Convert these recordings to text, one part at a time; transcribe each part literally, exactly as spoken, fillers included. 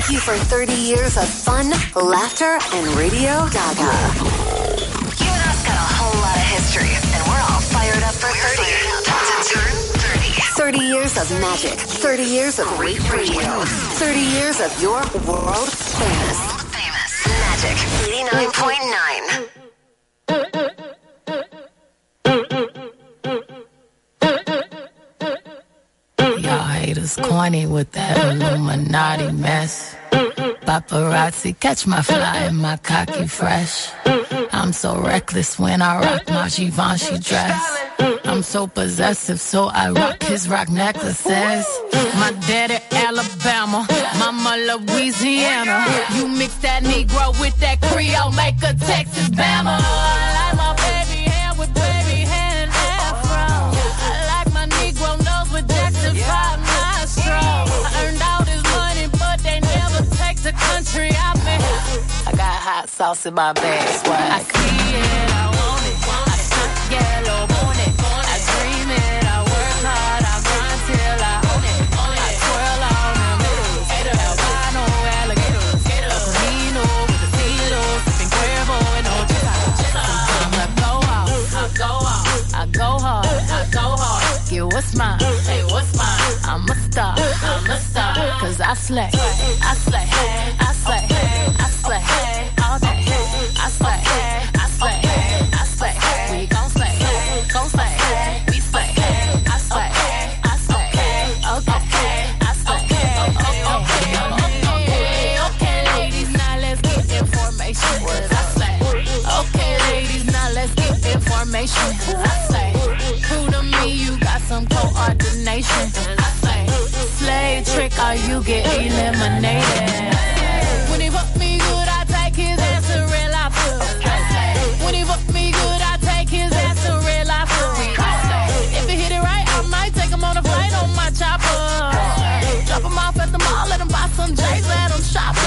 Thank you for thirty years of fun, laughter, and Radio Gaga. You and us got a whole lot of history, and we're all fired up for thirty. Time to turn thirty. thirty years of magic. thirty years of great radio. thirty years of your world famous. World famous. Magic eighty-nine point nine. Y'all haters corny with that Illuminati mess. Paparazzi catch my fly and my cocky fresh. I'm so reckless when I rock my Givenchy dress. I'm so possessive, so I rock his rock necklaces. My daddy Alabama, mama Louisiana. You mix that Negro with that Creole, make a Texas Bama. I like my baby hair with baby hair and afro. I like my Negro nose with Jackson five nostrils. I earned all this money, but they never take the country out me. I got hot sauce in my bag, swag. I see it, I want it. I stuck yellow, want it. I dream it, I work hard, I grind till I own it. I twirl on them hitters, albino alligators, El Camino with the steelos, sipping Cuervo and O J. I go out, I go out, I go hard, I go hard. Get what's mine, hey, what's mine? I'm a star, I'm a star, cause I slay, I slay, I slay, I slay, all day. I slay, I slay, I slay, we gon' slay, gon' slay, we slay, I slay, I slay, okay, I slay, okay, okay, okay, ladies, now let's get information, cause I slay, okay, ladies, now let's get information, I slay, prove to me you got some coordination, I slay, slay trick or you get eliminated, when he fuck me good, I take his ass to real life. When he fuck me good, I take his ass to real life. If he hit it right, I might take him on a flight on my chopper. Drop him off at the mall, let him buy some J's, let him shop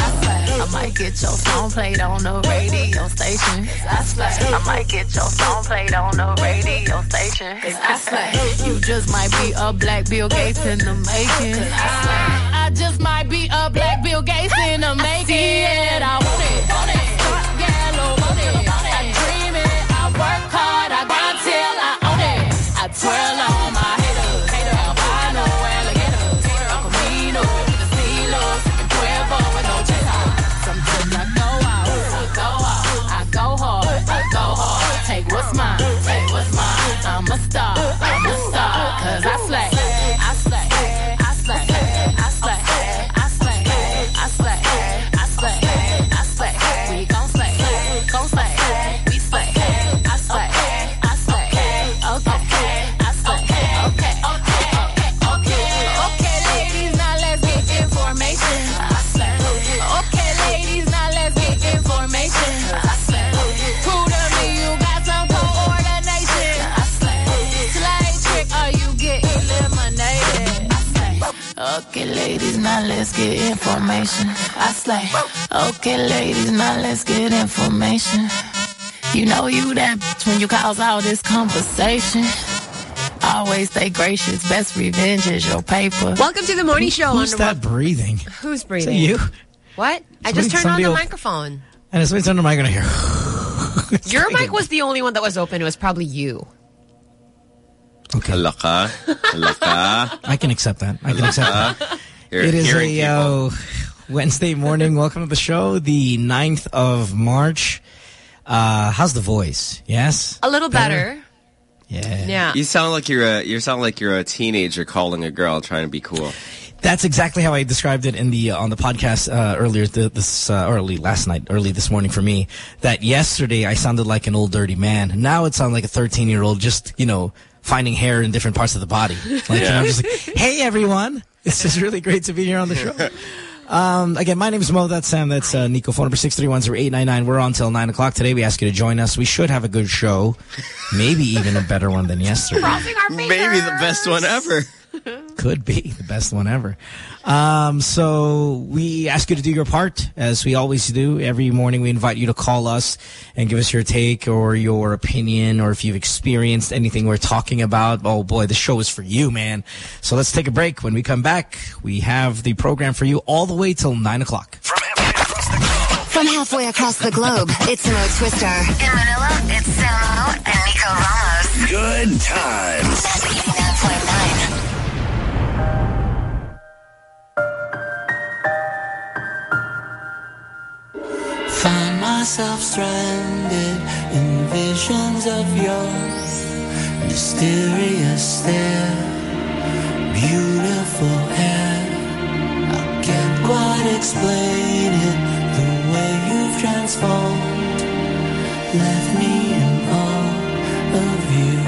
I might get your song played on the radio station. I slay. I might get your song played on the radio station. I slay. You just might be a black Bill Gates in the making. I slay. I just might be a black Bill Gates in the making. I see it, I want it. Want it. Start yellow, want it. I dream it, I work hard, I grind till I own it. I twirl on my haters, hater albino alligators, El Camino with the steelos, sipping Cuervo and O J. Sometimes I go out, I go out, I go hard, I go hard. Take what's mine, take what's mine. I'm a star, I'm a star, cause I slay, I slay, I slay, I slay, I slay, I slay, I slay, I slay. We gon' slay, gon' slay, we slay, I slay, I slay, okay, I slay, okay, okay, okay, okay, okay, ladies, now let's get information. I slay, okay, ladies, now let's get information. I slay, prove to me you got some coordination. I slay, slay trick or you get eliminated. I slay, okay, ladies, now let's get information. I slay, okay, ladies, now let's get information. You know you that bitch when you cause all this conversation. Always stay gracious. Best revenge is your paper. Welcome to the morning show. Who's on that breathing? Who's Is breathing? it you? What? I Somebody- just turned on somebody the will- microphone. And it's somebody's under my gonna hear. Your mic was the only one that was open. It was probably you. Okay. Halaka. Halaka. I can accept that. I can accept that. You're It is hearing a uh, people. Wednesday morning. Welcome to the show, the ninth of March. Uh, how's the voice? Yes? A little better. Yeah. Yeah. You sound like you're a you sound like you're a teenager calling a girl trying to be cool. That's exactly how I described it in the uh, on the podcast uh, earlier th this uh, early last night, early this morning for me. That yesterday I sounded like an old dirty man. Now it sounds like a thirteen year old just you know finding hair in different parts of the body. Like Yeah. you know, just like, hey everyone, it's just really great to be here on the show. Um, again, my name is Mo. That's Sam. That's uh, Nico. Phone number six three one zero eight nine nine. We're on till nine o'clock today. We ask you to join us. We should have a good show, maybe even a better one than yesterday. Crossing our fingers. Maybe the best one ever. Could be the best one ever. Um, so we ask you to do your part, as we always do. Every morning we invite you to call us and give us your take or your opinion, or if you've experienced anything we're talking about. Oh boy, the show is for you, man. So let's take a break. When we come back, we have the program for you all the way till nine o'clock. From halfway across the globe, it's Mo Twister. In Manila, it's Samo and Nico Ramos. Good times. eighty-nine point nine. Find myself stranded in visions of your mysterious stare, beautiful hair. I can't quite explain it. The way you've transformed left me in awe of you.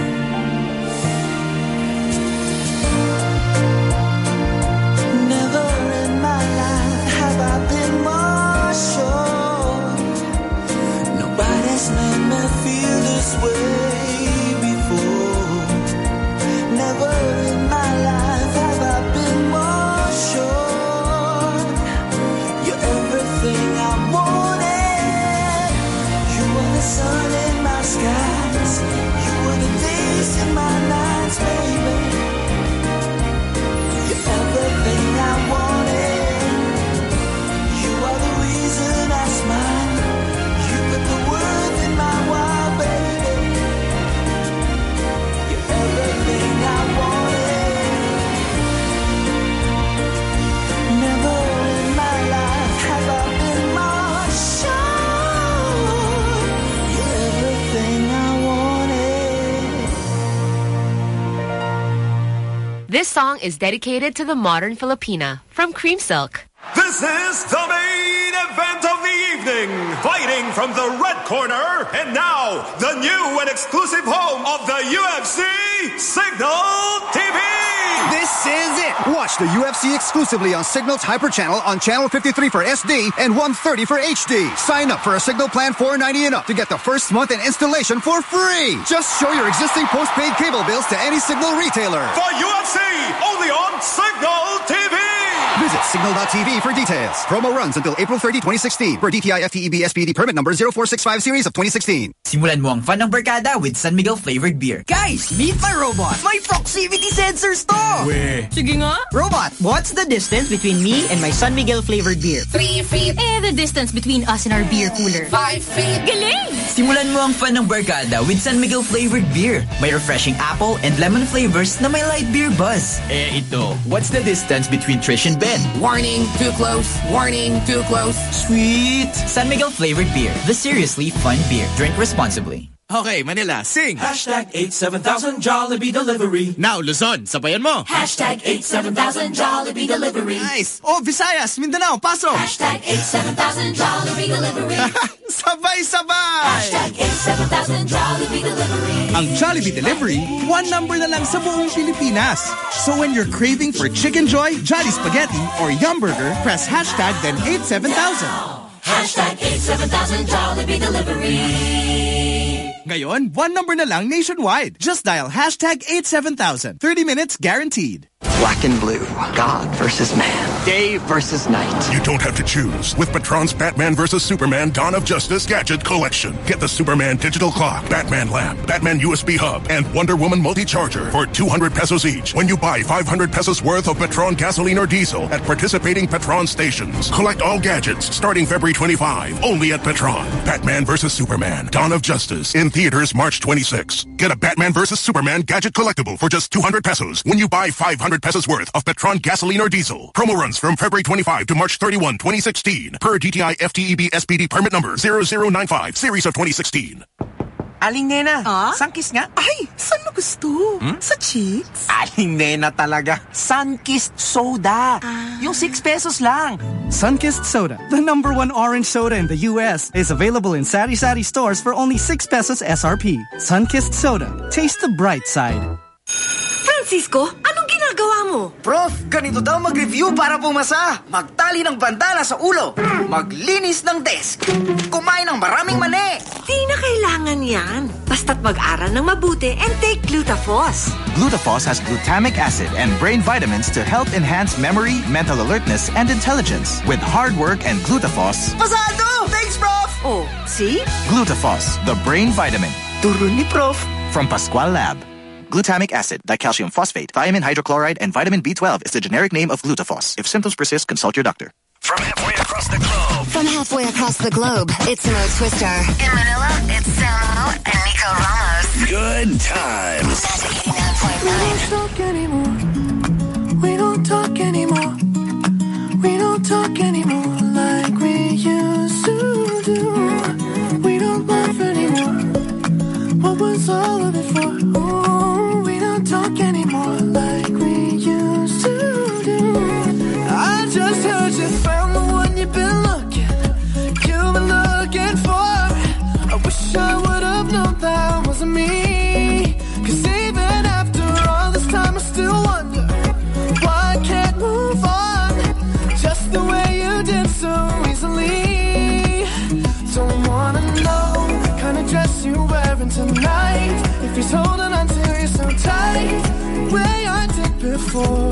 Never in my life have I been more sure. Nobody's made me feel this way before. Never in my life have I been more sure. You're everything I wanted. You were the sun in my skies. You were the days in my nights, baby. You're everything I wanted. You are the reason I smile. You put the words in my wild, baby. You're everything I wanted. Never in my life have I been more sure. You're everything I wanted. This song is dedicated to the modern Filipina from Cream Silk. This is the main event of the evening. Fighting from the red corner, and now the new and exclusive home of the U F C, Signal T V. This is it. Watch the U F C exclusively on Signal's Hyper Channel on Channel fifty-three for S D and one thirty for H D. Sign up for a Signal plan four ninety and up to get the first month and installation for free. Just show your existing postpaid cable bills to any Signal retailer. For U F C, only on Signal T V. Visit signal dot T V for details. Promo runs until April thirtieth, twenty sixteen. Per D T I F T E B S P D permit number zero four six five series of twenty sixteen. Simulan mo ang fun ng barkada with San Miguel flavored beer. Guys, meet my robot. My proximity sensors to. Weh. Sige nga. Robot, what's the distance between me and my San Miguel flavored beer? Three feet. Eh, the distance between us and our beer cooler. Five feet. Galing! Simulan mo ang fun ng barkada with San Miguel flavored beer. May refreshing apple and lemon flavors na may light beer buzz. Eh, ito. What's the distance between Trish and Ben? Warning, too close. Warning, too close. Sweet. San Miguel flavored beer. The seriously fun beer. Drink responsibly. Okay, Manila, sing. Hashtag eight seven thousand Jollibee Delivery. Now, Luzon, sabayan mo. Hashtag eight seven thousand Jollibee Delivery. Nice. Oh, Visayas, Mindanao, pasok. Hashtag eight seven thousand Jollibee Delivery. Sabay-sabay. Hashtag eight seven thousand Jollibee Delivery. Ang Jollibee Delivery, one number na lang sa buong Pilipinas. So when you're craving for Chicken Joy, Jolly Spaghetti, or Yum Burger, press hashtag then eight seven thousand. Hashtag eight seven thousand Jollibee Delivery. Ngayon, one number na lang nationwide. Just dial hashtag eight seven thousand. thirty minutes guaranteed. Black and blue. God versus man. Day versus night. You don't have to choose. With Petron's Batman versus Superman Dawn of Justice Gadget Collection. Get the Superman Digital Clock, Batman Lamp, Batman U S B Hub, and Wonder Woman Multi-Charger for two hundred pesos each when you buy five hundred pesos worth of Petron gasoline or diesel at participating Petron stations. Collect all gadgets starting February twenty-fifth. Only at Petron. Batman versus Superman Dawn of Justice. In theaters March twenty-sixth. Get a Batman versus Superman gadget collectible for just two hundred pesos when you buy five hundred pesos worth of Petron gasoline or diesel. Promo runs from February twenty-fifth to March thirty-first, twenty sixteen. Per D T I F T E B S P D permit number zero zero nine five, series of twenty sixteen. Aling Nena, ah? Sunkist nga? Ay, saan mo gusto? Hmm? Sa cheeks? Aling Nena talaga. Sunkist Soda. Ah. Yung six pesos lang. Sunkist Soda, the number one orange soda in the U S, is available in Sari Sari stores for only six pesos S R P. Sunkist Soda. Taste the bright side. Francisco, anong ginagawa mo? mo? Prof, ganito daw mag-review para pumasa. Magtali ng bandana sa ulo. Maglinis ng desk. Kumain ng maraming mani. Di na kailangan yan. Basta't mag-aral ng mabuti and take Glutafos. Glutafos has glutamic acid and brain vitamins to help enhance memory, mental alertness, and intelligence. With hard work and Glutafos, Pasado! Thanks, Prof! Oh, see? Glutafos, the brain vitamin. Turo ni Prof. From Pascual Lab. Glutamic acid, dicalcium phosphate, thiamine hydrochloride, and vitamin B twelve is the generic name of Glutafos. If symptoms persist, consult your doctor. From halfway across the globe. From halfway across the globe, it's Mo Twister. In Manila, it's Samo and Nico Ramos. Good times. Magic eighty-nine point nine. We don't talk anymore. We don't talk anymore. We don't talk anymore like we used to do. We don't laugh anymore. What was all of it for? Ooh, we don't talk anymore like we used to do. I just heard you found the one you've been looking, you've been looking for. I wish I would have known that wasn't me. Cause even after all this time I still wonder why I can't move on just the way you did so easily. Don't wanna know the kind of dress you're wearing tonight, if he's holding on to you so tight the way I did before.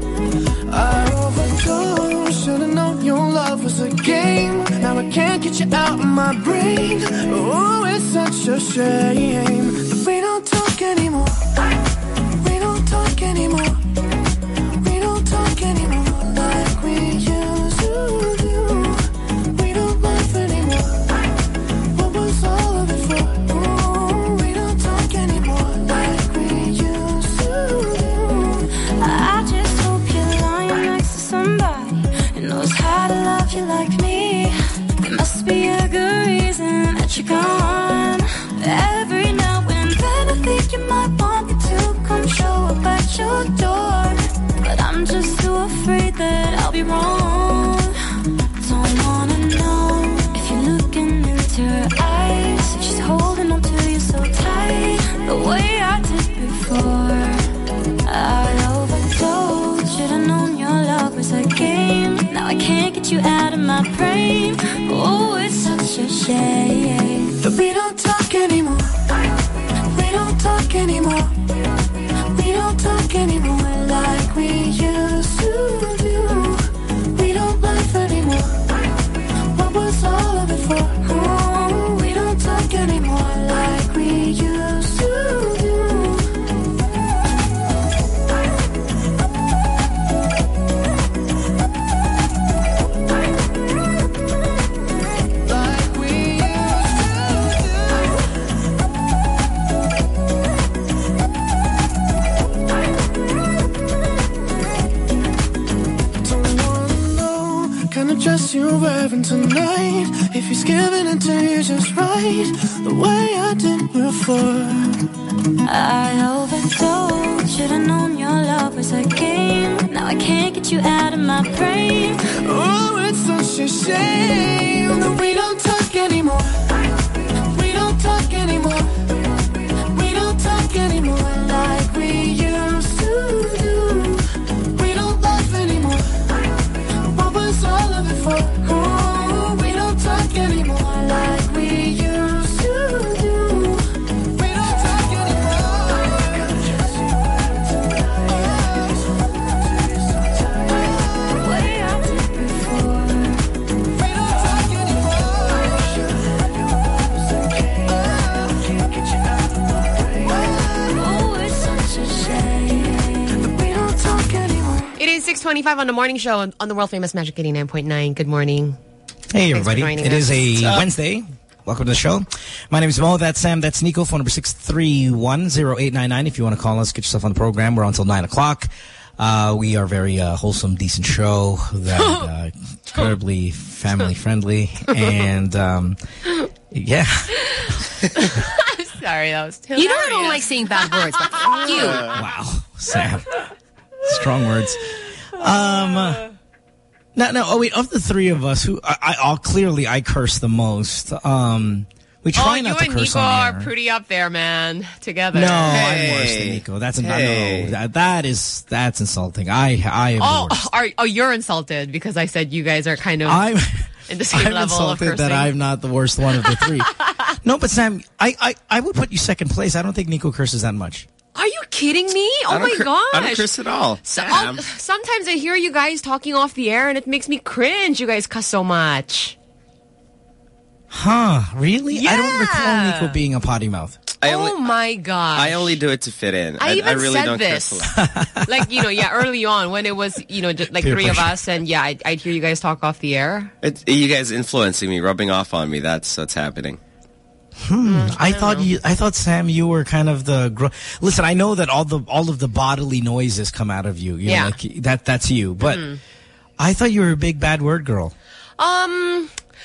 I overdosed, should've known your love was a game. Now I can't get you out of my brain. Oh, it's such a shame that we don't talk anymore. We don't talk anymore. We don't talk anymore like we used to do. We don't laugh anymore. What was all of it for? Ooh, we don't talk anymore like we used to do. I just hope you're lying next to somebody who knows how to love you like me. There must be a good reason that you're gone. Every now and then I think you might want me to come show up at your door, but I'm just too afraid that I'll be wrong. Don't wanna know if you're looking into her eyes, if she's holding on to you so tight the way I did before. I overdosed, should've known your love was a game. Now I can't get you out of my brain. Oh, it's such a shame that we don't talk anymore. We don't talk anymore. We don't talk anymore like we used to do. We don't laugh anymore. What was all of it for? Oh, we don't talk anymore like we used to do. Dress you're wearing tonight, if he's giving it to you just right the way I did before. I overdosed, should've known your love was a game. Now I can't get you out of my brain. Oh, it's such a shame that we don't talk anymore. We don't talk anymore. We don't talk anymore like we used to do. We don't laugh anymore. What was all of it for? Oh, we don't talk anymore like we used to do. We don't talk anymore. The way I did before. We don't talk anymore. Can't get you out of my brain. Oh, it's such a shame that we don't talk anymore. It is six twenty-five on the morning show on, on the world famous Magic eighty-nine point nine. Good morning. Hey, everybody. It us. is a Wednesday. Welcome to the show. My name is Mo. That's Sam. That's Nico. Phone number six three one, zero eight nine nine. If you want to call us, get yourself on the program. We're on until nine o'clock. Uh, we are a very uh, wholesome, decent show that uh, incredibly family friendly. And, um, yeah. I'm sorry, that was too You know I don't like saying bad words, but fuck you. Wow, Sam. Strong words. Um, no, no. Oh wait, of the three of us, who I, I, I'll clearly I curse the most. Um, We try oh, not you to and curse Nico on are air. pretty up there, man. Together. No, hey. I'm worse than Nico. That's Hey. no, that, that is that's insulting. I I am Oh, the worst. are, oh, you're insulted because I said you guys are kind of I'm in the same I'm level of insulted cursing. that I'm not the worst one of the three. No, but Sam, I, I I would put you second place. I don't think Nico curses that much. Are you kidding me? Oh I don't my cur- gosh. I don't curse at all. So, Sam. oh, sometimes I hear you guys talking off the air and it makes me cringe. You guys cuss so much. Huh? Really? Yeah. I don't recall Nico being a potty mouth. I only, oh my gosh. I only do it to fit in. I I, even I really said don't this. curse a lot. Like, you know, yeah, early on when it was, you know, just like Peer three of pressure. us and yeah, I'd, I'd hear you guys talk off the air. It's, you guys influencing me, rubbing off on me. That's what's happening. Hmm. I, thought you. I thought Sam, you were kind of the. Gro Listen, I know that all the all of the bodily noises come out of you. you Yeah. know, like, that that's you. But Mhm. I thought you were a big bad word girl. Um,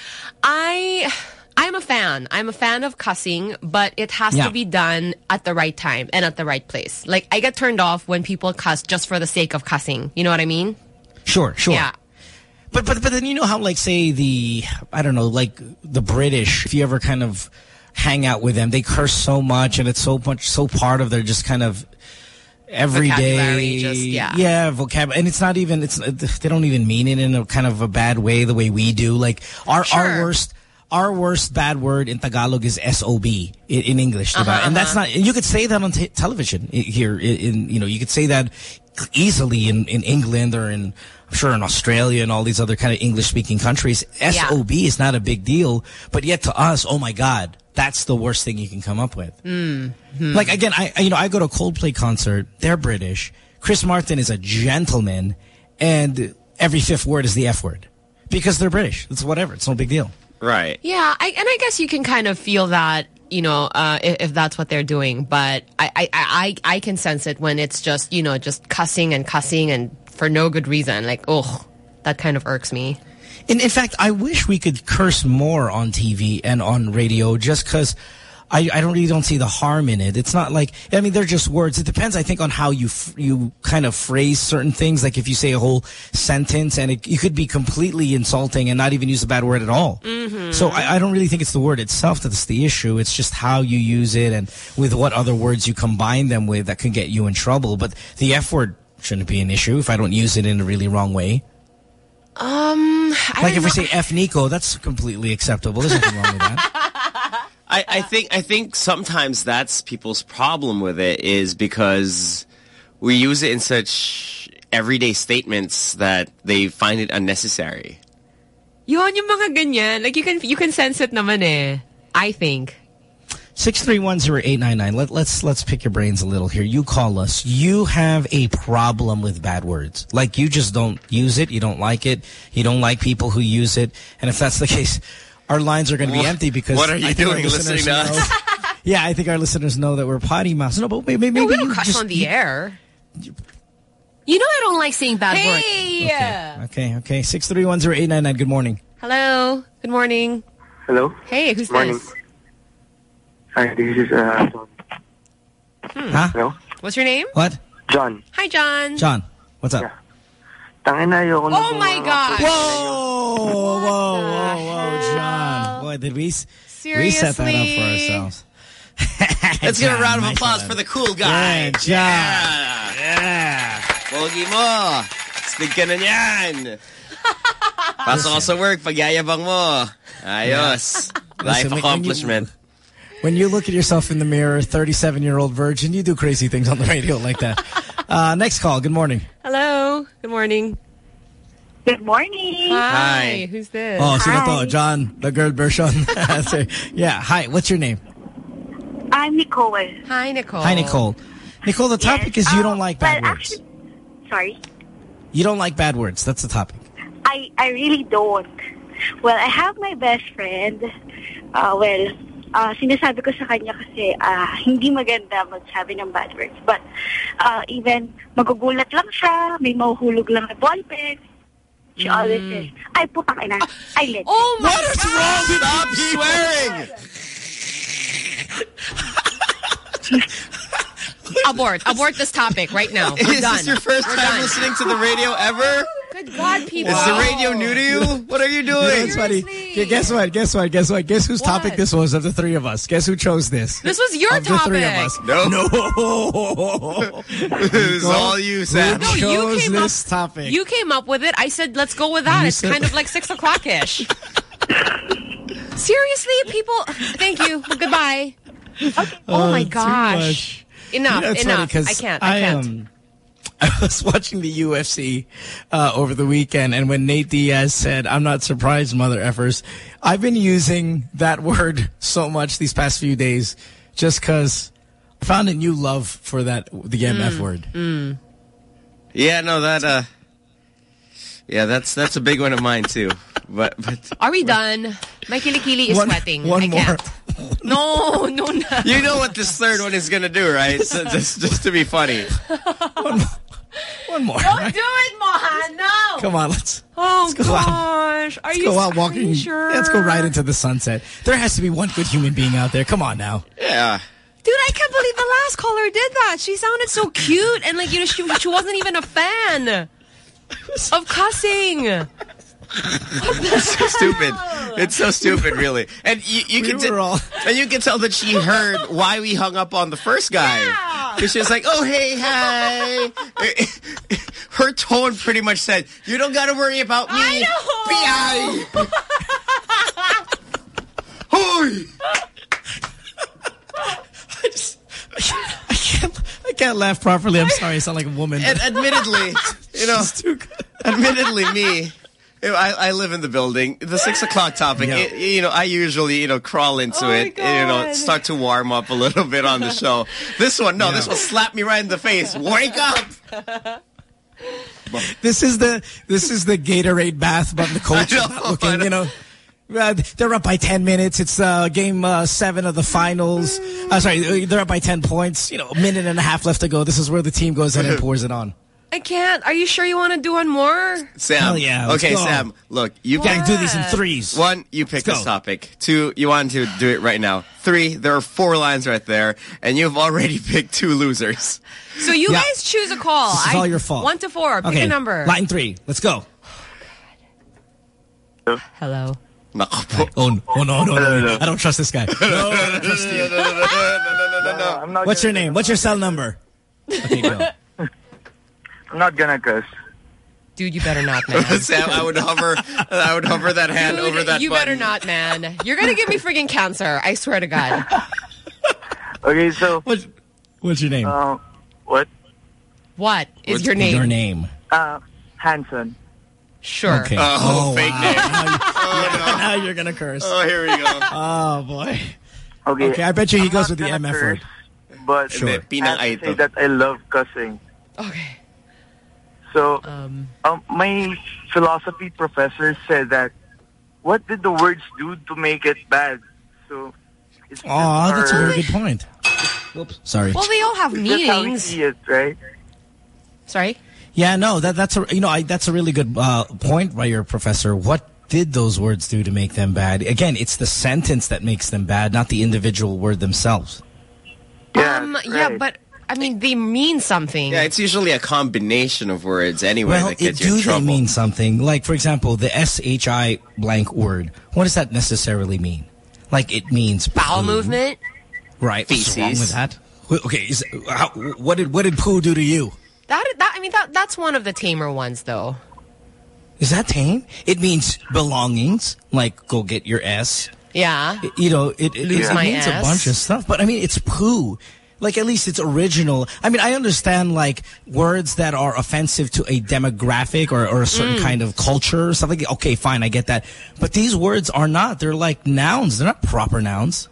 I... I'm a fan. I'm a fan of cussing, but it has Yeah. to be done at the right time and at the right place. Like, I get turned off when people cuss just for the sake of cussing. You know what I mean? Sure, sure. Yeah. But but but then you know how, like, say the I don't know, like the British. If you ever kind of hang out with them, they curse so much, and it's so much so part of their just kind of everyday, Vocabulary, just, yeah. yeah, vocabulary. And it's not even it's they don't even mean it in a kind of a bad way the way we do. Like our Sure. our worst. Our worst bad word in Tagalog is S O B in, in English, diba? Uh-huh, And that's uh-huh. not. And you could say that on t television i- here. In, in you know, you could say that easily in in England or in I'm sure in Australia and all these other kind of English speaking countries. S O B is not a big deal, but yet to us, oh my God, that's the worst thing you can come up with. Mm. Like again, I I- you know I go to a Coldplay concert. They're British. Chris Martin is a gentleman, and every fifth word is the F word because they're British. It's whatever. It's no big deal. Right. Yeah, I, and I guess you can kind of feel that, you know, uh, if, if that's what they're doing. But I, I, I, I can sense it when it's just, you know, just cussing and cussing and for no good reason. Like, oh, that kind of irks me. In, in fact, I wish we could curse more on T V and on radio just because I, I don't really don't see the harm in it. It's not like, I mean, they're just words. It depends, I think, on how you f you kind of phrase certain things. Like if you say a whole sentence and it, you could be completely insulting and not even use a bad word at all. Mm-hmm. So I, I don't really think it's the word itself that's the issue. It's just how you use it and with what other words you combine them with that can get you in trouble. But the F word shouldn't be an issue if I don't use it in a really wrong way. Um, I Like don't if we know. say F Nico, that's completely acceptable. There's nothing wrong with that. I, I think I think sometimes that's people's problem with it is because we use it in such everyday statements that they find it unnecessary. Yun yung mga ganyan. Like, you can, you can sense it naman eh. I think. six three one zero eight nine nine. Let, let's let's pick your brains a little here. You call us. You have a problem with bad words. Like you just don't use it. You don't like it. You don't like people who use it. And if that's the case, our lines are going to be What- empty because what are you I think our doing listeners listening to us? know- Yeah, I think our listeners know that we're potty mouths. No, but maybe, maybe No, we don't you cuss just, on the air. You know I don't like saying bad words. Hey! Okay, okay. six three one zero eight nine nine. Good morning. Hello. Good morning. Hello. Hey, who's Morning. this? Hi, this is uh, John. Hmm. Huh? Hello? What's your name? What? John. Hi, John. John, what's up? Tangin na ayoko na Oh my gosh. Whoa, whoa, whoa, whoa, John. Boy, did we, we set that up for Seriously? ourselves. Let's give a John, round of nice applause one. for the cool guy. Yeah, John. Yeah. Pogi mo. Stig ka na yan. Pasok ka sa work, pagyayabang mo. Ayos. Listen, Life when- when you- accomplishment. When you look at yourself in the mirror, thirty-seven-year-old virgin, you do crazy things on the radio like that. Uh, next call. Good morning. Hello. Good morning. Good morning. Hi. Hi. Who's this? Oh, sino Hi. to? John, the girl version. Yeah. Hi. What's your name? I'm Nicole. Hi, Nicole. Hi, Nicole. Nicole, the topic is you don't like bad well, words. Actually, sorry. You don't like bad words. That's the topic. I, I really don't. Well, I have my best friend. Uh, well, uh, sinasabi ko sa kanya kasi uh, hindi maganda magsabi ng bad words. But uh, even magugulat lang siya, may mahuhulog lang na ballpen. She always says, ay, putang ina. Ay, let Oh my What is wrong with Stop swearing? Abort. Abort this topic right now. We're Is done. this your first We're time done. listening to the radio ever? Good God, people. Is the radio new to you? What are you doing? You know, it's funny. Okay, guess what? Guess what? Guess what? Guess whose What? topic this was of the three of us? Guess who chose this? This was your of topic. the three of us. No. No. It was all you, Sam. No, you chose came this up. topic. You came up with it. I said, let's go with that. You It's said- kind of like six o'clock ish. Seriously, people. Thank you. Goodbye. Oh, Oh, my too gosh. much. Enough. You know, it's funny enough. 'cause I can't. I can't. um, I was watching the U F C uh, over the weekend, and when Nate Diaz said, "I'm not surprised, mother effers," I've been using that word so much these past few days, just because I found a new love for that the M F Mm, word. Mm. Yeah, no, that, uh, yeah, that's that's a big one of mine, too. But, but Are we done? My kilikili is One- sweating. one I more. can't. No, no, no. you know what this third one is going to do, right? So just, just to be funny. one, one more. Don't right? do it, Mohan. No. Come on, let's. Oh, let's go out. gosh. Are Let's you, go out are walking. you sure? Let's go right into the sunset. There has to be one good human being out there. Come on now. Yeah. Dude, I can't believe the last caller did that. She sounded so cute. And, like, you know, she, she wasn't even a fan of cussing. It's so stupid. It's so stupid, really. And you, you We can t- were all- and you can tell that she heard why we hung up on the first guy. Because she was like, "Oh, hey, hi." Her tone pretty much said, "You don't got to worry about me." I know. Hoi. I just, I can't, I can't, I can't laugh properly. I'm sorry, I sound like a woman. And admittedly, you know, It's too good. admittedly, me. I, I live in the building. The six o'clock topic, Yeah. it, you know, I usually, you know, crawl into Oh my it, and, you know, God. start to warm up a little bit on the show. This one, no, Yeah. this one slapped me right in the face. Wake up! This is the this is the Gatorade bath, but the coach I is know, not I looking. know. You know, uh, they're up by ten minutes. It's uh, game uh, seven of the finals. Uh, sorry, they're up by ten points. You know, a minute and a half left to go. This is where the team goes in and pours it on. I can't. Are you sure you want to do one more? Sam. Hell yeah, let's okay, go. Sam, look, you Gotta picked do these in threes. one, you picked Let's this go. topic. Two, you wanted to do it right now. Three, there are four lines right there, and you've already picked two losers. So you Yeah. guys choose a call. This is I- all your fault. One to four. Pick Okay, a number. line three. Let's go. Hello. Nako po. Oh, oh no, no, Hello, no! hello. I don't trust this guy. No, I don't trust you. No, no, no, no, no, no, no. I'm not What's your gonna- name? What's your cell number? Okay, go. I'm not gonna cuss. Dude, you better not, man. Sam, I would hover, I would hover that hand Dude, over that you button. better not, man. You're going to give me friggin' cancer. I swear to God. Okay, so What, what's your name? uh, what? What is What's your name? Your name. Uh, Hanson. Sure. Okay. Oh, fake wow. name. Now, Oh, now you're gonna curse. no. Oh, here we go. Oh boy. Okay. Okay, I bet you he I'm goes not with the gonna M F curse, word. But Sure. Hindi, I pinang have to say ito. that I love cussing. Okay. So, Um, um, my philosophy professor said that, what did the words do to make it bad? So, it's just Oh, that's a our- very good point. Oops, sorry. well, they all have it's just how we meanings. see it, right? Sorry? Yeah, no, that that's a you know I, that's a really good uh, point by your professor. What did those words do to make them bad? Again, it's the sentence that makes them bad, not the individual word themselves. Yeah, Um, right. yeah, but, I mean, they mean something. Yeah, it's usually a combination of words anyway Well, that it, gets you do in they trouble. mean something? Like, for example, the S H I blank word. What does that necessarily mean? Like, it means Bowel poo, movement? right? What's wrong Feces. with that? Wh- Okay, is, how, what did what did poo do to you? That, that, I mean, that that's one of the tamer ones, though. Is that tame? It means belongings, like go get your S. Yeah. It- you know, it, it, Lose it my means ass. a bunch of stuff. But I mean, it's poo. Like, at least it's original. I mean, I understand, like, words that are offensive to a demographic or, or a certain Mm. kind of culture or something. Okay, fine, I get that. But these words are not. They're like nouns. They're not proper nouns.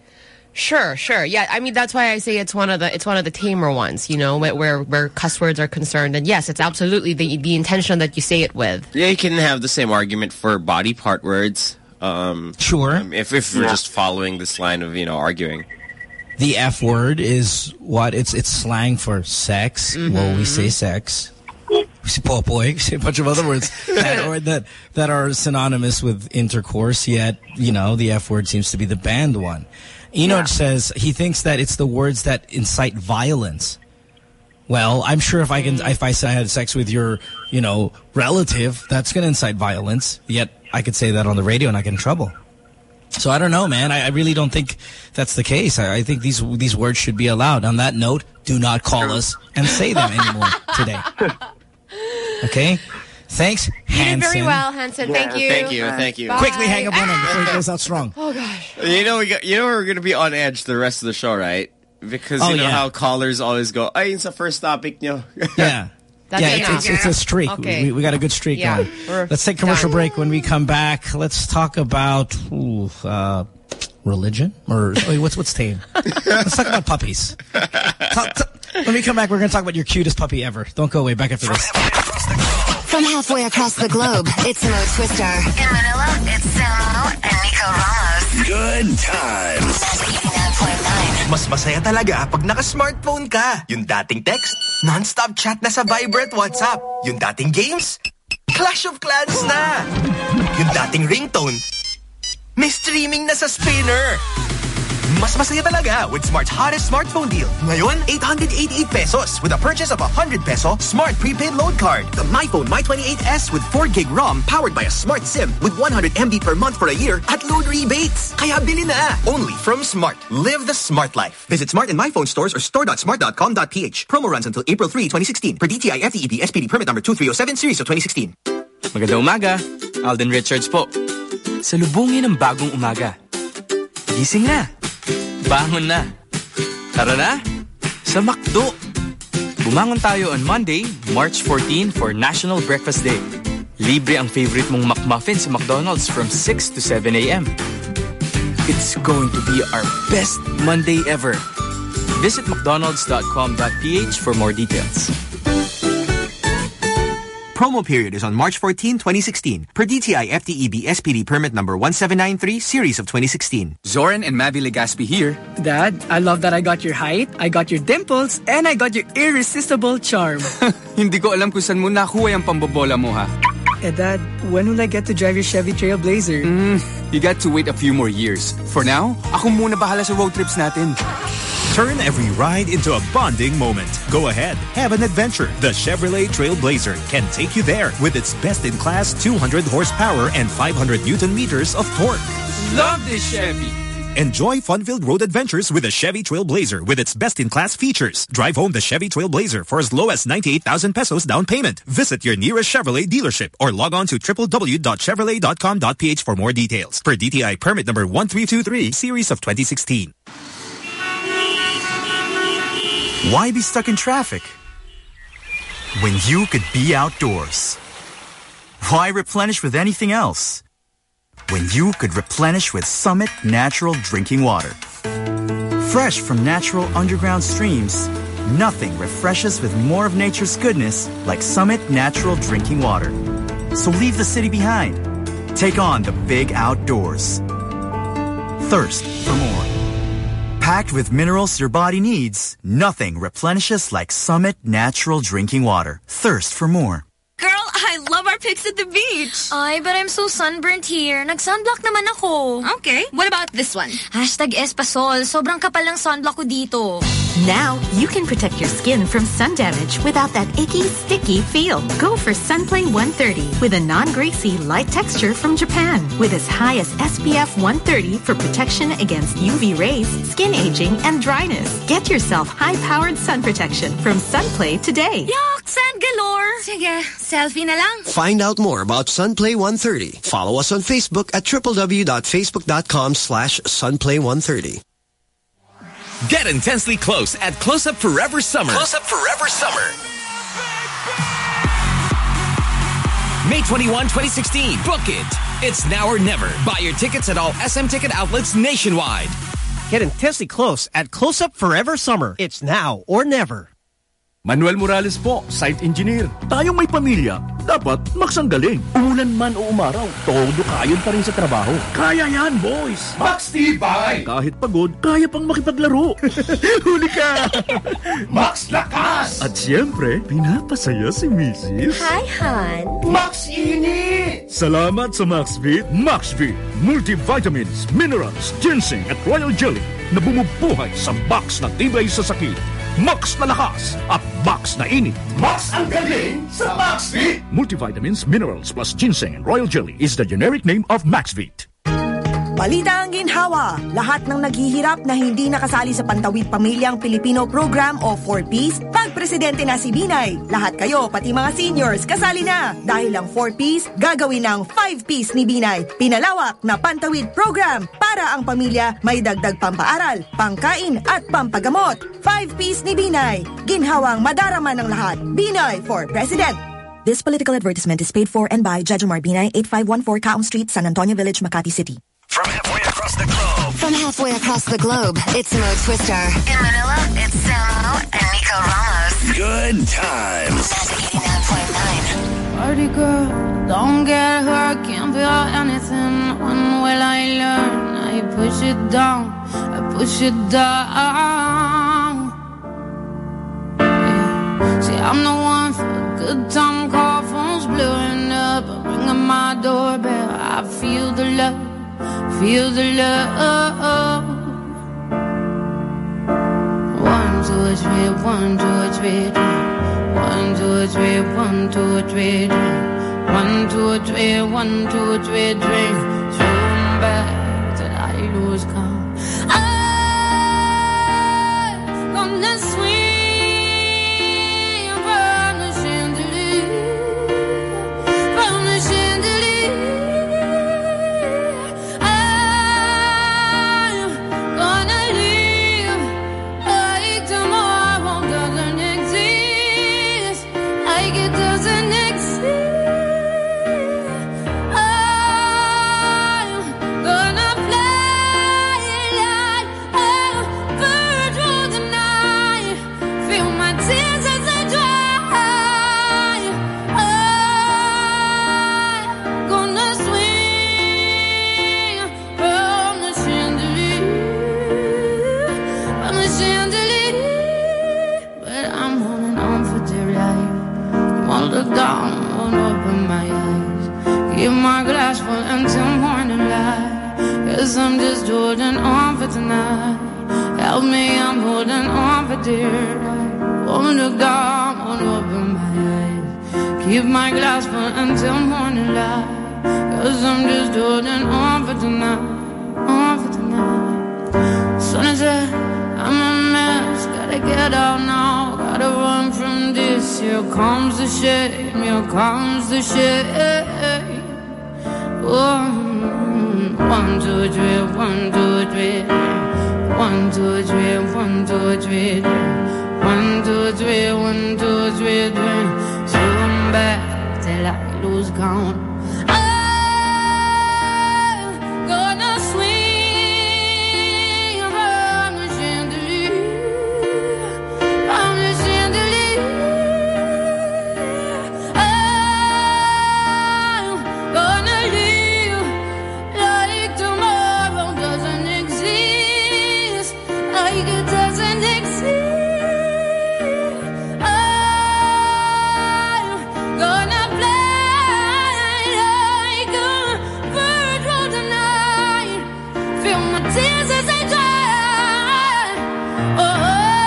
Sure, sure. Yeah, I mean, that's why I say it's one of the it's one of the tamer ones, you know, where where, where cuss words are concerned. And yes, it's absolutely the the intention that you say it with. Yeah, you can have the same argument for body part words. Um, Sure. um, if if we're Yeah. just following this line of, you know, arguing. The F word is what? It's it's slang for sex. Mm-hmm. Well, we say sex. We say popoy. We say a bunch of other words that, or that, that are synonymous with intercourse, yet, you know, the F word seems to be the banned one. Enoch Yeah. says he thinks that it's the words that incite violence. Well, I'm sure if I can, if I say I had sex with your, you know, relative, that's going to incite violence. Yet I could say that on the radio and I get in trouble. So I don't know, man. I, I really don't think that's the case. I, I think these these words should be allowed. On that note, do not call us and say them anymore today. Okay? Thanks, Hansen. You did very well, Hansen. Yeah, thank you. Thank you. Thank you. Bye. Quickly hang up on him before he goes out strong. Oh, gosh. You know, we got, you know we're going to be on edge the rest of the show, right? Because Oh, you know yeah. how callers always go, ay, it's the first topic nyo. Yeah. That's yeah, enough. it's, it's, it's a streak. Okay. We, we got a good streak Yeah, going. we're Let's take a commercial done. break. When we come back, let's talk about ooh, uh, religion. Or wait, what's what's tame? Let's talk about puppies. Talk, talk, when we come back, we're going to talk about your cutest puppy ever. Don't go away. Back after this. From halfway across the globe, it's Mo Twister. In Manila, it's Samo and Nico Ramos. Good times. eighty-nine point nine. Mas masaya talaga pag naka-smartphone ka. Yung dating text, non-stop chat na sa Viber at WhatsApp. Yung dating games, Clash of Clans na. Yung dating ringtone, may streaming na sa spinner. Mas masaya talaga with Smart's hottest smartphone deal. Ngayon, eight hundred eighty-eight pesos with a purchase of a one hundred peso Smart prepaid load card. The MyPhone My twenty-eight S with four gig ROM powered by a Smart SIM with one hundred megabytes per month for a year at load rebates. Kaya bili na. Only from Smart. Live the Smart life. Visit Smart and MyPhone stores or store dot smart dot com dot p h. Promo runs until April third, twenty sixteen. Per D T I F T E B S P D permit number two three oh seven series of twenty sixteen. Magandang umaga. Alden Richards po. Salubungin ang bagong umaga. Gising na. Bangon na. Tara na. Sa McDo. Bumangon tayo on Monday, March fourteenth for National Breakfast Day. Libre ang favorite mong McMuffin sa McDonald's from six to seven a m It's going to be our best Monday ever. Visit mcdonalds dot com dot p h for more details. Promo period is on March fourteenth, twenty sixteen. Per D T I F T E B S P D permit number one seven nine three series of twenty sixteen. Zoran and Mavi Legaspi here. Dad, I love that I got your height, I got your dimples, and I got your irresistible charm. Hindi ko alam kung saan mo nakuha yung pambobola mo, ha? Eh, Dad, when will I get to drive your Chevy Trailblazer? Mm, you got to wait a few more years. For now, ako muna bahala sa road trips natin. Turn every ride into a bonding moment. Go ahead, have an adventure. The Chevrolet Trailblazer can take you there with its best-in-class two hundred horsepower and five hundred newton meters of torque. Love this Chevy! Enjoy fun-filled road adventures with the Chevy Trailblazer with its best-in-class features. Drive home the Chevy Trailblazer for as low as ninety-eight thousand pesos down payment. Visit your nearest Chevrolet dealership or log on to w w w dot chevrolet dot com dot p h for more details. Per D T I permit number one three two three, series of twenty sixteen. Why be stuck in traffic when you could be outdoors? Why replenish with anything else when you could replenish with Summit Natural Drinking Water? Fresh from natural underground streams, nothing refreshes with more of nature's goodness like Summit Natural Drinking Water. So leave the city behind. Take on the big outdoors. Thirst for more. Packed with minerals your body needs, nothing replenishes like Summit Natural Drinking Water. Thirst for more. Girl, I love our pics at the beach. Ay, but I'm so sunburnt here. Nag-sunblock naman ako. Okay, what about this one? Hashtag Espasol. Sobrang kapal ng sunblock ko dito. Now, you can protect your skin from sun damage without that icky, sticky feel. Go for Sunplay one thirty with a non-greasy, light texture from Japan. With as high as S P F one thirty for protection against U V rays, skin aging, and dryness. Get yourself high-powered sun protection from Sunplay today. Yuck, sand galore. Sige, selfie na lang. Find out more about Sunplay one thirty. Follow us on Facebook at w w w dot facebook dot com slash sunplay one thirty. Get intensely close at Close Up Forever Summer. Close Up Forever Summer. May twenty-first, twenty sixteen. Book it. It's now or never. Buy your tickets at all S M ticket outlets nationwide. Get intensely close at Close Up Forever Summer. It's now or never. Manuel Morales po, site engineer. Tayong may pamilya, dapat magsanggaling. Umulan man o umaraw, todo kayon pa rin sa trabaho. Kaya yan, boys! Max Tibay! Kahit pagod, kaya pang makipaglaro. Huli ka! Max Lakas! At siyempre, pinapasaya si Missus Hi, Han. Max Init! Salamat sa MaxVit. MaxVit, multivitamins, minerals, ginseng at royal jelly na bumubuhay sa box na tibay sa sakit. Max na lakas at max na init. Max ang galing sa Maxvit! Multivitamins, minerals plus ginseng and royal jelly is the generic name of Maxvit. Balita ang ginhawa. Lahat ng naghihirap na hindi nakasali sa Pantawid Pamilyang Pilipino Program o four Ps, pag presidente na si Binay, lahat kayo, pati mga seniors, kasali na. Dahil ang four Ps, gagawin ng five Ps ni Binay. Pinalawak na Pantawid Program para ang pamilya may dagdag pampaaral, pangkain at pampagamot. five Ps ni Binay. Ginhawang madarama ng lahat. Binay for President. This political advertisement is paid for and by Jejomar Binay, eighty-five fourteen Kaum Street, San Antonio Village, Makati City. From halfway across the globe. From halfway across the globe, it's Mo Twister. In Manila, it's Samo and Nico Ramos. Good times. eighty-nine point nine. Party girl, don't get hurt, can't feel anything. When will I learn? I push it down, I push it down. Yeah. See, I'm the one for a good time, call phones blowing up. I ring on my doorbell, I feel the love. Feel the love. One, two, three, one, two, three, one, two, three, one, two, three, one, two, three, one, two, three, three. Zoom back till I lose count. I'm gonna swing from the chandelier, from the chandelier. Down, won't open my eyes. Keep my glass full until morning light. Cause I'm just holding on for tonight. Help me, I'm holding on for dear life. Won't look down, won't open my eyes. Keep my glass full until morning light. Cause I'm just holding on for tonight. On for tonight. Sun is up, I'm a mess. Gotta get out now. Gotta run from this. Here comes the shame. Here comes the shame. One, one, two, three, one, two, three, one, two, three, one, two, three, one, two, three, one, two, three, three. Zoom back till I lose count. I'm gonna swing around the chandelier, around the chandelier. I'm gonna live like tomorrow doesn't exist, like it doesn't exist. I'm gonna fly like a bird through the night, feel my tears as they dry. Oh,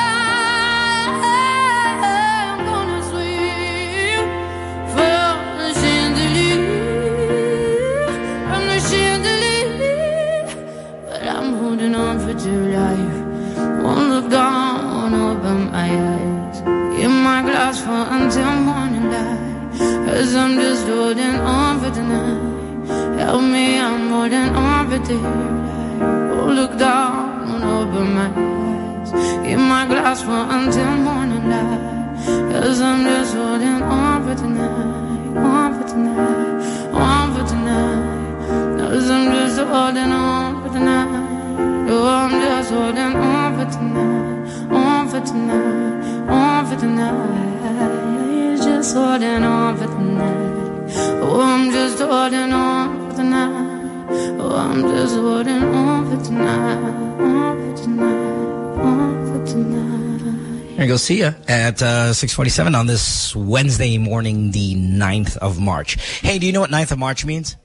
I'm gonna swim from the chandelier, from the chandelier. But I'm holding on for dear life. Won't look down, won't open my eyes. Keep my glass full until morning light. Cause I'm just holding on for tonight. Help me, I'm holding on for dear life. Won't look down, won't open my eyes. Keep my glass full until morning light. Cause I'm just holding on for tonight. On for tonight, on for tonight. Cause I'm just holding on for tonight. Oh, I'm just holding on for tonight. On for tonight, on for tonight. Just holding on for tonight. Oh, I'm just holding on for tonight. Oh, I'm just holding on for tonight. On for tonight, on for tonight. There you go. See ya at uh, six forty-seven on this Wednesday morning, the ninth of March. Hey, do you know what ninth of March means?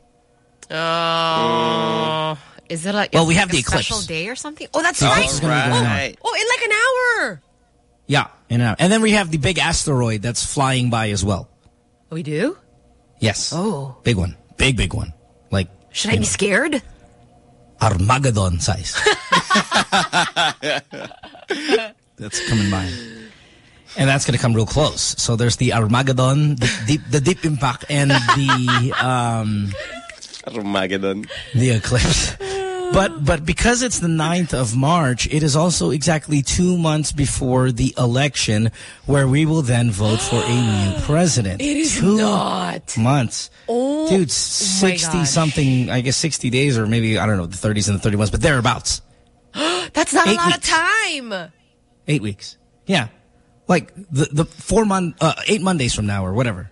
Oh, is it like Well, is we it have like the a eclipse. special day or something? Oh, that's The right. eclipse is gonna be going on. Oh, oh, in like an hour. Yeah, in and out. And then we have the big asteroid that's flying by as well. We do? Yes. Oh. Big one. Big, big one. Like, should I be know, scared? Armageddon size. That's coming by. And that's going to come real close. So there's the Armageddon, the deep, the deep impact, and the um, Armageddon, the eclipse. But but because it's the ninth of March, it is also exactly two months before the election, where we will then vote for a new president. It is two not months. Oh, dude, sixty something. I guess sixty days, or maybe I don't know, the thirties and the thirty months, but thereabouts. That's not Eight a lot weeks. of time. Eight weeks. Yeah. Like the the four month uh, eight Mondays from now or whatever.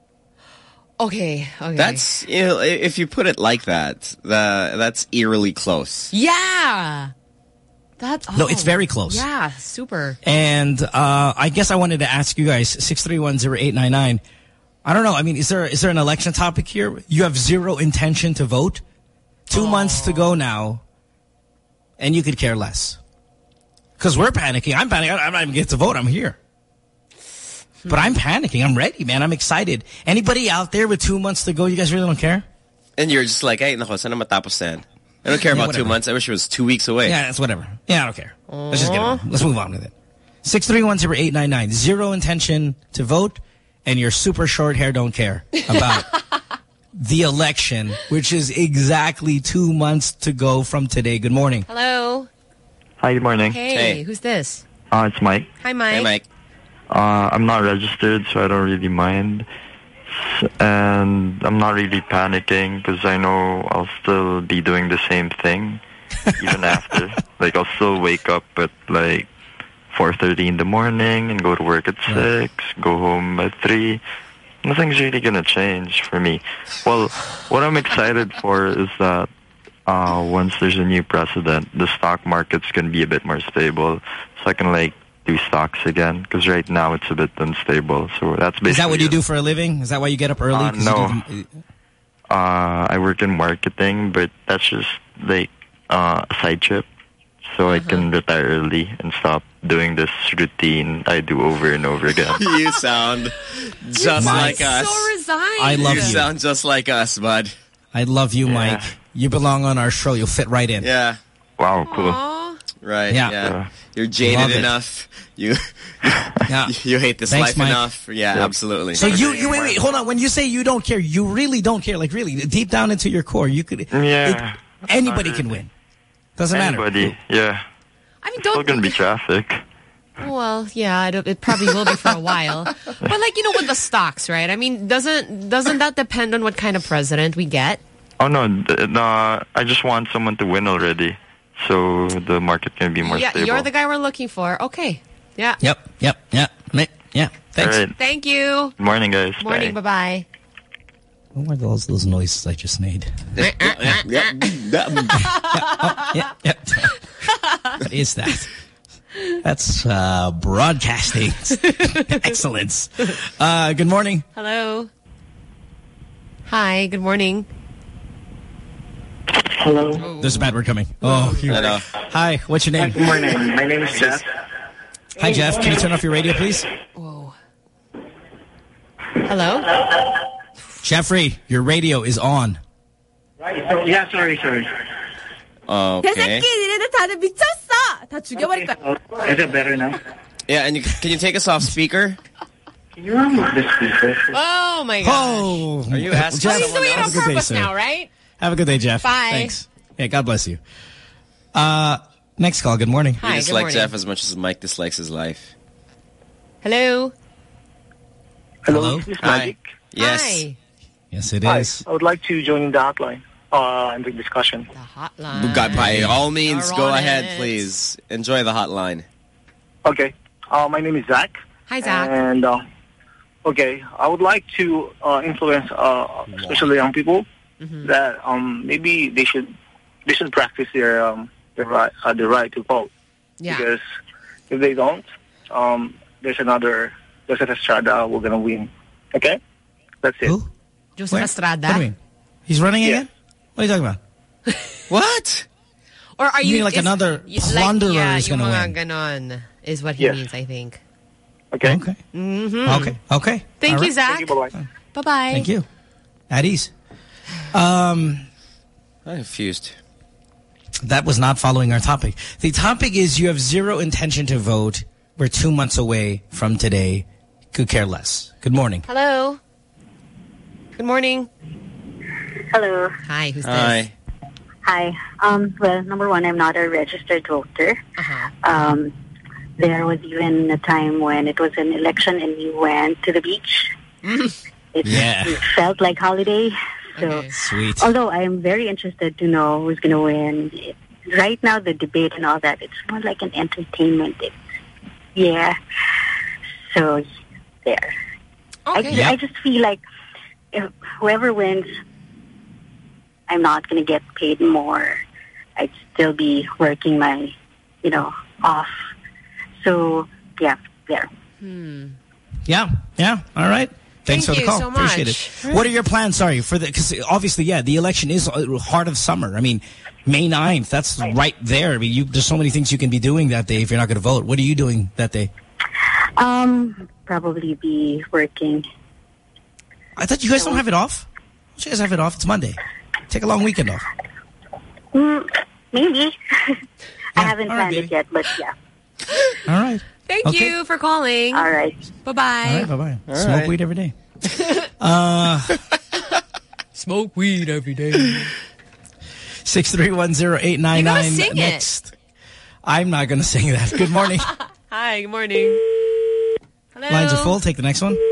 Okay, okay. That's, you know, if you put it like that, the that's eerily close. Yeah. That's oh, No, it's very close. Yeah, super. And uh I guess I wanted to ask you guys six three one zero eight nine nine. I don't know. I mean, is there is there an election topic here? You have zero intention to vote. Two oh. months to go now, and you could care less. Because we're panicking. I'm panicking. I'm not even getting to vote. I'm here. But I'm panicking. I'm ready, man. I'm excited. Anybody out there with two months to go, you guys really don't care? And you're just like, hey, nako, sana matapos na yan. I don't care yeah, about whatever. two months. I wish it was two weeks away. Yeah, that's whatever. Yeah, I don't care. Aww. Let's just get it on. Let's move on with it. six three one zero eight nine nine. Zero intention to vote, and your super short hair don't care about the election, which is exactly two months to go from today. Good morning. Hello. Hi, good morning. Hey, hey. who's this? Uh, it's Mike. Hi, Mike. Hey, Mike. Uh, I'm not registered, so I don't really mind. And I'm not really panicking because I know I'll still be doing the same thing even after. Like, I'll still wake up at, like, four thirty in the morning and go to work at six, go home at three. Nothing's really going to change for me. Well, what I'm excited for is that uh, once there's a new president, the stock market's going to be a bit more stable. So I can, like, do stocks again, because right now it's a bit unstable. So that's basically. Is that what you it. do for a living? Is that why you get up early? Uh, no. You do uh, I work in marketing, but that's just like uh, a side trip. So uh-huh. I can retire early and stop doing this routine I do over and over again. You sound just Mike, like us. so resigned. I love you. You sound just like us, bud. I love you, Yeah. Mike. You belong on our show. You'll fit right in. Yeah. Wow, cool. Aww. Right. Yeah. Yeah. Uh, You're jaded Love it. enough. You Yeah. you hate this Thanks, life Mike. enough. Yeah, Yep. absolutely. So you, you wait, wait, hold on. When you say you don't care, you really don't care. Like really, deep down into your core, you could. Yeah. It, anybody can win. Doesn't Anybody, matter. yeah. I mean, Still don't. gonna be traffic. Well, yeah, it, it probably will be for a while. But like, you know, with the stocks, right? I mean, doesn't doesn't that depend on what kind of president we get? Oh no, th- no, I just want someone to win already, so the market can be more Yeah, stable. you're the guy we're looking for. Okay. Yeah. Yep. Yep. Yep. Nick, Yeah. Thanks. All right. Thank you. Good morning, guys. Morning. Bye. Bye-bye. What were those those noises I just made? yeah, yeah. yeah, yeah. What is that? That's uh, broadcasting excellence. Uh, good morning. Hello. Hi. Good morning. Hello. There's a bad word coming. Oh, here. Hello. Hi. What's your name? Good morning. My name is Jeff. Hi, Jeff. Can you turn off your radio, please? Whoa. Hello. Jeffrey, your radio is on. Right. So, yeah. Sorry. Sorry. Okay. Okay. Oh, is it better now? Yeah, and you, can you take us off speaker? Can you remove the speaker? Oh, my gosh. Oh. Are you asking Jeff, Oh, he's doing it on have a good day, purpose sir. now, right? Have a good day, Jeff. Bye. Thanks. Yeah, God bless you. Uh, next call. Good morning. Hi, You good dislike morning. Jeff as much as Mike dislikes his life. Hello. Hello. This is Hi. Magic. Yes. Hi. Yes, it Hi. is. I would like to join the hotline uh, and the discussion. The hotline. God, by all means, You're go on ahead, it. please. Enjoy the hotline. Okay. Uh, my name is Zach. Hi, Zach. And, uh, okay, I would like to uh, influence, uh, especially young people, Mm-hmm. that um, maybe they should they should practice their um, their right uh, the right to vote. Yeah. Because if they don't, um, there's another Joseph Estrada we're gonna win. Okay, that's it. Who? Joseph Where? Estrada. What do you mean? He's running Yeah. again? What are you talking about? What? Or are You you, mean like is- another y- plunderer like, yeah, is yung gonna mga win? ganon is what he Yes. means, I think. Okay. Okay. Mm-hmm. Okay. Okay. Thank All you, right. Zach. Thank you. Bye-bye. Bye-bye. Thank you. At ease. Um, I'm confused. that was not following our topic. The topic is you have zero intention to vote. We're two months away from today. Could care less. Good morning. Hello. Good morning. Hello. Hi, who's Hi. this? Hi. Um, well, number one, I'm not a registered voter. Uh-huh. Um, there was even a time when it was an election and we went to the beach. It, Yeah. it felt like holiday. So, Okay. Sweet. although I am very interested to know who's going to win, it, right now the debate and all that, it's more like an entertainment. It's, yeah. So, there. I, Okay. I just feel like if whoever wins, I'm not going to get paid more. I'd still be working my, you know, off. So, yeah, there. Hmm. Yeah. Yeah. All right. Thanks Thank for the you call. so Appreciate much. it. What are your plans? Sorry for the, because obviously, yeah, the election is heart of summer. I mean, May ninth, that's right there. I mean, you, there's so many things you can be doing that day if you're not going to vote. What are you doing that day? Um, probably be working. I thought you guys don't have it off. You guys have it off. It's Monday. Take a long weekend off. Mm, maybe. I haven't all right, planned baby. it yet, but yeah. All right. Thank Okay. you for calling. All right. Bye-bye. All right. Bye-bye. All Smoke right. weed every day. uh, Smoke weed every day. six three one zero eight nine nine. You gotta sing it. Next. I'm not going to sing that. Good morning. Hi, good morning. Hello. Lines are full. Take the next one.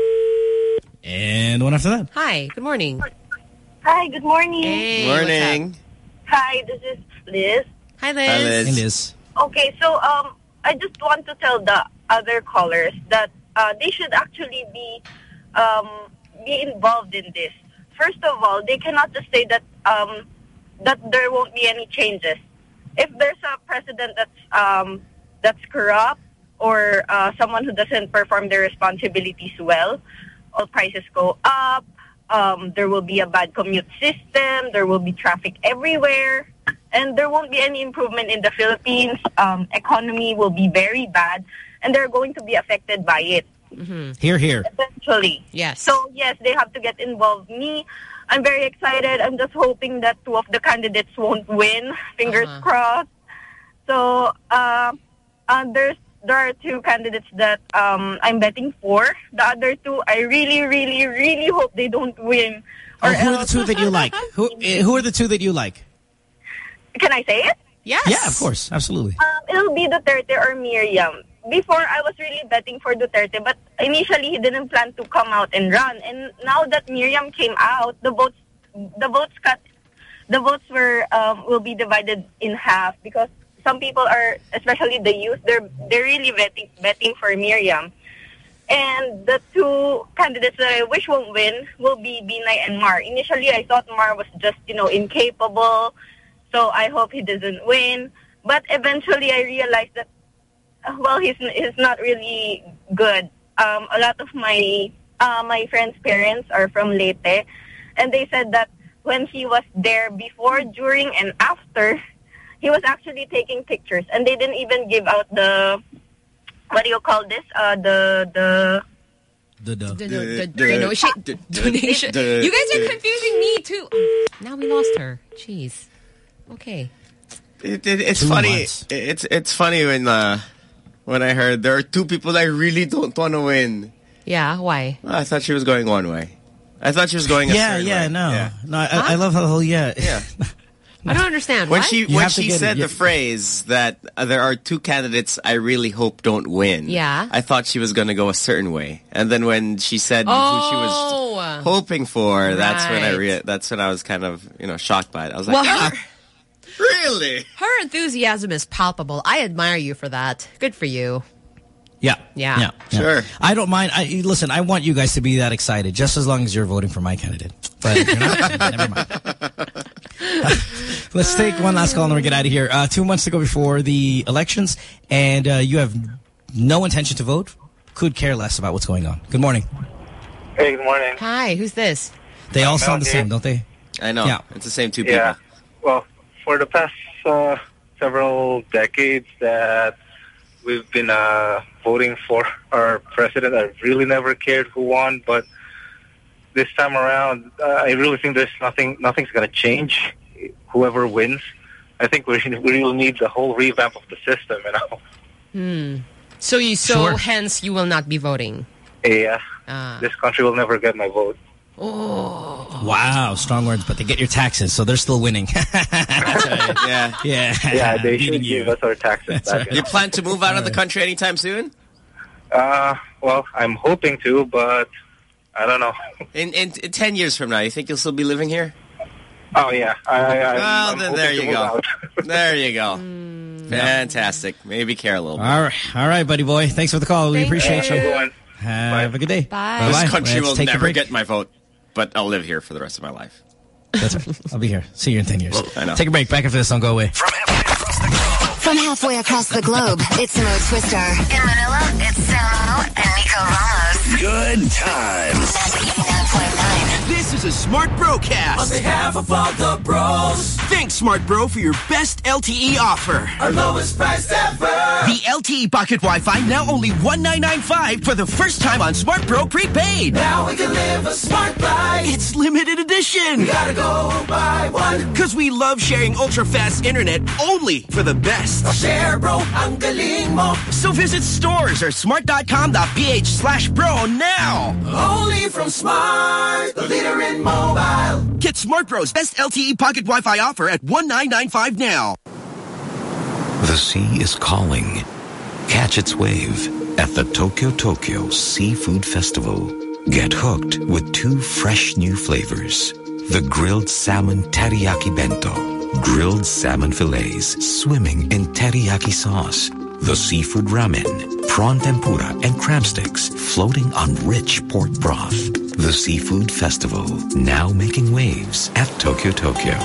And one after that. Hi, good morning. Hi, good morning. Hey, what's Morning. Hi, this is Liz. Hi, Liz. Hi, Liz. It is. Okay, so um, I just want to tell the other callers that uh, they should actually be um, be involved in this. First of all, they cannot just say that um, that there won't be any changes. If there's a president that's um, that's corrupt or uh, someone who doesn't perform their responsibilities well, all prices go up. Um, there will be a bad commute system. There will be traffic everywhere. And there won't be any improvement in the Philippines. Um, economy will be very bad. And they're going to be affected by it. Mm-hmm. Here, here. Eventually. Yes. So, yes, they have to get involved. Me, I'm very excited. I'm just hoping that two of the candidates won't win. Fingers Uh-huh. crossed. So, uh, uh, there's there are two candidates that um, I'm betting for. The other two, I really, really, really hope they don't win. Oh, Or who are the else- two that you like? Who eh, Who are the two that you like? Can I say it? Yes. Yeah, of course. Absolutely. Um, it'll be Duterte or Miriam. Before, I was really betting for Duterte, but initially he didn't plan to come out and run. And now that Miriam came out, the votes, the votes cut, the votes were um, will be divided in half because some people are, especially the youth, they're they're really betting betting for Miriam. And the two candidates that I wish won't win will be Binay and Mar. Initially, I thought Mar was just, you know, incapable. So I hope he doesn't win. But eventually I realized that, uh, well, he's, he's not really good. Um, a lot of my uh, my friends' parents are from Leyte. And they said that when he was there before, during, and after, he was actually taking pictures. And they didn't even give out the, what do you call this? Uh, the, the... The, the, The, the, the, donation. donation. You guys are confusing me, too. Oh, now we lost her. Jeez. Okay. It, it, it's Two funny. months. It's it's funny when uh, when I heard there are two people I really don't want to win. Yeah, why? Well, I thought she was going one way. I thought she was going a Yeah, certain yeah, way. no. Yeah. No, I, I love how the whole, yeah. Yeah. I don't understand. When what? she You when have to she get it, said yeah. the phrase that uh, there are two candidates I really hope don't win. Yeah. I thought she was going to go a certain way, and then when she said who she was Oh. hoping for, that's when I Right. rea- that's when I was kind of you know shocked by it. I was like, Well, ah, her, really? her enthusiasm is palpable. I admire you for that. Good for you. Yeah. Yeah. Yeah. yeah. Sure. I don't mind. I, listen, I want you guys to be that excited, just as long as you're voting for my candidate. But if you're not, never mind. Let's take one last call and we'll get out of here. Uh, two months to go before the elections, and uh, you have no intention to vote. Could care less about what's going on. Good morning. Hey, good morning. Hi, who's this? They all Mel sound the here. same, don't they? I know. Yeah. It's the same two people. Yeah. Well, for the past uh, several decades that we've been uh, voting for our president. I really never cared who won, but this time around, uh, I really think there's nothing. Nothing's going to change. Whoever wins, I think we we will need the whole revamp of the system. You know. Hmm. So you so sure. hence you will not be voting. Yeah. Ah. This country will never get my vote. Oh. Wow, strong words, but they get your taxes, so they're still winning. That's right. Yeah. Yeah. Yeah, they should give us our taxes back. Right. You plan to move out of the country anytime soon? Uh, well, I'm hoping to, but I don't know. In, in in ten years from now, you think you'll still be living here? Oh yeah. I, I, well, I'm then there you go. There you go. Mm. Fantastic. Maybe care a little bit. All right, all right, buddy boy. Thanks for the call. We Thank appreciate you. you. Have Bye. a good day. Bye. Bye-bye. This country Let's will take a never break. get my vote, but I'll live here for the rest of my life. That's right. I'll be here. See you in ten years. I know. Take a break. Back after this. Don't go away. From halfway across the globe, it's Mo Twister. In Manila, it's Samo and Nico Ramos. Good times. eighty-nine point nine. This is a Smart Brocast. On behalf of all the bros, Thanks, Smart Bro, for your best L T E offer. our lowest price ever. The L T E Pocket Wi-Fi now only one nine nine five for the first time on Smart Bro Prepaid. Now we can live a smart life. It's limited edition. We gotta go buy one. Because we love sharing ultra-fast internet only for the best. Share, bro, ang galing mo. So visit stores or smart.com.ph slash bro now. Only from Smart, the leader in mobile. Get Smart Bro's best L T E Pocket Wi-Fi offer at one nine nine five now. The sea is calling. Catch its wave at the Tokyo Tokyo Seafood Festival. Get hooked with two fresh new flavors. The grilled salmon teriyaki bento. Grilled salmon fillets swimming in teriyaki sauce. The seafood ramen, prawn tempura, and crab sticks floating on rich pork broth. The Seafood Festival, now making waves at Tokyo Tokyo.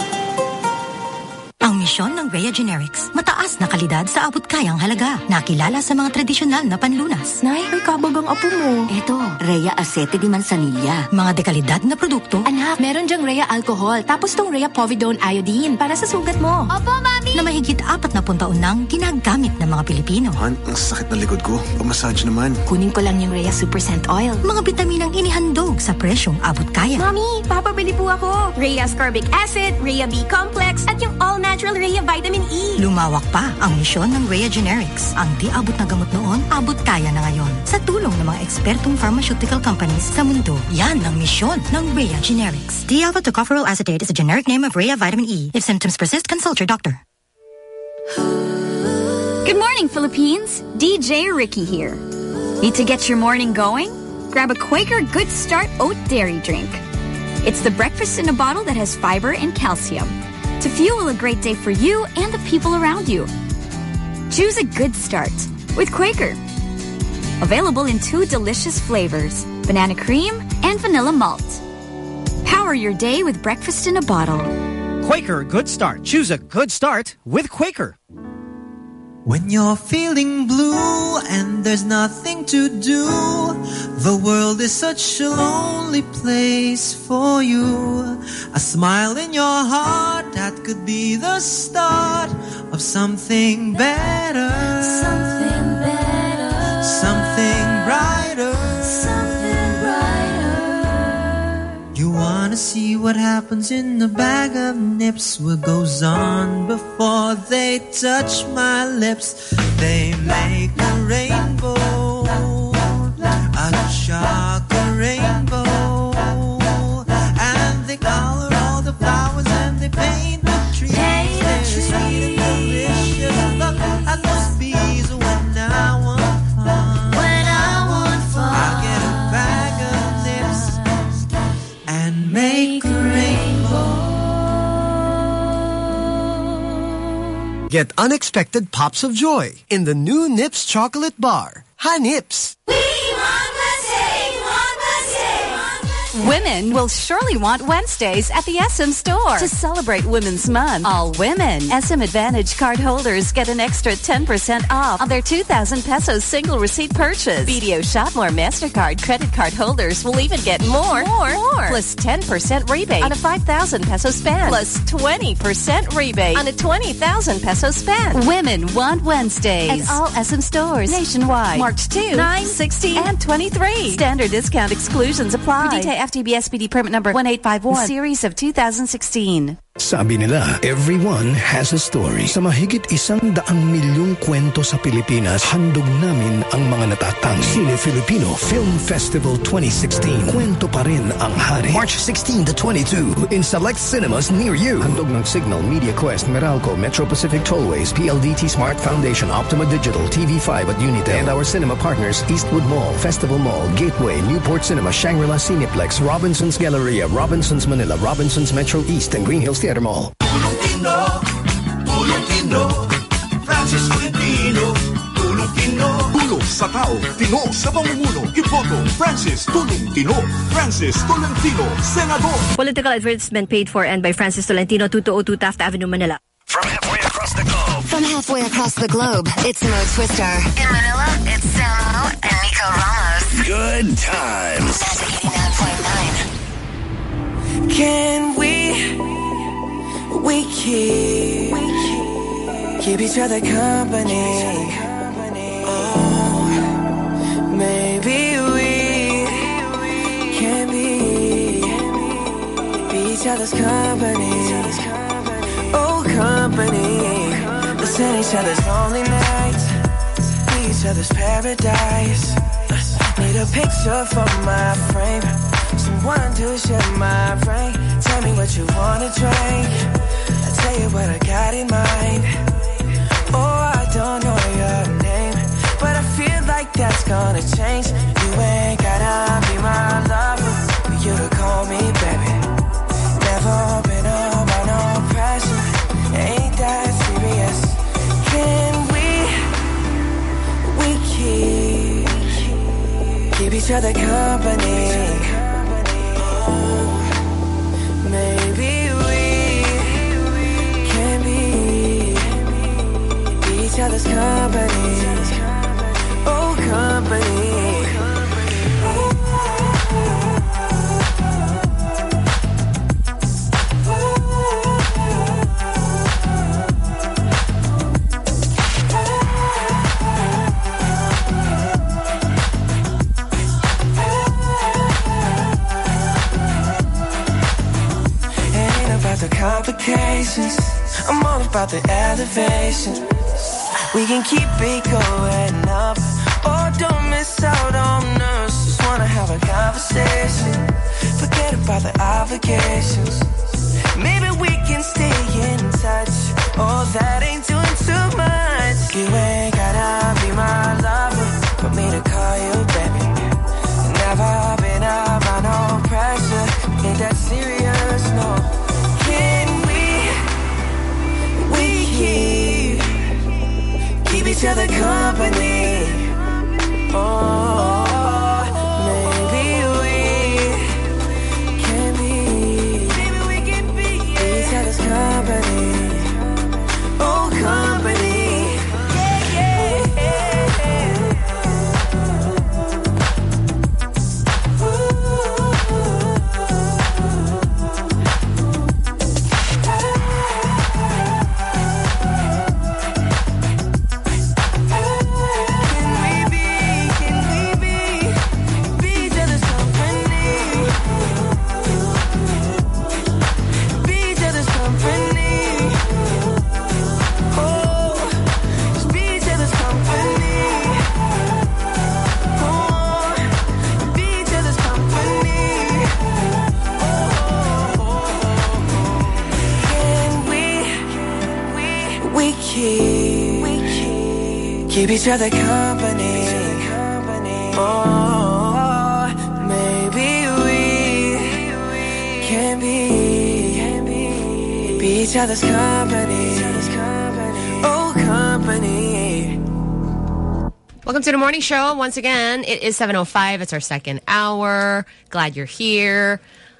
Ang misyon ng Rhea Generics, mataas na kalidad sa abot-kayang halaga. Nakilala sa mga tradisyonal na panlunas. Nay, ay kabag ang apo mo. Eto, Rhea Acete de Manzanilla. Mga dekalidad na produkto. Anak, meron dyang Rhea Alcohol, tapos tong Rhea Povidone Iodine para sa sugat mo. Opo, Mami! Na mahigit apat na pun taon nang ginagamit ng mga Pilipino. Han, ang sakit na likod ko. Pamassage naman. Kunin ko lang yung Rhea Super Scent Oil. Mga bitaminang inihandog sa presyong abot-kaya. Mami, papabili po ako. Rhea Ascorbic Acid, Rhea B Complex, at yung all-natural Rhea Vitamin E. Lumawak pa ang misyon ng Rhea Generics. Ang di abot na gamot noon, abot kaya na ngayon. Sa tulong ng mga ekspertong pharmaceutical companies sa mundo, yan ang misyon ng Rhea Generics. D-alpha tocopherol acetate is a generic name of Rhea Vitamin E. If symptoms persist, consult your doctor. Good morning, Philippines. D J Ricky here. Need to get your morning going? Grab a Quaker Good Start Oat Dairy Drink. It's the breakfast in a bottle that has fiber and calcium to fuel a great day for you and the people around you. Choose a good start with Quaker. Available in two delicious flavors, banana cream and vanilla malt. Power your day with breakfast in a bottle. Quaker Good Start. Choose a good start with Quaker. When you're feeling blue and there's nothing to do, the world is such a lonely place for you. A smile in your heart, that could be the start of something better. Something better. Something brighter. Something brighter. You wanna see what happens in the bag of nips, what goes on before they touch my lips. They make a rainbow, a chocolate rainbow, and they color all the flowers and they paint the trees. Paint the There's sweet and delicious look at those bees when I want fun. When I want fun, I get a bag of nips and make a rainbow. Get unexpected pops of joy in the new Nips chocolate bar. Hi, Nips! we want the same, want the same. Women will surely want Wednesdays at the S M store. To celebrate Women's Month, all women S M Advantage card holders get an extra ten percent off on their two thousand pesos single receipt purchase. B D O Shopmore MasterCard credit card holders will even get more, more, more. Plus ten percent rebate on a five thousand peso spend. Plus twenty percent rebate on a twenty thousand peso spend. Women want Wednesdays at all S M stores nationwide. March second, nine, sixteen, and twenty-three. Standard discount exclusions apply. Predita F T B S P D permit number one eight five one, series of two thousand sixteen. Sabi nila, everyone has a story. Sa mahigit isang daang milyong kwento sa Pilipinas, handog namin ang mga natatang. Cine Filipino Film Festival twenty sixteen. Kwento pa rin ang hari. March sixteen to twenty-two in select cinemas near you. Handog ng Signal, Media Quest, Meralco, Metro Pacific Tollways, P L D T Smart Foundation, Optima Digital, T V five at Unitel, and our cinema partners Eastwood Mall, Festival Mall, Gateway, Newport Cinema, Shangri-La Cineplex, Robinsons Galleria, Robinsons Manila, Robinsons Metro East, and Green Hills Theater Mall. Tulong Tino, Tulong Tino, Francis Tolentino, Tulong Tino. Tulong sa tao, Tino sa pamumuno. Iboto, Francis Tulong Tino, Francis Tolentino, Senador. Political advertisement paid for and by Francis Tolentino, two two zero two Taft Avenue, Manila. From halfway across the globe. From halfway across the globe, it's Mo Twister. In Manila, it's Samo and Nico Ramos. Good times. eighty-nine point nine. Can we, we keep, we keep, keep each other company? Oh, maybe we can be, be each other's company. Oh, company. Listen each other's lonely nights, be each other's paradise. Need a picture for my frame, someone to share my brain. Tell me what you wanna drink, I'll tell you what I got in mind. Oh, I don't know your name, but I feel like that's gonna change. You ain't gotta be my lover for you to call me baby. Never been under no pressure, ain't that serious. Can we, we keep, keep each other company? Oh, maybe we can be, be each other's company. Oh, company. Complications, I'm all about the elevation. We can keep it going up, or don't miss out on us. Just wanna have a conversation, forget about the obligations. Maybe we can stay in touch. Oh, that ain't doing too much. You ain't gotta be my lover for me to call you baby. Never been around no pressure, ain't that serious, no. Keep, keep each other company. Oh, maybe we can be, maybe we can be, be each other's company. Oh, company. Yeah, yeah, yeah. Keep each other company. Oh, maybe we can be, be each other's company. Oh, company. Welcome to the morning show. Once again, it is seven oh five. It's our second hour. Glad you're here.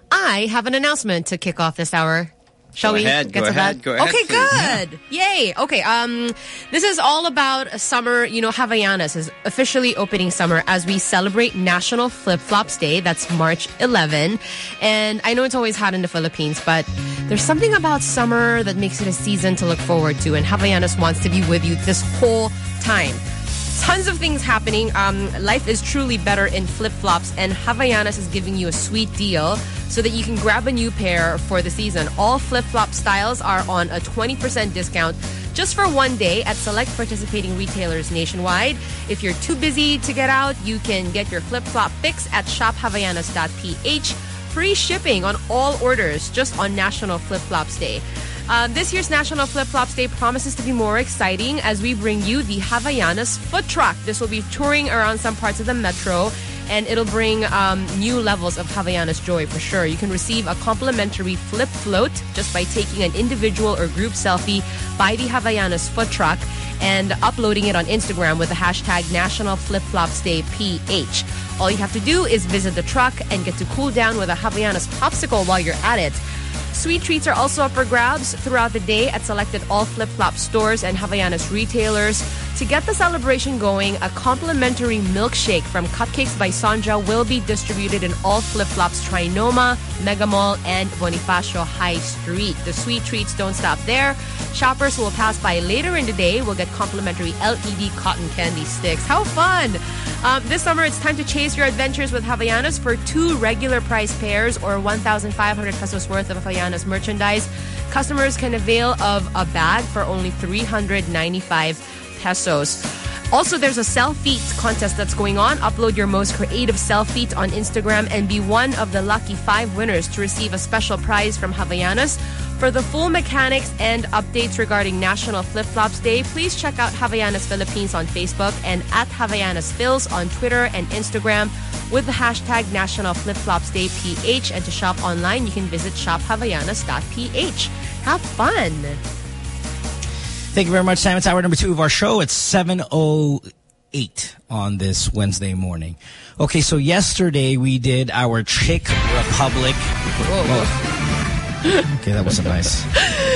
I have an announcement to kick off this hour. Shall go we ahead, get go to ahead, that? Go ahead, okay, please. good. Yay. Okay, um, this is all about summer. You know, Havaianas is officially opening summer as we celebrate National Flip-Flops Day. That's March eleventh. And I know it's always hot in the Philippines, but there's something about summer that makes it a season to look forward to. And Havaianas wants to be with you this whole time. Tons of things happening. Um, life is truly better in flip-flops, and Havaianas is giving you a sweet deal so that you can grab a new pair for the season. All flip-flop styles are on a twenty percent discount just for one day at select participating retailers nationwide. If you're too busy to get out, you can get your flip-flop fix at shop havaianas dot p h. Free shipping on all orders just on National Flip-Flops Day. Uh, this year's National Flip-Flops Day promises to be more exciting as we bring you the Havaianas food truck. This will be touring around some parts of the metro, and it'll bring um, new levels of Havaianas joy for sure. You can receive a complimentary flip float just by taking an individual or group selfie by the Havaianas food truck and uploading it on Instagram with the hashtag National Flip-Flops Day P H. All you have to do is visit the truck and get to cool down with a Havaianas popsicle while you're at it. Sweet treats are also up for grabs throughout the day at selected all flip-flop stores and Havaianas retailers. To get the celebration going, a complimentary milkshake from Cupcakes by Sandra will be distributed in all flip-flops Trinoma, Mega Mall, and Bonifacio High Street. The sweet treats don't stop there. Shoppers who will pass by later in the day will get complimentary L E D cotton candy sticks. How fun! Um, this summer, it's time to chase your adventures with Havaianas. For two regular price pairs or one thousand five hundred pesos worth of Havaianas merchandise, customers can avail of a bag for only three hundred ninety-five pesos. Also, there's a selfie contest that's going on. Upload your most creative selfie on Instagram and be one of the lucky five winners to receive a special prize from Havaianas. For the full mechanics and updates regarding National Flip-Flops Day, please check out Havaianas Philippines on Facebook and at Havaianas Phils on Twitter and Instagram with the hashtag National Flip-Flops Day P H. And to shop online, you can visit shop havaianas dot p h. Have fun! Thank you very much, Sam. It's hour number two of our show. It's seven oh eight on this Wednesday morning. Okay, so yesterday we did our Chick Republic. Whoa. Okay, that wasn't nice.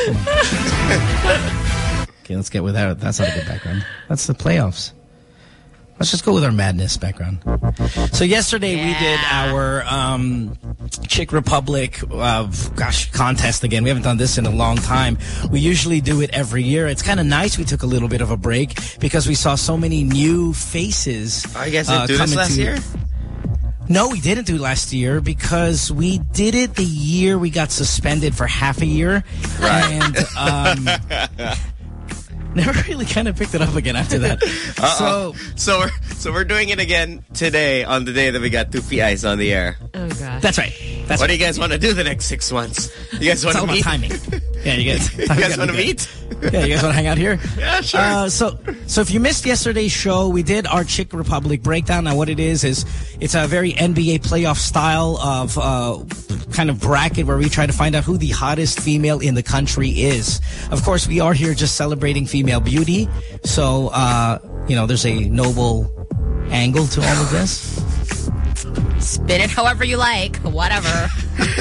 Okay, let's get with that. That's not a good background. That's the playoffs. Let's just go with our madness background. So yesterday yeah. we did our um, Chick Republic, uh, gosh, contest again. We haven't done this in a long time. We usually do it every year. It's kind of nice. We took a little bit of a break because we saw so many new faces. Oh, you guys didn't uh, do this last year? No, we didn't do last year because we did it the year we got suspended for half a year. Right. And um, never really kind of picked it up again after that. Uh-oh. So, so we're so we're doing it again today on the day that we got Tupi Ice on the air. Oh gosh. That's right. That's what right. do you guys want to do the next six months? You guys want to meet? Timing. Yeah, you guys. You guys want to meet? Yeah, you guys want to hang out here? Yeah, sure. Uh, so, so if you missed yesterday's show, we did our Chick Republic breakdown. Now, what it is is it's a very N B A playoff style of uh, kind of bracket where we try to find out who the hottest female in the country is. Of course, we are here just celebrating female beauty, so uh, you know there's a noble angle to all of this. Spin it however you like. Whatever.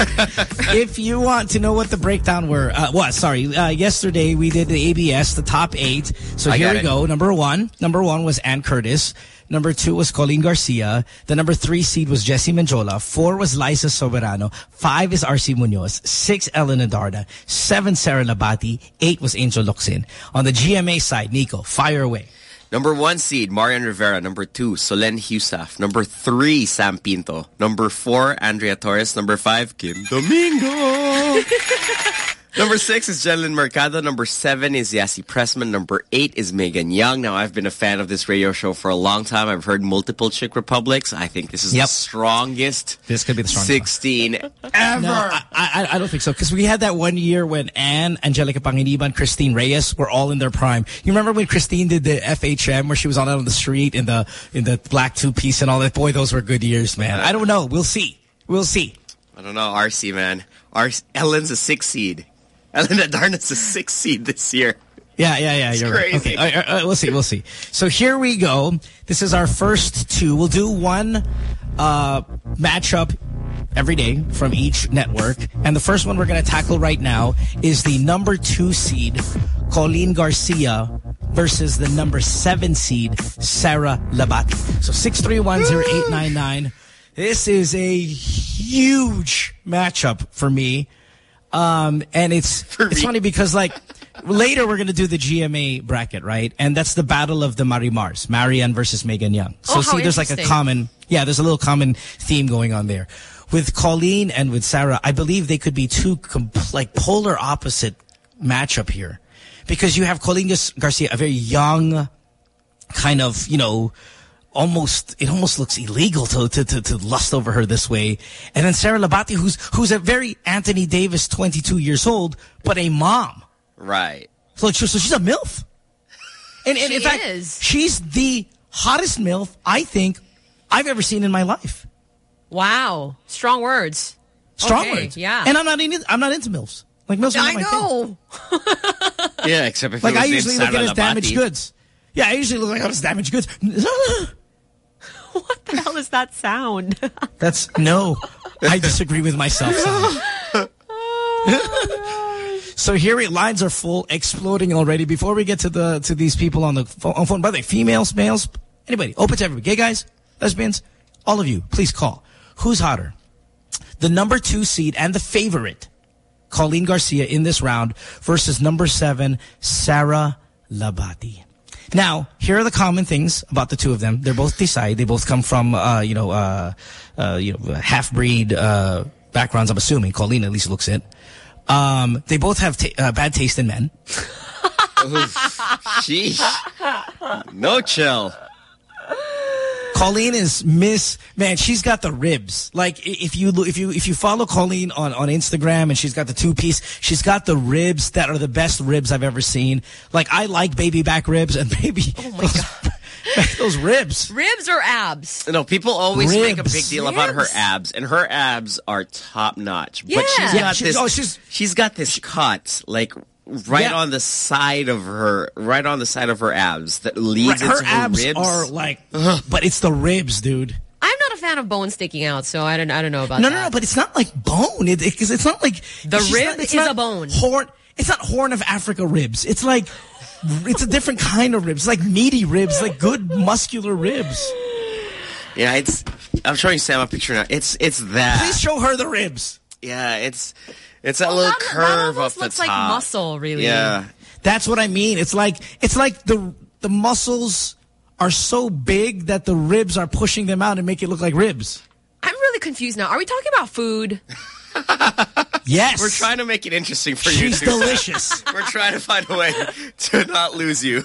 If you want to know what the breakdown were, uh, what? Sorry, uh, yesterday we did the A B S, the top eight. So I here we it. go. Number one, number one was Ann Curtis. Number two was Colleen Garcia. The number three seed was Jessie Menjola. Four was Liza Soberano. Five is R C Munoz. Six, Ellen Adarna. Seven, Sarah Labati. Eight was Angel Locsin. On the G M A side, Nico, fire away. Number one seed, Marian Rivera. Number two, Solen Husaf. Number three, Sam Pinto. Number four, Andrea Torres. Number five, Kim Domingo. Number six is Jenlyn Mercado. Number seven is Yassi Pressman. Number eight is Megan Young. Now, I've been a fan of this radio show for a long time. I've heard multiple Chick Republics. I think this is yep. the strongest This could be the strongest sixteen one. ever. No, I, I, I don't think so. Because we had that one year when Anne, Angelica Panginiban, Christine Reyes were all in their prime. You remember when Christine did the F H M where she was on out on the street in the in the black two-piece and all that? Boy, those were good years, man. I don't know. We'll see. We'll see. I don't know. R C, man. R C, Ellen's a six seed. Ellen Adarna's a six seed this year. Yeah, yeah, yeah. It's you're crazy. right. Okay, all right, all right, we'll see, we'll see. So here we go. This is our first two. We'll do one uh, matchup every day from each network. And the first one we're going to tackle right now is the number two seed, Colleen Garcia, versus the number seven seed, Sarah Labati. So six three one zero eight nine nine. This is a huge matchup for me. Um, and it's it's funny because, like, later we're going to do the G M A bracket, right? And that's the battle of the Marimars, Marian versus Megan Young. So oh, see, there's like a common, yeah, there's a little common theme going on there. With Colleen and with Sarah, I believe they could be two like polar opposite matchup here. Because you have Colleen Garcia, a very young kind of, you know, almost, it almost looks illegal to, to, to, to lust over her this way. And then Sarah Labati, who's, who's a very Anthony Davis, twenty-two years old, but a mom. Right. So, so she's a MILF. And, and she in fact, is. she's the hottest MILF I think I've ever seen in my life. Wow. Strong words. Strong okay, words. Yeah. And I'm not in, I'm not into MILFs. Like MILFs are not I my know. thing. Yeah, except if like it was I usually Sarah look at it as Labati. damaged goods. Yeah, I usually look at it as damaged goods. What the hell is that sound? That's no. I disagree with myself. Oh, so here it lines are full, exploding already. Before we get to the to these people on the phone, on phone by the way, females, males, anybody, open to everybody, gay guys, lesbians, all of you, please call. Who's hotter? The number two seed and the favorite, Colleen Garcia, in this round versus number seven, Sarah Labati. Now, here are the common things about the two of them. They're both Tisay. They both come from, uh, you know, uh, uh, you know, half-breed uh, backgrounds, I'm assuming. Colleen at least looks it. Um, they both have ta uh, bad taste in men. Oof, sheesh. No chill. Colleen is Miss, man, she's got the ribs. Like, if you if you if you follow Colleen on on Instagram and she's got the two piece, she's got the ribs that are the best ribs I've ever seen. Like, I like baby back ribs and baby oh my those, God. those ribs. Ribs or abs? No, people always Ribs. make a big deal about her Ribs. abs, and her abs are top notch. Yeah. But she's Yeah, got she's- this. oh, she's- she's got this cut, like right Yeah. on the side of her, right on the side of her abs that leads Right, her into her abs ribs. are like, but it's the ribs, dude. I'm not a fan of bones sticking out, so I don't I don't know about No, that. no, no, but it's not like bone. It, it, cause it's not like The she's rib not- it's is not a bone. Horn. It's not Horn of Africa ribs. It's like it's a different kind of ribs. It's like meaty ribs, like good muscular ribs. Yeah, it's. I'm showing Sam a picture now. It's it's that. Please show her the ribs. Yeah, it's it's that Well, little that, curve that almost up the looks top. like muscle, really. Yeah. That's what I mean. It's like it's like the the muscles are so big that the ribs are pushing them out and make it look like ribs. I'm really confused now. Are we talking about food? Yes. We're trying to make it interesting for you. She's too, Sam. delicious. We're trying to find a way to not lose you.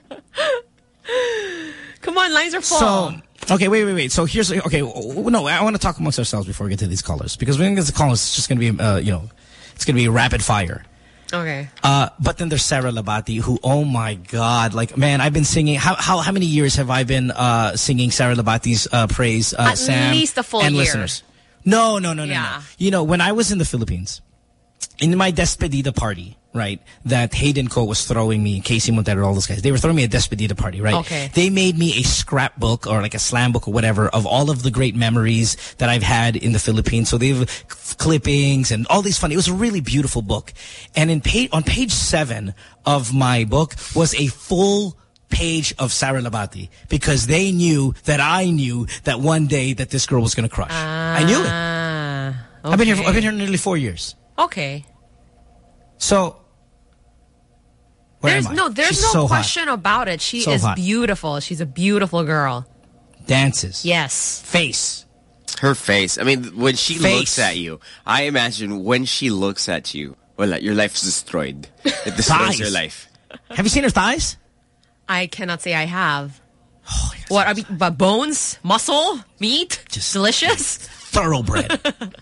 Come on, lines are full. So, okay, wait, wait, wait. So here's, okay, no, I want to talk amongst ourselves before we get to these callers. Because when we get to the callers, it's just going to be, uh, you know, it's going to be rapid fire. okay. Uh, but then there's Sarah Labati, who, oh my God, like, man, I've been singing, how how, how many years have I been uh, singing Sarah Labati's uh, praise, uh, At Sam, least a full and year. listeners? No, no, no, no, Yeah. no. You know, when I was in the Philippines, in my despedida party, right, that Hayden Co was throwing me, Casey Montero, all those guys, they were throwing me a despedida party, right? Okay. They made me a scrapbook or like a slam book or whatever of all of the great memories that I've had in the Philippines. So they have clippings and all these funny. It was a really beautiful book. And in page, on page seven of my book was a full page of Sarah Labati because they knew that I knew that one day that this girl was going to crush. I knew it. Ah, I've been here. okay. I've been here nearly four years. Okay. So, where There's am I? no, there's She's no so hot. question about it. She So is hot. beautiful. She's a beautiful girl. Dances. Yes. Face. Her face. I mean, when she Face. looks at you, I imagine when she looks at you, well, your life's destroyed. It destroys Thighs. your life. Have you seen her thighs? I cannot say I have. Oh, What are we, but bones, muscle, meat, Just- delicious. Thoroughbred.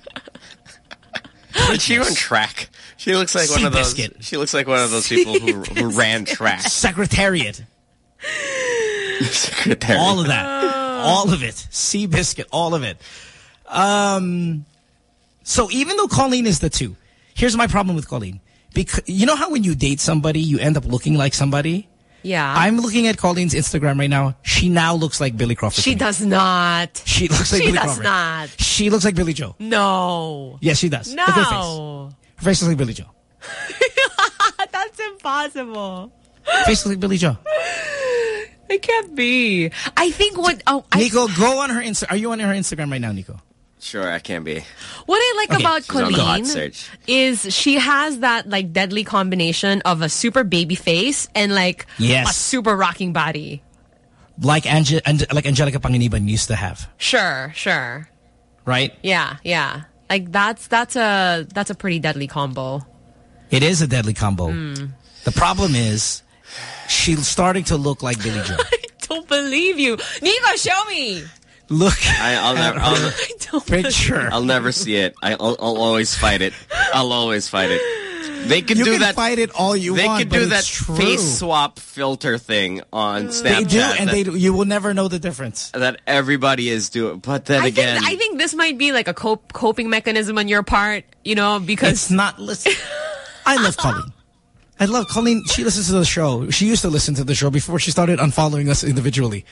Did she run track? She looks like one of those. Seabiscuit. She looks like one of those people who who ran track. Secretariat. Secretary. All of that. All of it. Seabiscuit. All of it. Um, so even though Colleen is the two, here's my problem with Colleen. because you know how when you date somebody, you end up looking like somebody? Yeah. I'm looking at Colleen's Instagram right now. She now looks like Billy Crawford. She does not. She looks like she Billy does Crawford. not. She looks like Billy Joe. No. Yes, she does. No. Look at her face. Her face looks like Billy Joe. That's impossible. Face looks like Billy Joe. It can't be. I think what... Oh, Nico, I, go on her Insta. Are you on her Instagram right now, Nico? Sure, I can be. What I like Okay. about She's on the hot Colleen search. is she has that like deadly combination of a super baby face and like Yes. a super rocking body. Like Ange Ange like Angelica Panginiban used to have, Sure, sure. right? Yeah, yeah. Like that's that's a that's a pretty deadly combo. It is a deadly combo. Mm. The problem is she's starting to look like Billy Joe. I don't believe you. Nico, show me. Look I, I'll never. I'll, don't picture. I'll never see it. I, I'll, I'll always fight it. I'll always fight it. They could You do can that. fight it all you they want, could but do it's that true. face swap filter thing on Snapchat. They do, and that, they do. You will never know the difference. that everybody is doing. But then I again, think I think this might be like a cope, coping mechanism on your part, you know, because It's not. Listen, I love Colleen. I love Colleen. She listens to the show. She used to listen to the show before she started unfollowing us individually.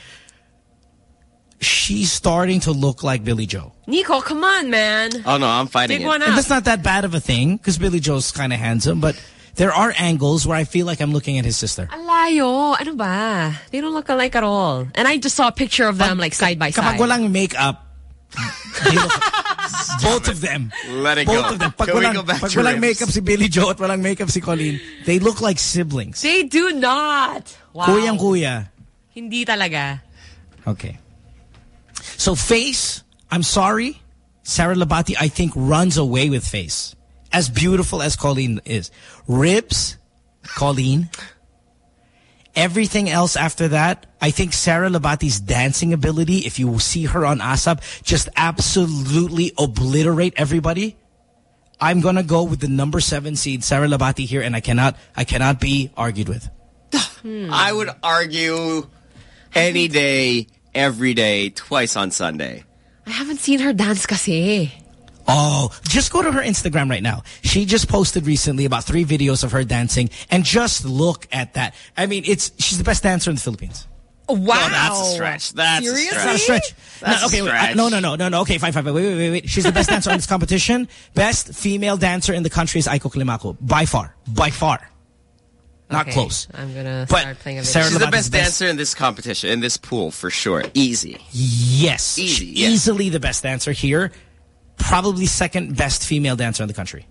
She's starting to look like Billy Joe. Nico, come on, man. oh no, I'm fighting Dig it. one And up. that's not that bad of a thing because Billy Joe's kind of handsome, but there are angles where I feel like I'm looking at his sister. Alayo. Ano ba? They don't look alike at all. And I just saw a picture of them like side by Kapag side. walang makeup, they look, both of them. Let it Both go. of them. Pag Can we walang, go back pag to walang ribs? makeup si Billy Joe at walang makeup si Colleen, they look like siblings. They do not. Wow. Kuyang kuya. Hindi talaga. Okay. So face, I'm sorry, Sarah Labati, I think, runs away with face. As beautiful as Colleen is. Ribs, Colleen. Everything else after that, I think Sarah Labati's dancing ability, if you see her on ASAP, just absolutely obliterate everybody. I'm going to go with the number seven seed, Sarah Labati here, and I cannot, I cannot be argued with. I would argue any day, every day, twice on Sunday. I haven't seen her dance kasi. Oh, just go to her Instagram right now. She just posted recently about three videos of her dancing, and just look at that. I mean, it's she's the best dancer in the Philippines. Wow. No, that's a stretch. That's Seriously? a It's not a stretch. stretch. That's no, okay, a wait, stretch. uh, no, no, no, no, no. Okay, fine, fine, fine. Wait, wait, wait, wait. She's the best dancer in this competition. Best female dancer in the country is Aiko Climaco. By far. By far. Not Okay, close. I'm gonna But start playing a video. Sarah She's the Labati's best best- dancer in this competition, in this pool, for sure. Easy. Yes. Easy, She- yeah. Easily the best dancer here. Probably second best female dancer in the country.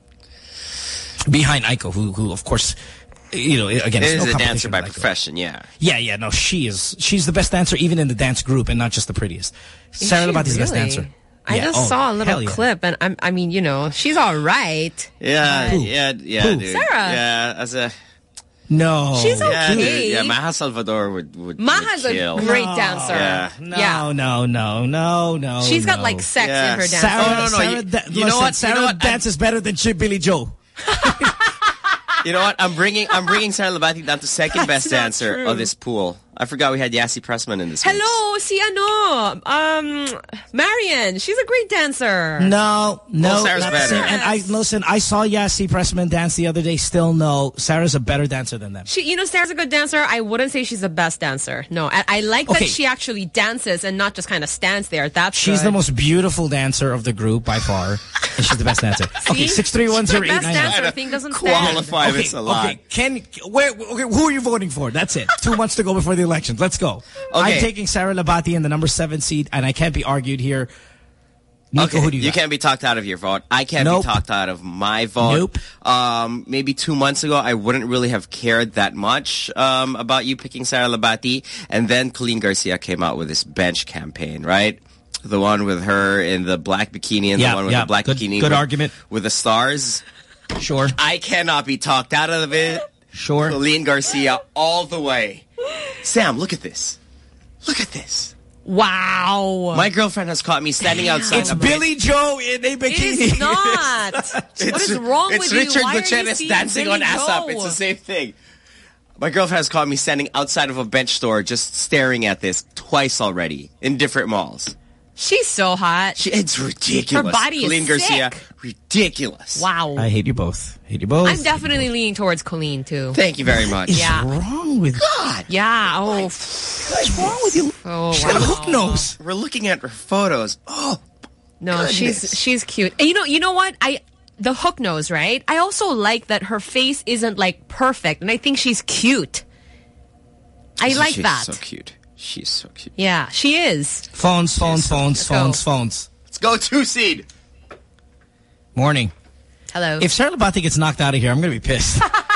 Behind Aiko, who, who of course, you know, again, It it's is no a dancer competition by with Aiko. profession, yeah. Yeah, yeah, no, she is. She's the best dancer even in the dance group and not just the prettiest. Is Sarah she Labati's the best really? dancer. I Yeah, just oh, saw a little hell yeah. clip, and I'm, I mean, you know, she's all right. Yeah, Who? yeah, yeah, Who? dude. Sarah. Yeah, as a... No. She's Yeah, okay. dude. Yeah, Maha Salvador would, would, Maha's would a kill. great No. dancer. Yeah. No, Yeah. no, no, no, no. She's got no. like sex Yeah. in her dance. Sarah, Oh, no, no, Sarah you- da- you know listen, what? You Sarah know what? dances better than Chip Billy Joe. You know what? I'm bringing I'm bringing Sarah Labati down to second best not dancer true. of this pool. I forgot we had Yassi Pressman in this. Hello, si ano, um, Marian. She's a great dancer. No, no. Well, Sarah's not better. Sarah. And I listen. I saw Yassi Pressman dance the other day. Still, no. Sarah's a better dancer than them. She, you know, Sarah's a good dancer. I wouldn't say she's the best dancer. No, I, I like Okay. that she actually dances and not just kind of stands there. That's She's good. the most beautiful dancer of the group by far, and she's the best dancer. Okay, six three one zero The eight best nine. dancer thing doesn't stand. Qualify Okay, this a lot. okay. Can where? Okay, who are you voting for? That's it. Two months to go before the elections. Let's go. Okay. I'm taking Sarah Labati in the number seven seed, and I can't be argued here. Nico, Okay, who do you, you got? can't be talked out of your vote. I can't Nope. be talked out of my vote. Nope. Um, maybe two months ago, I wouldn't really have cared that much um, about you picking Sarah Labati. And then Colleen Garcia came out with this bench campaign, right? The one with her in the black bikini and Yeah, the one with yeah. the black Good- bikini. good with, argument. With the stars. Sure. I cannot be talked out of it. Sure. Colleen Garcia all the way. Sam, look at this. Look at this. Wow. My girlfriend has caught me standing outside. It's a Billy Joe in a bikini. It's not. what is wrong it's with Richard you? Why are you Gutierrez seeing dancing Billy on ASAP. Joe? It's the same thing. My girlfriend has caught me standing outside of a bench store just staring at this twice already in different malls. She's so hot. She, it's ridiculous. Her body Colleen is Garcia, sick. ridiculous. Wow. I hate you both. Hate you both. I'm definitely leaning towards Colleen, too. Thank you very much. What is Yeah. wrong with God? Yeah. Oh. What's wrong with you? Oh, She's got a wow. hook nose. We're looking at her photos. Oh, No, goodness. she's she's cute. And you know, you know what? I the hook nose, right? I also like that her face isn't like perfect, and I think she's cute. I She's- like she's that. so cute. She's so cute. Yeah, she is. Phones, phones, phones, Let's phones, go. phones. Let's go two seed. Morning. Hello. If Sarah Labate gets knocked out of here, I'm going to be pissed.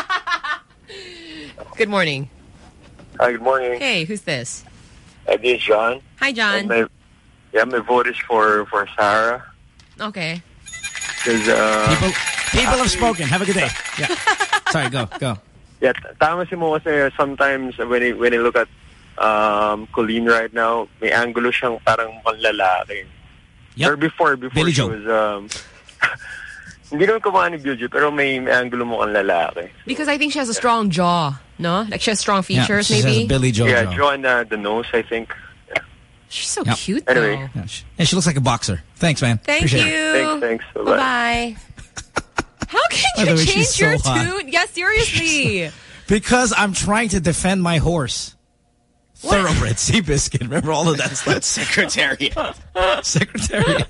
Good morning. Hi, good morning. Hey, who's this? Uh, this is John. Hi, John. And my, yeah, my vote is for, for Sarah. Okay. Because, uh, people people have spoken. Have a good day. Yeah. Sorry, go, go. yeah, t- tama si mo kasi sometimes when I, when I look at um, Colleen right now, may angulo siyang parang panlalaki. Yep. Or before, before Billy she Joe. was, um, hindi naman kumakain ni Billy Joe, pero may, may angulo mo kang lalaki. Because I think she has a strong jaw, no? Like she has strong features, yeah, she maybe? has Billy Joe. Yeah, jaw. Joe and uh, the nose, I think. She's so Yep. cute, Anyway. though. Yeah, she, yeah, she looks like a boxer. Thanks, man. Thank Appreciate you. it. Thanks, thanks. Bye-bye. Bye-bye. How By can the you way, change she's so your hot. tune? Yeah, seriously. Because I'm trying to defend my horse. Thoroughbred Seabiscuit. Remember all of that stuff? Secretariat. Secretariat.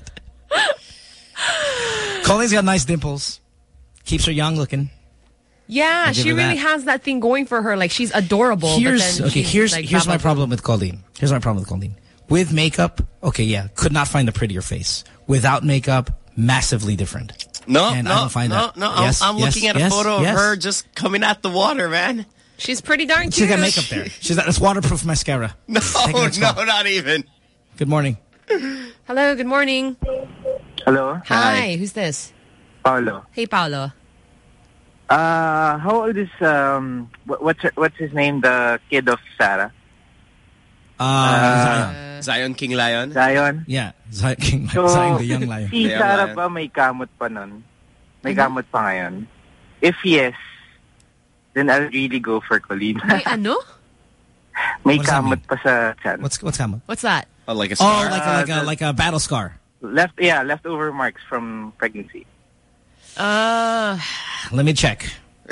Colleen's got nice dimples. Keeps her young looking. Yeah, I'll give she her really that. has that thing going for her. Like, she's adorable. Here's but then okay. she's Here's like, here's blah, my blah, problem with Colleen. Here's my problem with Colleen. With makeup, okay, yeah, could not find a prettier face. Without makeup, massively different. No, And no, I don't find no, that. no. I'm- Yes, I'm, yes, looking at yes, a photo yes. of her just coming out the water, man. She's pretty darn cute. She's got makeup there. She's got this waterproof mascara. No, Take the next no, call. not even. Good morning. Hello, good morning. Hello? Hi, who's this? Paolo. Hey, Paolo. Uh, how old is, um, what- what's her, what's his name, the kid of Sarah? Uh, Zion. Zion King Lion. Zion? Yeah, Zion, King, So, Zion the young lion. si The young Sarah lion. ba may kamot pa nun? May kamot pa ngayon? If yes, then I'll really go for Colleen. May ano? May What does that mean? kamot pa sa chan. What's what's coming? What's that? Oh, like a Oh, scar. like a, like a like a battle scar. Left, yeah, leftover marks from pregnancy. Uh, Let me check.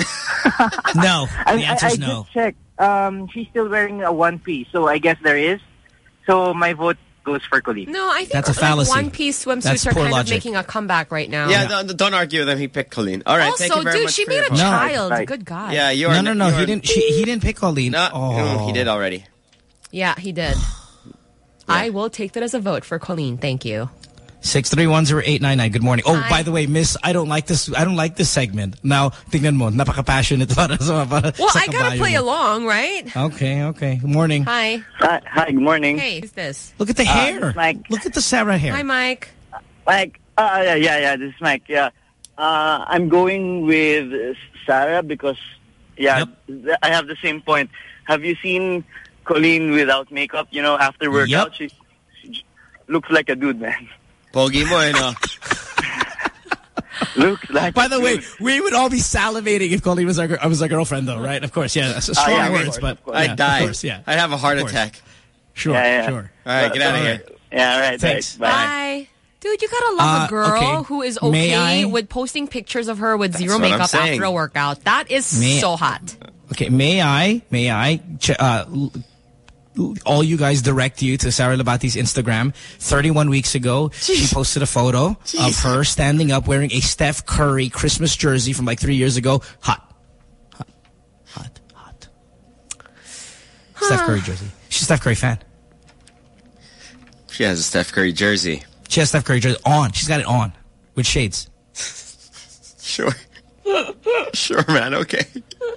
No, I, the I, answer I is no. just checked. Um, she's still wearing a one piece, so I guess there is. So my vote goes for Colleen. no, I think That's a like, fallacy. one-piece swimsuits That's are poor kind logic. of making a comeback right now. Yeah, don't, don't argue with him. He picked Colleen. All right, also, thank you very dude, much she for made your a call. child. Right. Good guy. Yeah, you are. No, no, no. you He are- didn't. She, he didn't pick Colleen. No, oh. no, he did already. Yeah, he did. I will take that as a vote for Colleen. Thank you. Six three one zero eight nine nine. Good morning. Oh, Hi. by the way, Miss, I don't like this. I don't like this segment. Now, tingnan mo, napaka-passionate para sa para Well, sa I gotta kabayo play mo. along, right? Okay, okay. Good morning. Hi. Hi, hi, good morning. Hey, who's this? Look at the Uh, hair. this is Mike. Look at the Sarah hair. Hi, Mike. Mike, uh, yeah, yeah, yeah, this is Mike, yeah. Uh, I'm going with Sarah because, yeah, th- I have the same point. Have you seen Colleen without makeup, you know, after workout? She, she looks like a dude, man. Pogi mo, eh, no? Looks like By a the way, dude. we would all be salivating if Colleen was our, gir- was our girlfriend, though, right? Of course, yeah. That's strong Ah, yeah, of words, course, but of course. I'd yeah, die. Of course, yeah. I'd have a heart Of course. attack. Sure, Yeah, yeah. sure. All right, get out of All here. right. Yeah, all right, Thanks. Bye. Bye. Dude, you gotta love Uh, a girl okay. who is May okay I? with posting pictures of her with zero what I'm makeup saying. after a workout. That is May- so hot. Okay, may I, may I, ch- uh, l- l- all you guys direct you to Sarah Labate's Instagram. thirty-one weeks ago, she posted a photo of her standing up wearing a Steph Curry Christmas jersey from like three years ago. Hot. Hot. Hot. Hot. Steph Curry jersey. She's a Steph Curry fan. She has a Steph Curry jersey. She has Steph Curry jersey on. She's got it on with shades. Sure. Sure, man. Okay.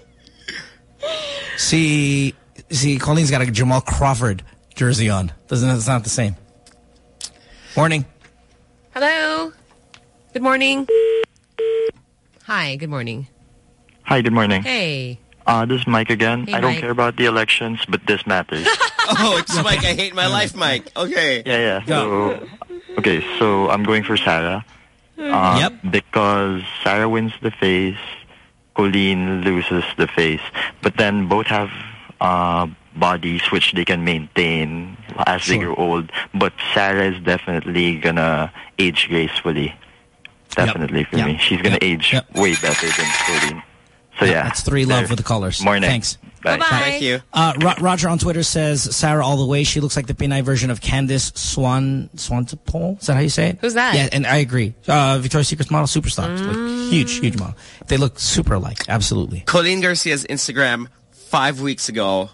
See, see, Colleen's got a Jamal Crawford jersey on. Doesn't it's not the same. Morning. Hello. Good morning. Hi, good morning. Hi, good morning. Hey. Uh, this is Mike again. Hey, I don't Mike. care about the elections, but this matters. Oh, it's Mike. I hate my life, Mike. Okay. Yeah, yeah. So, okay, so I'm going for Sarah. Uh, Yep. Because Sarah wins the face, Colleen loses the face. But then both have uh, bodies which they can maintain as Sure. they grow old. But Sarah is definitely gonna age gracefully. Definitely for Yep. me. She's gonna Yep. age Yep. way better than Colleen. So yeah. That's three love There's with the colors. More next. Thanks. Bye. Thank you. Uh, Ro Roger on Twitter says, Sarah all the way. She looks like the Pinay version of Candice Swan Swantopol. Is that how you say it? Who's that? Yeah, and I agree. Uh, Victoria's Secret's model, superstar. Like, huge, huge model. They look super alike. Absolutely. Colleen Garcia's Instagram five weeks ago.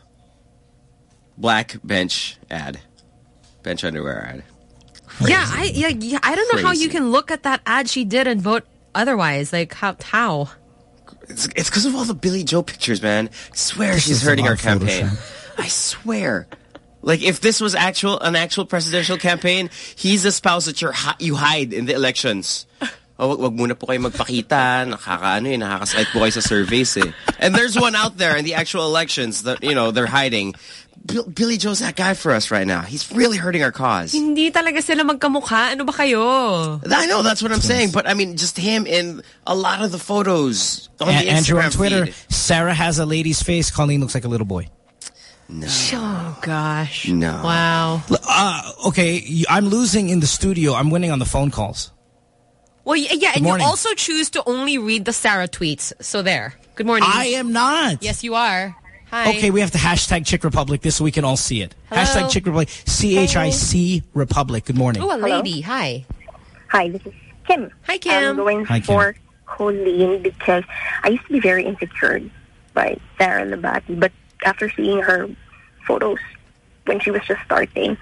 Black bench ad. Bench underwear ad. Yeah, I yeah, yeah I don't know how Crazy. you can look at that ad she did and vote otherwise. Like how how? It's it's because of all the Billy Joe pictures, man. I swear This she's is a hurting lot our of campaign. Photoshop. I swear. Like if this was actual an actual presidential campaign, he's the spouse that you're hi you hide in the elections. Oh, wag, wag muna po kayo magpakita. Nakakaano eh, nakakasite po kayo sa surveys eh. And there's one out there in the actual elections that, you know, they're hiding. Bill, Billy Joe's that guy for us right now. He's really hurting our cause. Hindi talaga sila magkamukha. Ano ba kayo? I know, that's what I'm saying. But, I mean, just him in a lot of the photos on A the Instagram Andrew on Twitter, feed. Sarah has a lady's face. Colleen looks like a little boy. No. Oh, gosh. No. Wow. Uh, okay, y- I'm losing in the studio. I'm winning on the phone calls. Well, yeah, yeah and you morning. also choose to only read the Sarah tweets. So there. Good morning. I am not. Yes, you are. Hi. Okay, we have to hashtag Chick Republic this so we can all see it. Hello? Hashtag Chick Republic. C H I C Republic. Good morning. Oh, a Hello? lady. Hi. Hi, this is Kim. Hi, Kim. I'm going Hi, Kim. for Colleen because I used to be very insecure by Sarah Labati, but after seeing her photos when she was just starting,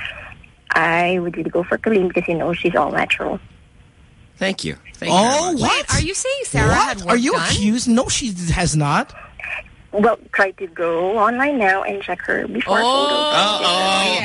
I would really go for Colleen because, you know, she's all natural. Thank you. Thank you Oh, very much. what? Are you saying Sarah what? had work Are you done? accused? No, she has not. Well, try to go online now and check her before Oh, photos.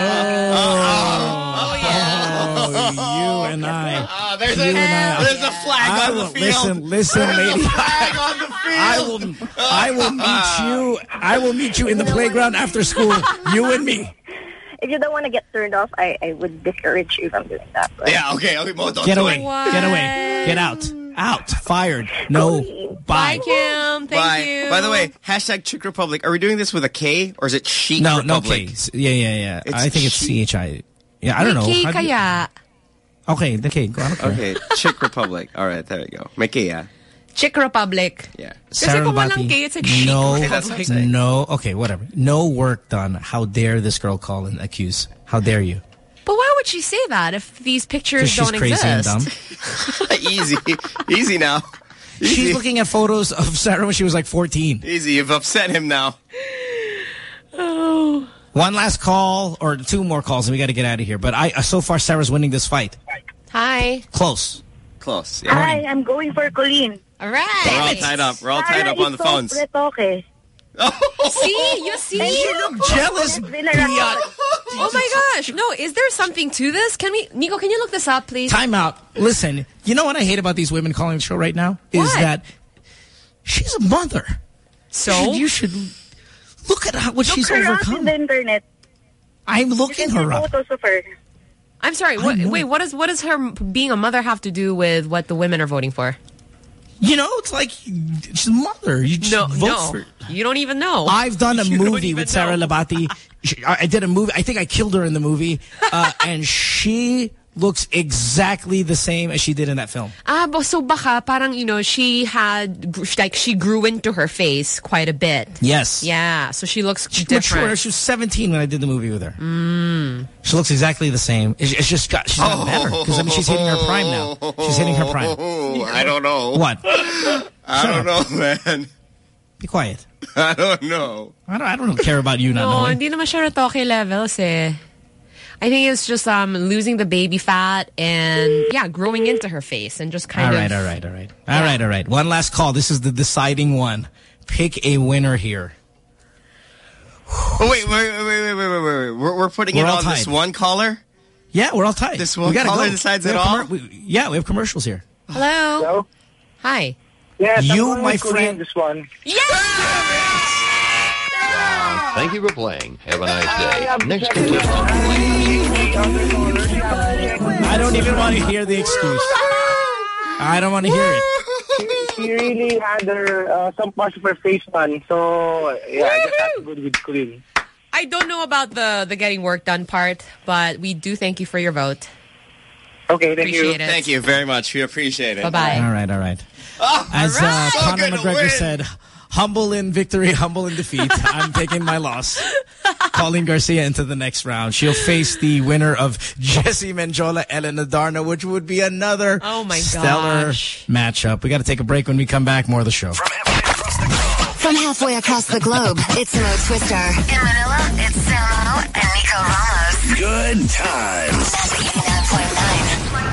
Oh, you and I. Oh, there's, You a, and I. there's a flag I on will, the field. listen, listen, There's lady. a flag on the field. I will, I will meet you. I will meet you in the playground after school. You and me. If you don't want to get turned off, I, I would discourage you from doing that. But Yeah, okay. okay well, don't Get do away. it. Get away. Get out. Out. Fired. No. Bye, Bye. Kim. Thank Bye. you. By the way, hashtag Chick Republic. Are we doing this with a K or is it Chic No, no Republic? K. Yeah, yeah, yeah. It's I think it's she- C H I. Yeah, I don't know. May K How do you- kaya. Okay, the K. Go on. Okay, Chick Republic. All right, there you go. May K, yeah. Chick Republic. Yeah. Kasi kung walang K, it's like Chic no, Okay, that's what I'm saying. no, okay, whatever. No work done. How dare this girl call and accuse? How dare you? But why would she say that if these pictures Because she's don't crazy exist? and dumb. Easy. Easy now. Easy. She's looking at photos of Sarah when she was like fourteen. Easy. You've upset him now. Oh. One last call, or two more calls, and we got to get out of here. But I, uh, so far, Sarah's winning this fight. Hi. Close. Close. Yeah. Hi, I'm going for Colleen. All We're all right. tied up. We're all tied Sarah up on is the so phones. pretoke. See? You see? You look jealous, biatch. Oh my gosh. No, is there something to this? Can we, Nico, can you look this up, please? Time out. Listen, you know what I hate about these women calling the show right now? Is What? that she's a mother. So? You should, you should look at how, what Look she's her up overcome. in the internet. I'm You looking can see her up. photos of her. I'm sorry. What, wait, what does what does her being a mother have to do with what the women are voting for? You know, it's like she's a mother. You just No, vote no. for her. You don't even know. I've done a You don't movie even with Sarah know. Labati. She- I I did a movie. I think I killed her in the movie. Uh, and she looks exactly the same as she did in that film. Ah, but so baka parang, you know, she had, like, she grew into her face quite a bit. Yes. Yeah, so she looks She different. matured. She was seventeen when I did the movie with her. Mm. She looks exactly the same. It's, it's just got, she's not better. Because, I mean, she's hitting her prime now. She's hitting her prime. I don't know. What? I Shut don't know, man. Be quiet. I don't know. I don't, I don't care about you not No, knowing. hindi naman siya retoke levels eh. I think it's just um losing the baby fat and, yeah, growing into her face and just kind All of... right, all right, all right. All right, all right. One last call. This is the deciding one. Pick a winner here. Oh, wait, wait, wait, wait, wait, wait, wait, wait. We're, we're putting We're it all on this tied. one caller? Yeah, we're all tied. This We one gotta caller go. decides We it have all? commer- we- yeah, we have commercials here. Hello? Hello? Hi. Yes, You, I'm going my with Colleen friend- this one. Thank you for playing. Have a nice day. Next contestant. I don't even want to hear the excuse. I don't want to hear it. she really had her uh, some parts of her face done. So yeah, I guess that's good with Colleen. I don't know about the the getting work done part, but we do thank you for your vote. Okay, thank appreciate you. It. Thank you very much. We appreciate it. Bye-bye. All right, all right. Oh, As all right. uh, So Conor McGregor win. said, humble in victory, humble in defeat. I'm taking my loss. Calling Garcia into the next round. She'll face the winner of Jessie Menjola, Elena Darna, which would be another oh my stellar gosh. matchup. We got to take a break. When we come back, more of the show. From halfway across the globe, it's Mo Twister. In Manila, it's Samo and Nico Ramos. Good times. eighty-nine point nine.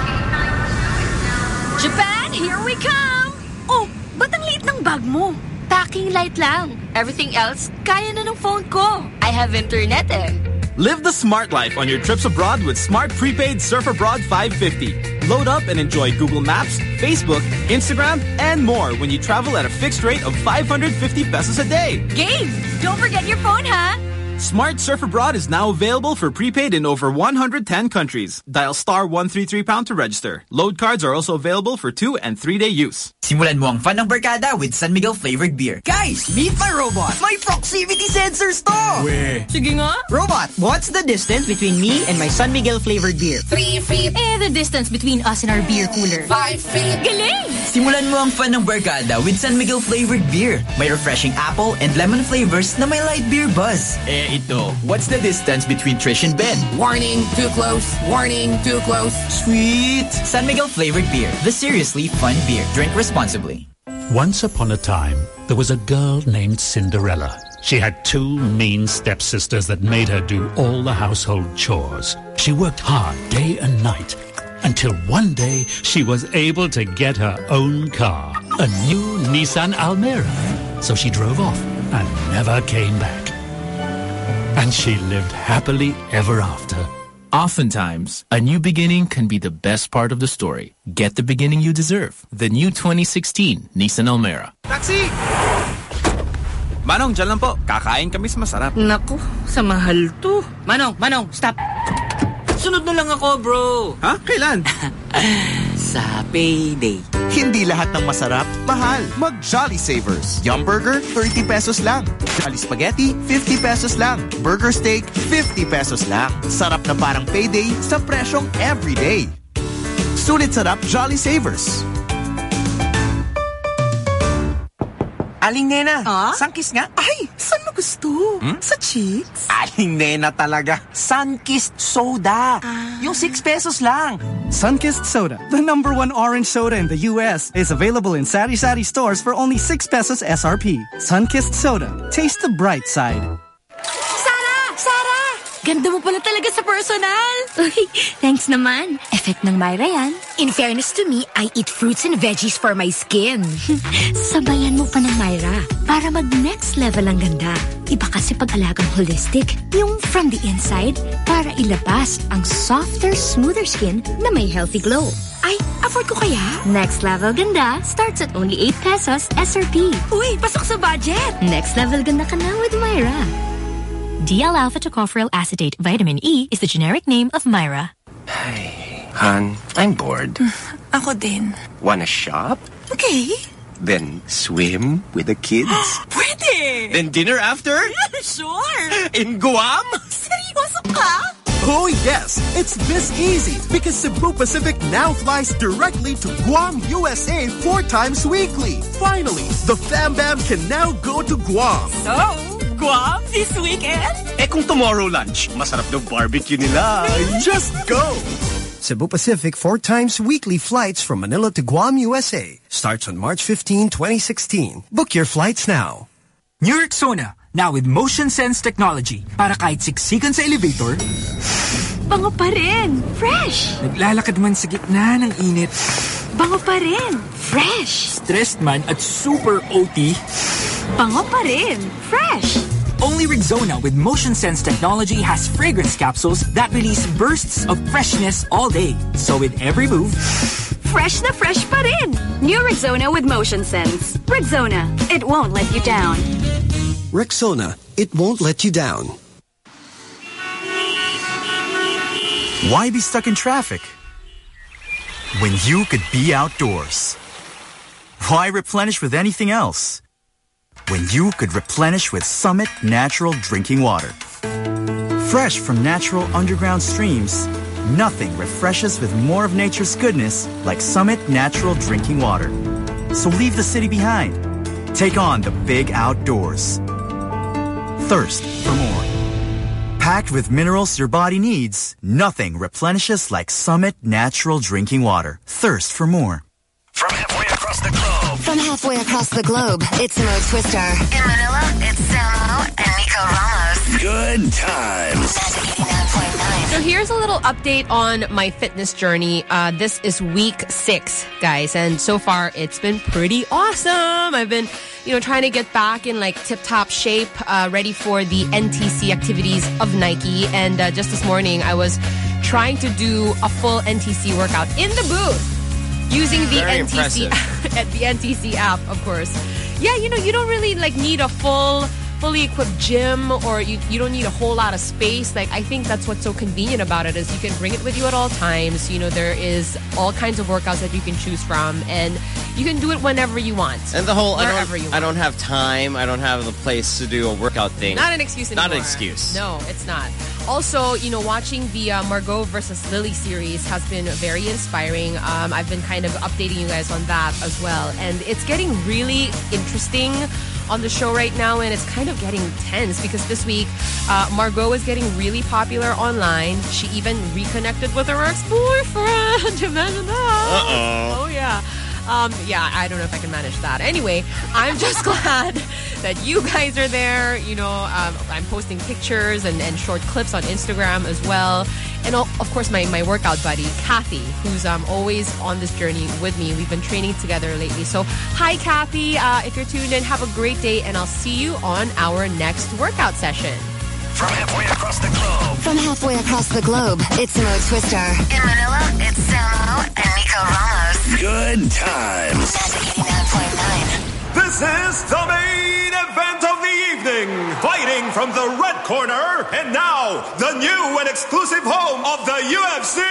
Japan, here we come! Oh, ba't ang liit ng bag mo? Packing light lang. Everything else, kaya na ng phone ko. I have internet eh. Live the smart life on your trips abroad with Smart Prepaid Surf Abroad five fifty. Load up and enjoy Google Maps, Facebook, Instagram, and more when you travel at a fixed rate of five hundred fifty pesos a day. Game! Don't forget your phone, ha? Smart Surf Abroad is now available for prepaid in over one hundred ten countries. Dial star one three three pound to register. Load cards are also available for two and three day use. Simulan mo ang fun ng barkada with San Miguel flavored beer. Guys, meet my robot. My proximity sensors to. Weh. Sige nga. Robot, what's the distance between me and my San Miguel flavored beer? Three feet. Eh, the distance between us and our beer cooler. Five feet. Galing! Simulan mo ang fun ng barkada with San Miguel flavored beer. May refreshing apple and lemon flavors na may light beer buzz. Eh, ito. What's the distance between Trish and Ben? Warning, too close. Warning, too close. Sweet. San Miguel flavored beer. The seriously fun beer. Drink responsibly. Once upon a time, there was a girl named Cinderella. She had two mean stepsisters that made her do all the household chores. She worked hard day and night until one day she was able to get her own car, a new Nissan Almera. So she drove off and never came back. And she lived happily ever after. Oftentimes, a new beginning can be the best part of the story. Get the beginning you deserve. The new twenty sixteen Nissan Almera. Taxi! Manong, dyan lang po. Kakain kami sa masarap. Naku, sa mahal to. Manong, Manong, stop. Sunod na lang ako, bro. Ha? Kailan? Sa payday. Hindi lahat ng masarap, mahal. Mag Jolly Savers. Yum Burger, thirty pesos lang. Jolly Spaghetti, fifty pesos lang. Burger Steak, fifty pesos lang. Sarap na parang payday sa presyong everyday. Sulit sarap Jolly Savers. Aling Nena, ah? Sunkist nga. Ay, saan mo gusto? Hmm? Sa cheeks? Aling Nena talaga. Sunkist Soda. Ah. Yung six pesos lang. Sunkist Soda, the number one orange soda in the U S, is available in Sari Sari stores for only six pesos S R P. Sunkist Soda. Taste the bright side. Sarah! Sarah! Ganda mo pala talaga sa personal. Uy, thanks naman. Effect ng Myra yan. In fairness to me, I eat fruits and veggies for my skin. Sabayan mo pa ng Myra para mag-next level ang ganda. Iba kasi pag-alagang holistic. Yung from the inside para ilabas ang softer, smoother skin na may healthy glow. Ay, afford ko kaya? Next level ganda starts at only eight pesos S R P. Uy, pasok sa budget. Next level ganda ka na with Myra. D L-alpha tocopherol acetate vitamin E is the generic name of Myra. Hey, hon, I'm bored. Ako din. Wanna shop? Okay. Then swim with the kids? Pwede! Then dinner after? Sure! In Guam? Seryoso ka? Oh yes, it's this easy because Cebu Pacific now flies directly to Guam, U S A four times weekly. Finally, the Fam Bam can now go to Guam. So, Guam this weekend? Eh kung tomorrow lunch, masarap na barbecue nila. Just go! Cebu Pacific four times weekly flights from Manila to Guam, U S A. Starts on March fifteenth, twenty sixteen. Book your flights now. New Rexona, now with motion sense technology. Para kahit siksikan sa elevator, Bango pa rin. Fresh. naglalakad man sa gitna ng init, Bango pa rin. Fresh. stressed man at super O T. Bango pa rin. Fresh. Only Rexona with motion sense technology has fragrance capsules that release bursts of freshness all day. So with every move, Fresh na fresh pa rin. New Rexona with motion sense. Rexona, it won't let you down. Rexona, it won't let you down. Why be stuck in traffic when you could be outdoors? Why replenish with anything else when you could replenish with Summit Natural Drinking Water? Fresh from natural underground streams, nothing refreshes with more of nature's goodness like Summit Natural Drinking Water. So leave the city behind. Take on the big outdoors. Thirst for more. Packed with minerals your body needs, nothing replenishes like Summit Natural Drinking Water. Thirst for more. From halfway across the globe. From halfway across the globe, it's Mo Twister. In Manila, it's Samo and Nico Ramos. Good times. So here's a little update on my fitness journey. Uh, this is week six, guys. And so far, it's been pretty awesome. I've been, you know, trying to get back in like tip-top shape, uh, ready for the N T C activities of Nike. And uh, just this morning, I was trying to do a full N T C workout in the booth. Using the Very N T C at the N T C app, of course. Yeah, you know, you don't really like need a full, fully equipped gym, or you you don't need a whole lot of space. Like, I think that's what's so convenient about it is you can bring it with you at all times. You know, there is all kinds of workouts that you can choose from, and you can do it whenever you want. And the whole I wherever don't you I want. don't have time, I don't have the place to do a workout thing. Not an excuse anymore. Not an excuse. No, it's not. Also, you know, watching the uh, Margot versus Lily series has been very inspiring. Um, I've been kind of updating you guys on that as well. And it's getting really interesting on the show right now, and it's kind of getting tense because this week, uh, Margot is getting really popular online. She even reconnected with her ex-boyfriend. Imagine that. Uh-oh. Oh, yeah. Um, yeah, I don't know if I can manage that. Anyway, I'm just glad that you guys are there. You know, um, I'm posting pictures and, and short clips on Instagram as well. And of course, my, my workout buddy, Kathy, who's um, always on this journey with me. We've been training together lately. So, hi, Kathy. Uh, if you're tuned in, have a great day. And I'll see you on our next workout session. From halfway across the globe. From halfway across the globe, it's Mo Twister. In Manila, it's Samo and Nico Ramos. Good times. Magic eighty-nine point nine. This is the main event of the evening. Fighting from the red corner, and now the new and exclusive home of the U F C,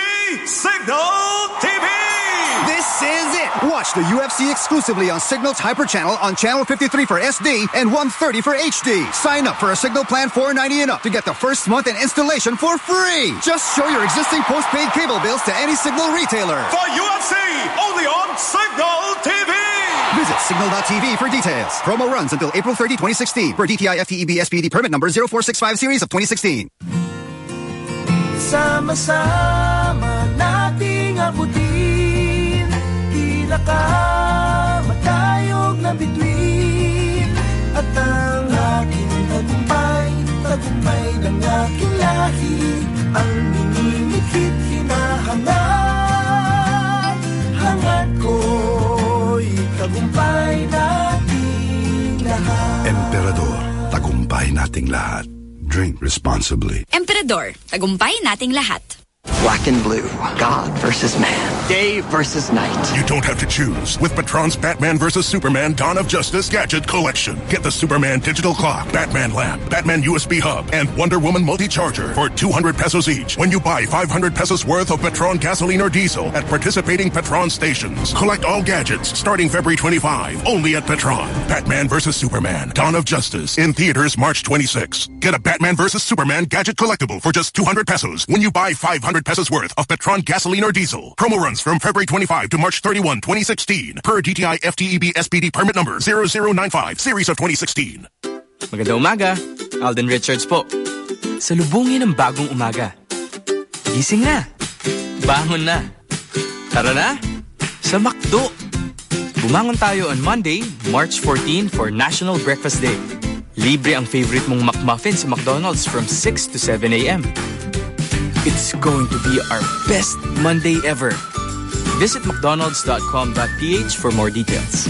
Signal T V. This is it. Watch the U F C exclusively on Signal's Hyper Channel on Channel fifty-three for S D and one thirty for H D. Sign up for a Signal plan four ninety and up to get the first month and installation for free. Just show your existing postpaid cable bills to any Signal retailer. For U F C, only on Signal T V. Visit signal dot T V for details. Promo runs until April thirtieth, twenty sixteen. Per D T I F T E B S P D permit number zero four six five series of twenty sixteen. Sama-sama nating abutin, tila ka matayog na bituin, at ang aking tagumpay, tagumpay ng aking lahi, ang minimikit hinahangat, hangat ko'y tagumpay nating lahat. Emperador, tagumpay nating lahat. Drink responsibly. Emperador, tagumpay nating lahat. Black and blue, God versus man, day versus night. You don't have to choose with Petron's Batman versus Superman Dawn of Justice Gadget Collection. Get the Superman digital clock, Batman lamp, Batman U S B hub, and Wonder Woman multi-charger for two hundred pesos each when you buy five hundred pesos worth of Petron gasoline or diesel at participating Petron stations. Collect all gadgets starting February twenty-fifth, only at Petron. Batman versus Superman Dawn of Justice in theaters March twenty-sixth. Get a Batman versus Superman gadget collectible for just two hundred pesos when you buy five hundred pesos worth of Petron gasoline or diesel. Promo runs from February twenty-fifth to March thirty-first, twenty sixteen. Per D T I F T E B S P D permit number zero zero nine five series of twenty sixteen. Magandang umaga, Alden Richards po. Salubungin ang bagong umaga. Gising na. Bangon na. Tara na. Sa McDo. Bumangon tayo on Monday, March fourteenth for National Breakfast Day. Libre ang favorite mong McMuffin sa McDonald's from six to seven a m It's going to be our best Monday ever. Visit mcdonalds dot com dot p h for more details.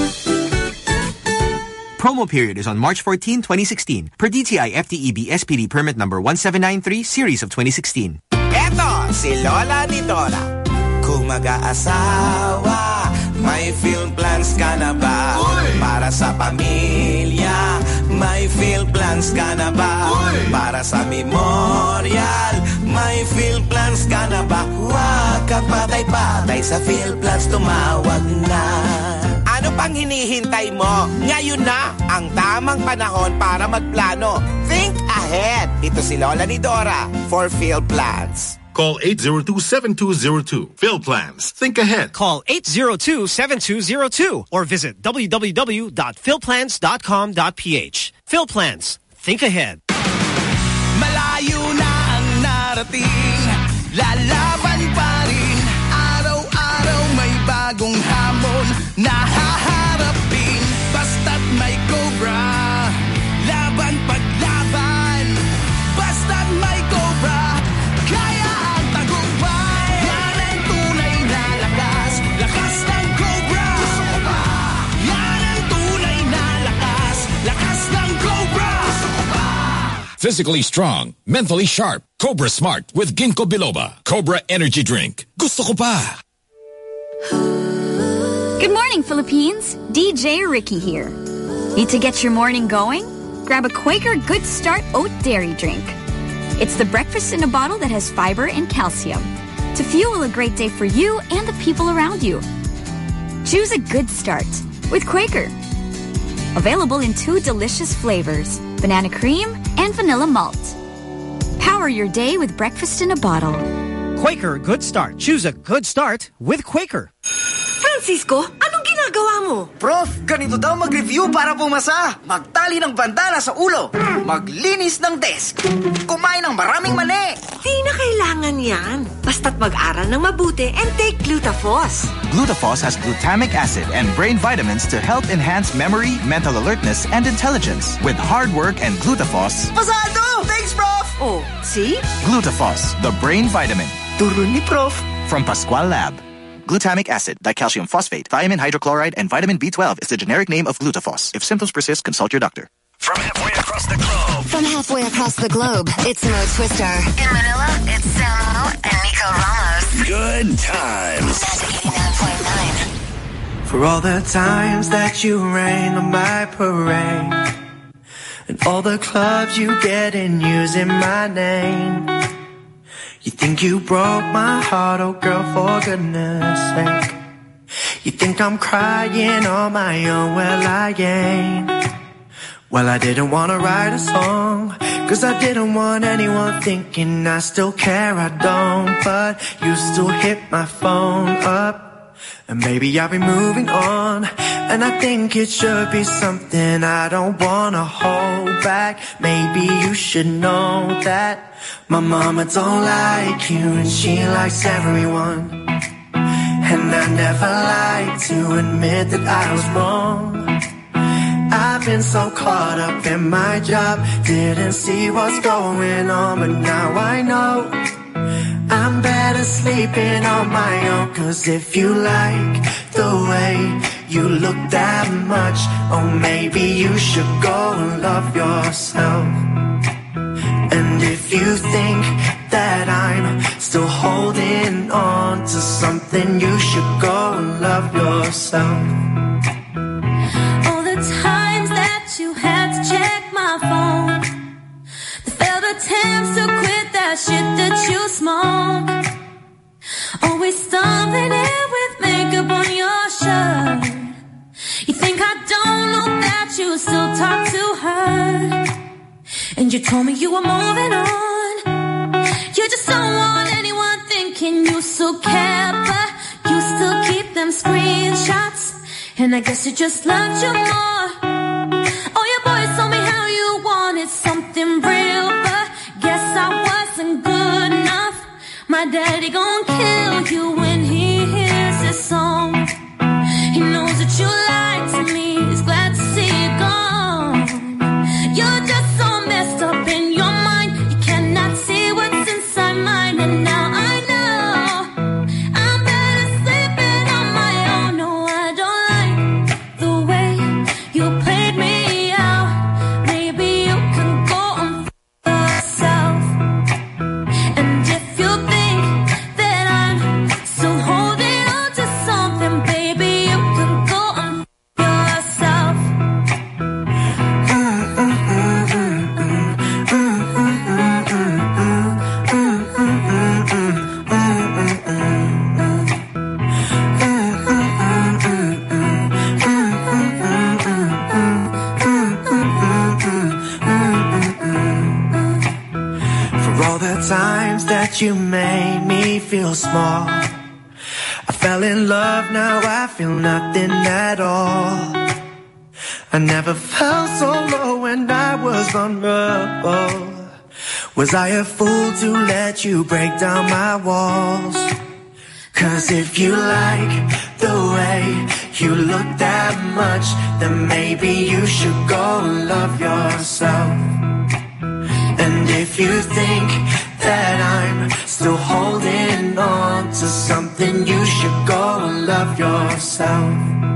Promo period is on March fourteenth, twenty sixteen. Per D T I F T E B S P D permit number one seven nine three series of twenty sixteen. Eto, si Lola ni Dora. Kung mag-aasawa, may film plans ka na ba? Uy! Para sa pamilya, may film plans ka na ba? Uy! Para sa memorial, May PhilPlans ka na ba? Huwag ka patay-patay sa PhilPlans, tumawag na. Ano pang hinihintay mo? Ngayon na ang tamang panahon para magplano. Think ahead. Ito si Lola ni Dora for PhilPlans. Call eight zero two, seven two zero two. PhilPlans. Think ahead. Call eight zero two, seven two zero two or visit w w w dot phil plans dot com dot p h. PhilPlans. Think ahead. Malayo na ang narating, lalaban pa rin. Araw-araw may bagong hamon na haharapin. Basta't may Cobra, laban paglaban. Basta't may Cobra, kaya ang tagumpay. Yan ang tunay na lakas, lakas ng Cobra. Yan ang tunay na lakas, lakas ng Cobra. Physically strong, mentally sharp. Cobra Smart with Ginkgo Biloba. Cobra Energy Drink. Gusto ko pa. Good morning, Philippines. D J Ricky here. Need to get your morning going? Grab a Quaker Good Start Oat Dairy Drink. It's the breakfast in a bottle that has fiber and calcium to fuel a great day for you and the people around you. Choose a good start with Quaker. Available in two delicious flavors, banana cream and vanilla malt. Power your day with breakfast in a bottle. Quaker Good Start. Choose a good start with Quaker. Francisco, anong ginagawa mo? Prof, ganito daw mag-review para pumasa. Magtali ng bandana sa ulo. Maglinis ng desk. Kumain ng maraming mani. Di na kailangan yan. Basta't mag-aral ng mabuti and take Glutafos. Glutafos has glutamic acid and brain vitamins to help enhance memory, mental alertness, and intelligence. With hard work and Glutafos, pasado! Thanks, Prof! Oh, see? Glutafos, the brain vitamin. Turo ni Prof. From Pascual Lab. Glutamic acid, dicalcium phosphate, thiamine hydrochloride, and vitamin B twelve is the generic name of Glutafos. If symptoms persist, consult your doctor. From halfway across the globe. From halfway across the globe, it's Mo Twister. In Manila, it's Samo and Nico Ramos. Good times. eighty-nine point nine. For all the times that you rain on my parade, and all the clubs you get in using my name. You think you broke my heart, oh girl, for goodness sake. You think I'm crying on my own, well I ain't. Well, I didn't want to write a song, cause I didn't want anyone thinking I still care, I don't. But you still hit my phone up, and baby I'll be moving on. And I think it should be something I don't wanna hold back. Maybe you should know that my mama don't like you and she likes everyone. And I never like to admit that I was wrong. I've been so caught up in my job, didn't see what's going on, but now I know I'm better sleeping on my own. Cause if you like the way you look that much, oh maybe you should go and love yourself. And if you think that I'm still holding on to something, you should go and love yourself. All the times that you had to check my phone, the failed attempts to quit that shit that you smoke, always stumbling in with makeup on your shirt. You think I don't know that you still talk to her, and you told me you were moving on. You just don't want anyone thinking you still care, but you still keep them screenshots. And I guess it just loved you more. All your boys told me how you wanted something real, but guess I wasn't good enough. My daddy gon' kill you when he hears this song. He knows that you lied to me, he's glad to see you gone. You're just so messed up in your mind, you cannot see what's inside mine. And now I know I'm better sleeping on my own. No, I don't like the way you played me out. Maybe you can go and f*** yourself. And if you think that I'm so that you made me feel small. I fell in love, now I feel nothing at all. I never felt so low when I was vulnerable. Was I a fool to let you break down my walls? Cause if you like the way you look that much, then maybe you should go love yourself. And if you think that I'm still holding on to something, you should go love yourself.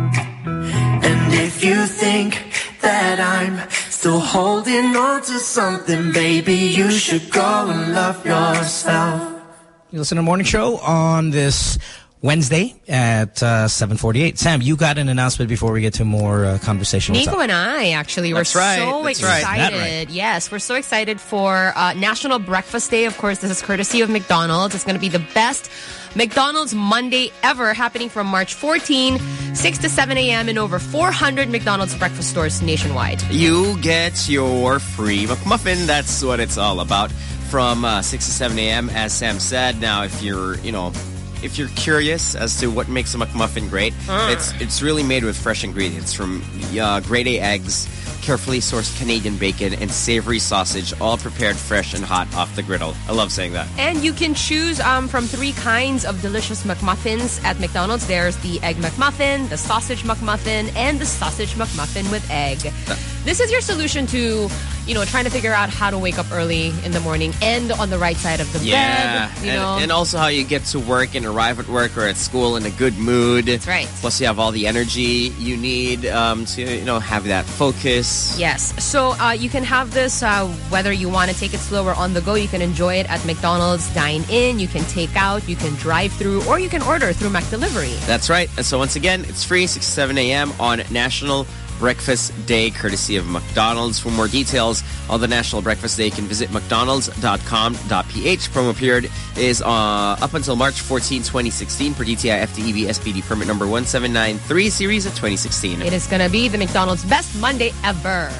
And if you think that I'm still holding on to something, baby, you should go and love yourself. You listen to the morning show on this Wednesday at uh, seven forty-eight. Sam, you got an announcement before we get to more uh, conversation. Nico and I, actually, That's we're right. so That's excited. right. That right. Yes, we're so excited for uh, National Breakfast Day. Of course, this is courtesy of McDonald's. It's going to be the best McDonald's Monday ever, happening from March fourteenth, six to seven a m in over four hundred McDonald's breakfast stores nationwide. You get your free McMuffin. That's what it's all about. From uh, six to seven a m, as Sam said. Now, if you're, you know, if you're curious as to what makes a McMuffin great, Mm. it's it's really made with fresh ingredients from uh, grade A eggs, carefully sourced Canadian bacon, and savory sausage, all prepared fresh and hot off the griddle. I love saying that. And you can choose um, from three kinds of delicious McMuffins at McDonald's. There's the Egg McMuffin, the Sausage McMuffin, and the Sausage McMuffin with egg. This is your solution to, you know, trying to figure out how to wake up early in the morning and on the right side of the Yeah, bed. You and, know, and also how you get to work and arrive at work or at school in a good mood. That's right. Plus, you have all the energy you need um, to, you know, have that focus. Yes. So uh, you can have this uh, whether you want to take it slow or on the go. You can enjoy it at McDonald's Dine-In. You can take out, you can drive through, or you can order through McDelivery. That's right. And so once again, it's free, six to seven a m on National Breakfast Day, courtesy of McDonald's. For more details on the National Breakfast Day, you can visit mcdonalds dot com dot p h. Promo period is uh, up until March fourteenth, twenty sixteen per D T I F T E B S P D permit number one seven nine three series of twenty sixteen. It is going to be the McDonald's best Monday ever.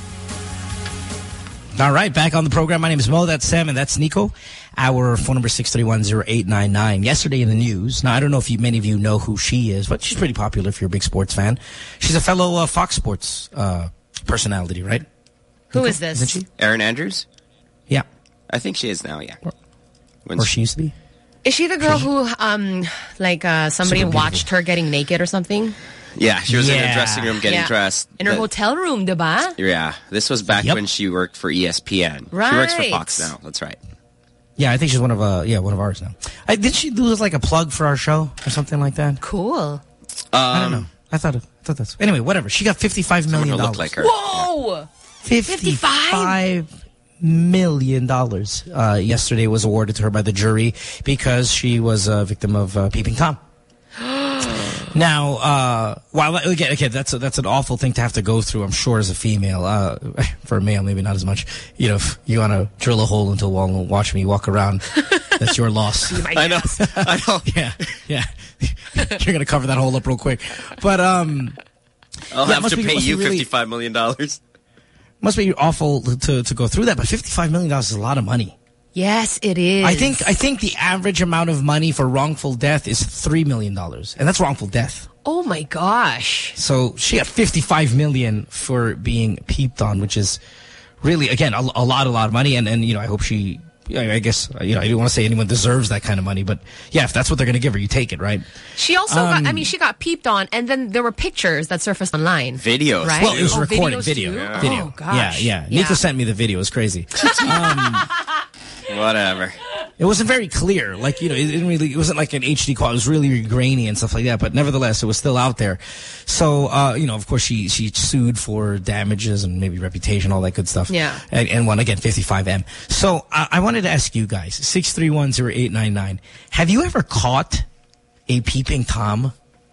All right, back on the program. My name is Mo. That's Sam, and that's Nico. Our phone number six three one zero eight nine nine. Yesterday in the news. Now, I don't know if you, many of you know who she is, but she's pretty popular if you're a big sports fan. She's a fellow uh, Fox Sports uh, personality, right? Who Nico? is this? Isn't she? Erin Andrews? Yeah. I think she is now, yeah. Or, When or she used to be. Is she the girl who, um, like, uh, somebody Super watched her getting naked or something? Yeah, she was in Yeah. a dressing room getting Yeah. dressed. In her The- hotel room, diba? Yeah, this was back Yep. when she worked for E S P N. She works for Right. Fox now. That's right. Yeah, I think she's one of uh yeah one of ours now. I, did she do like a plug for our show or something like that? Cool. Um, I don't know. I thought it, I thought that's anyway. Whatever. She got fifty-five million Someone who dollars. looked like her. Whoa! Fifty-five million dollars uh, yesterday was awarded to her by the jury because she was a victim of uh, peeping Tom. Now, uh, while again, okay, that's a, that's an awful thing to have to go through. I'm sure as a female, uh, for a male, maybe not as much. You know, if you want to drill a hole into a wall and watch me walk around, that's your loss. I know. I know. Yeah, yeah. You're gonna cover that hole up real quick, but um, I'll yeah, have must to be- pay must be you really- fifty-five million dollars. must be awful to to go through that. But fifty-five million dollars is a lot of money. Yes, it is. I think I think the average amount of money for wrongful death is three million dollars, and that's wrongful death. Oh my gosh. So she got fifty-five million dollars for being peeped on, which is really, again, a, a lot, a lot of money. And, and you know, I hope she, I guess, you know, I don't want to say anyone deserves that kind of money, but yeah, if that's what they're going to give her, you take it, right? She also Um, got, I mean, she got peeped on, and then there were pictures that surfaced online. Videos. Right? Well, it was Oh, recorded videos video. too? Yeah. Video. Oh, gosh. Yeah, yeah. Yeah. Nico sent me the video. It was crazy. um, Whatever. It wasn't very clear. Like, you know, it didn't really, it wasn't like an H D quality. It was really grainy and stuff like that. But nevertheless, it was still out there. So, uh, you know, of course, she, she sued for damages and maybe reputation, all that good stuff. Yeah. And, and won, again, fifty-five M. So, uh, I wanted to ask you guys, six three one zero eight nine nine, have you ever caught a peeping Tom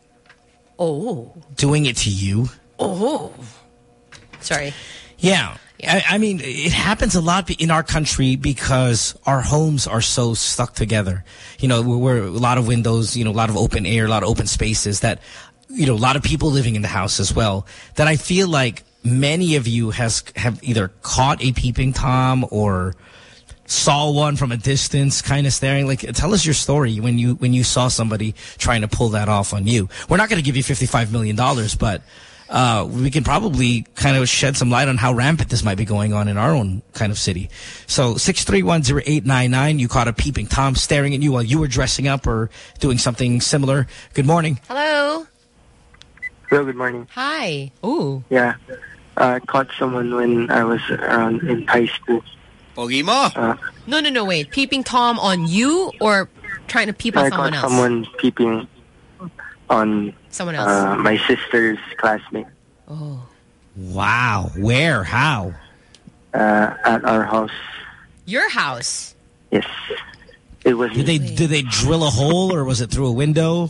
Oh. doing it to you? Oh. Sorry. Yeah. I, I mean, it happens a lot in our country because our homes are so stuck together. You know, we're, we're a lot of windows, you know, a lot of open air, a lot of open spaces that, you know, a lot of people living in the house as well, that I feel like many of you has have either caught a peeping Tom or saw one from a distance, kind of staring. Like, tell us your story when you when you saw somebody trying to pull that off on you. We're not going to give you fifty-five million dollars, but uh, we can probably kind of shed some light on how rampant this might be going on in our own kind of city. So six three one zero eight nine nine, you caught a peeping Tom staring at you while you were dressing up or doing something similar. Good morning. Hello. Hello, good morning. Hi. Ooh. Yeah. Uh, I caught someone when I was around in high school. Pogi mo? Uh, No, no, no, wait. Peeping Tom on you or trying to peep on I someone caught else? someone peeping on Someone else. Uh, my sister's classmate. Oh. Wow. Where? How? Uh, at our house. Your house? Yes. It was. Did they did they drill a hole or was it through a window?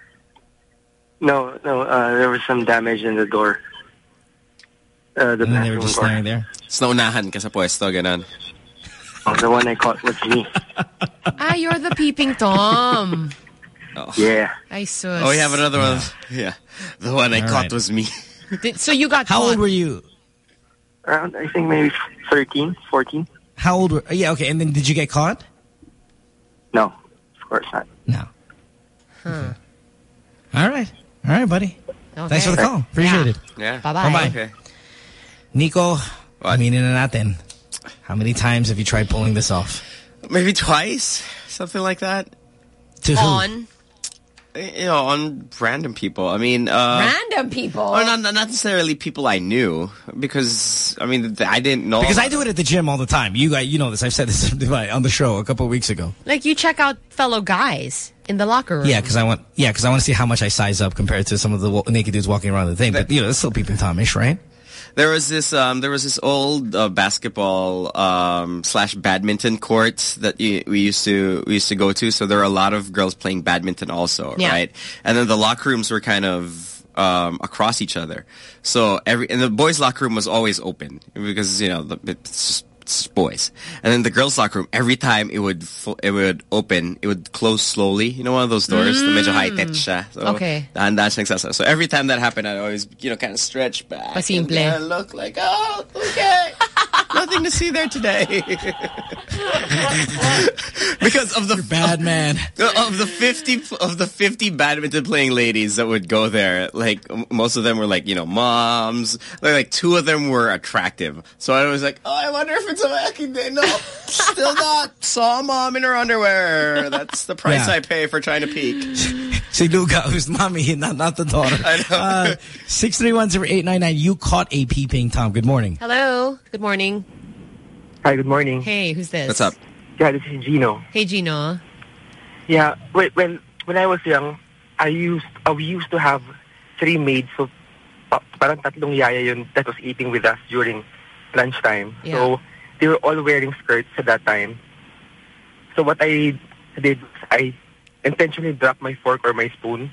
No, no. Uh, there was some damage in the door. Uh, the and then they were bathroom just door. standing there. So naunahan ka sa pwesto, ganun. Oh, the one I caught was me. Ah, you're the peeping Tom. Oh. Yeah. I sus. Oh, we have another one. Yeah. The one I All caught right. was me. Did, so you got How caught. old were you? Around, I think maybe thirteen, fourteen. How old were? Yeah, okay. And then did you get caught? No, of course not. No. Huh. All right. All right, buddy. Okay. Thanks for the call. Appreciate Yeah. it. Yeah. Bye-bye. Bye-bye. Okay. Nico, aminin na natin. How many times have you tried pulling this off? Maybe twice, something like that. To who? On You know, on random people. I mean, uh, random people. or not, not necessarily people I knew, because I mean, I didn't know. Because I do it at the gym all the time. You guys, you know this. I've said this on the show a couple of weeks ago. Like you check out fellow guys in the locker room. Yeah, because I want. Yeah, because I want to see how much I size up compared to some of the naked dudes walking around the thing. But you know, it's still peeping Tomish, right? There was this, um, there was this old uh, basketball um, slash badminton court that you, we used to we used to go to. So there were a lot of girls playing badminton also, Yeah. right? And then the locker rooms were kind of um, across each other. So every and the boys' locker room was always open because you know the, it's just it's boys. And then the girls' locker room, every time it would fu- it would open, it would close slowly. You know, one of those doors, the medyo high tech siya. So, Okay. dahan-dahan siya nagsasa. So every time that happened, I'd always, you know, kind of stretch back. Pasimple. And look like, oh, okay. Nothing to see there today. Because of the You're bad man. of the fifty of the fifty badminton playing ladies that would go there, like m- most of them were like, you know, moms. Like, like two of them were attractive. So I was like, oh, I wonder if it's a vacuum day. No, still not. Saw a mom in her underwear. That's the price Yeah. I pay for trying to peek. Si Luga, who's mommy, not, not the daughter. I know. Uh, six three one zero eight nine nine, you caught a peeping Tom. Good morning. Hello. Good morning. Hi, good morning. Hey, who's this? What's up? Yeah, this is Gino. Hey, Gino. Yeah, when when, when I was young, I used uh, we used to have three maids. So pa- parang tatlong yaya yun that was eating with us during lunchtime. Yeah. So they were all wearing skirts at that time. So what I did was I intentionally dropped my fork or my spoon.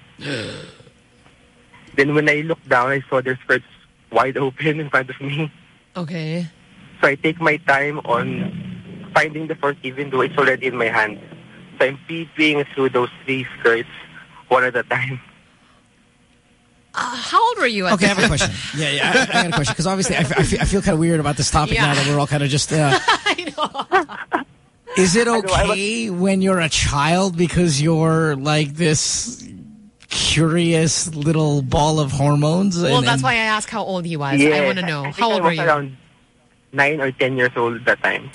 Then when I looked down, I saw their skirts wide open in front of me. Okay. So I take my time on finding the fork even though it's already in my hand. So I'm peeping through those three skirts one at a time. Uh, how old were you at Okay, I the have a question. Yeah, yeah, I, I got a question. Because obviously I, f- I feel, I feel kind of weird about this topic Yeah. now that we're all kind of just... Uh, I know. is it know, I okay when you're a child because you're like this curious little ball of hormones? Well, and, that's and- why I asked how old he was. Yeah, I want to know. I think How I old were was you? around nine or ten years old at that time.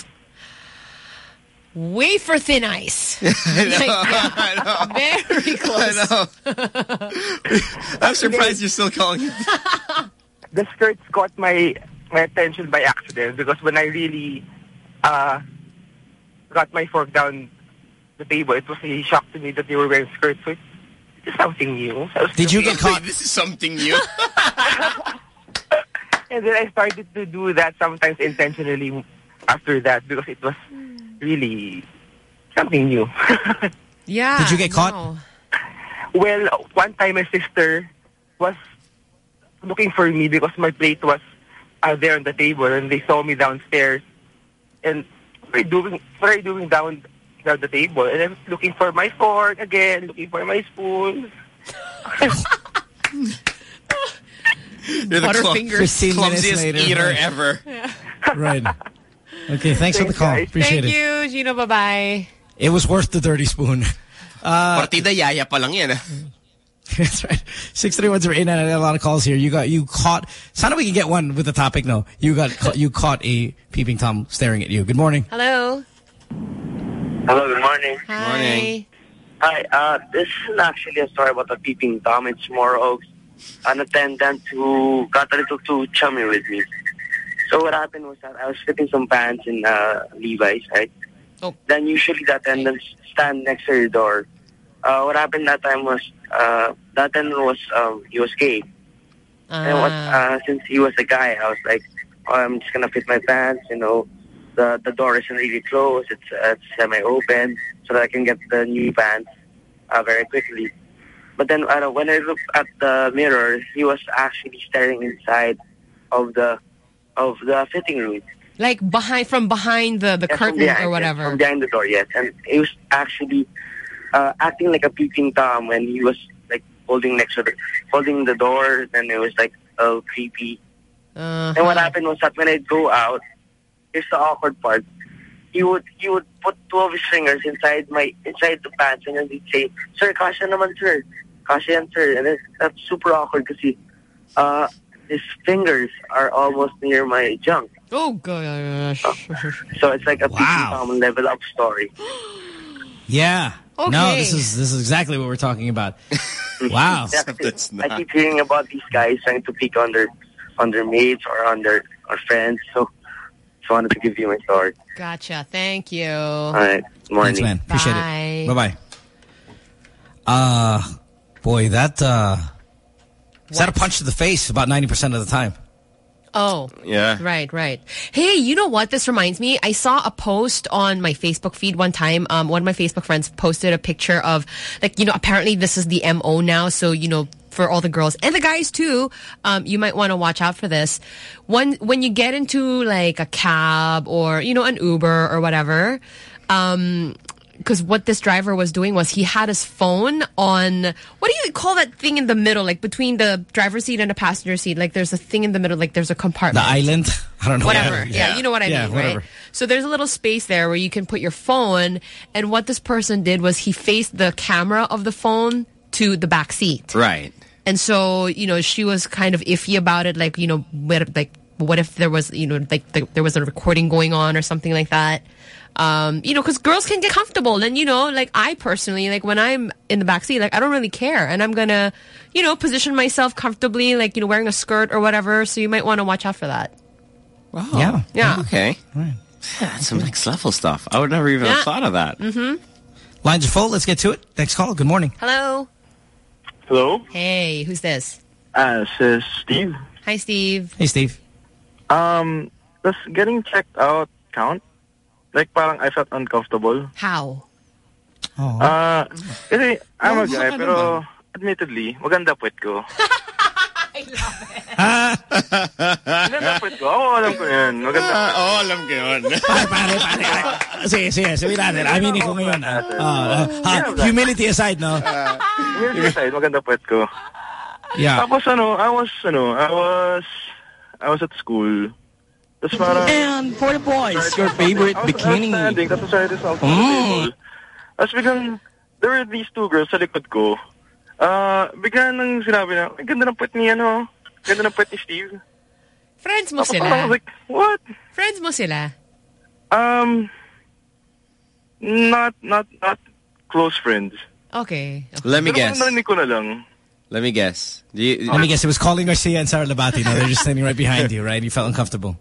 Wafer thin ice. I know, Like, yeah. I know. Very close. I know. I'm surprised you're still calling it. The skirts caught my my attention by accident because when I really uh, got my fork down the table, it was a shock to me that they were wearing skirts. So it's just something new. So I was Did you get caught? This is something new. And then I started to do that sometimes intentionally after that because it was really something new. Yeah. Did you get caught? no. Well, one time my sister was looking for me because my plate was uh, there on the table and they saw me downstairs. And what are you doing, what are you doing down, down the table? And I'm looking for my fork again, looking for my spoon. You're the Butterfingers. clum- fifteen minutes clumsiest later, eater right. ever. Right. Okay, thanks, thanks for the call. Guys. Appreciate Thank it. Thank you, Gino. Bye-bye. It was worth the dirty spoon. Uh, Partida yaya pa lang yan. That's right. six three one zero eight nine. I got a lot of calls here. You got you caught. Sounded we can get one with the topic. No, you got you caught a peeping Tom staring at you. Good morning. Hello. Hello. Good morning. Hi. Morning. Hi. Uh, this isn't actually a story about a peeping Tom. It's more of an attendant who got a little too chummy with me. So what happened was that I was fitting some pants in uh, Levi's, right? Oh. Then usually the attendants stand next to your door. Uh, what happened that time was uh, the attendant was um, he was gay, uh. and what, uh, since he was a guy, I was like, oh, I'm just gonna fit my pants. You know, the the door isn't really closed; it's, uh, it's semi-open, so that I can get the new pants uh, very quickly. But then uh, when I looked at the mirror, he was actually staring inside of the of the fitting room. Like behind, from behind the the yes, curtain behind, or whatever. Yes, from behind the door, yes, and he was actually. Uh, acting like a peeping Tom when he was like holding next to the holding the door, and it was like oh creepy. Uh-huh. And what happened was that when I'd go out, here's the awkward part. He would he would put two of his fingers inside my inside the pants, and then he'd say, "Sir, kasha naman, sir, kasha yan, sir." And it's, that's super awkward because uh, his fingers are almost near my junk. Oh gosh! Uh, so it's like a wow. peeping Tom level up story. Yeah. Okay. No, this is this is exactly what we're talking about. Wow. Yeah, I keep hearing about these guys trying to peek on their on their mates or on their or friends. So just wanted to give you my story. Gotcha. Thank you. All right. Morning. Thanks, man. Appreciate Bye. it. Bye bye. Uh boy, that uh is that a punch to the face about ninety percent of the time. Oh. Yeah. Right, right. Hey, you know what? This reminds me. I saw a post on my Facebook feed one time. Um, one of my Facebook friends posted a picture of, like, you know, apparently this is the M O now. So, you know, for all the girls and the guys too, um, you might want to watch out for this. When, when you get into like a cab or, you know, an Uber or whatever, um, because what this driver was doing was he had his phone on, what do you call that thing in the middle, like between the driver's seat and the passenger seat? Like there's a thing in the middle, like there's a compartment. The island? I don't know. Whatever. Yeah, yeah. yeah you know what I yeah, mean, whatever. right? So there's a little space there where you can put your phone. And what this person did was he faced the camera of the phone to the back seat. Right. And so, you know, she was kind of iffy about it. Like, you know, what, like, what if there was, you know, like the, there was a recording going on or something like that? Um, you know, because girls can get comfortable. And, you know, like I personally, like when I'm in the backseat, like I don't really care. And I'm going to, you know, position myself comfortably, like, you know, wearing a skirt or whatever. So you might want to watch out for that. Wow. Yeah. Yeah. Okay. Right. Yeah, that's some next level stuff. I would never even yeah. have thought of that. Mm-hmm. Lines are full. Let's get to it. Next call. Good morning. Hello. Hello. Hey, who's this? Uh, this is Steve. Hi, Steve. Hey, Steve. Um, does getting checked out count? Like, parang I felt uncomfortable. How? Oh. Uh, kasi I'm a Oh, guy, ano pero ba? admittedly, maganda puwet ko. I love it. Maganda puwet ko. Oo, alam ko yun. Maganda. Oo, oh, alam ko yun. Pare, pare, pare. Sige, sige. Sabihin natin. Aminin ko ngayon. Uh, uh, uh, humility aside, no? Uh, humility aside, maganda puwet ko. Yeah. Tapos ano, I was, ano, I was, I was at school. Tapos parang... And for the boys, your favorite bikini. I was standing, tapos I decided to on the table. Tapos biglang, there were these two girls sa likod ko. Uh, bigla nang sinabi na, ay, ganda ng puwet ni, ano, ganda ng puwet ni Steve. Friends mo Tapos sila? I was like, what? Friends mo sila? Um, not, not, not close friends. Okay. okay. Let me Pero guess. narinig ko na lang. Let me guess. Do you, Let me guess. It was Colin Garcia and Sarah Labati. No, they're just standing right behind you, right? You felt uncomfortable.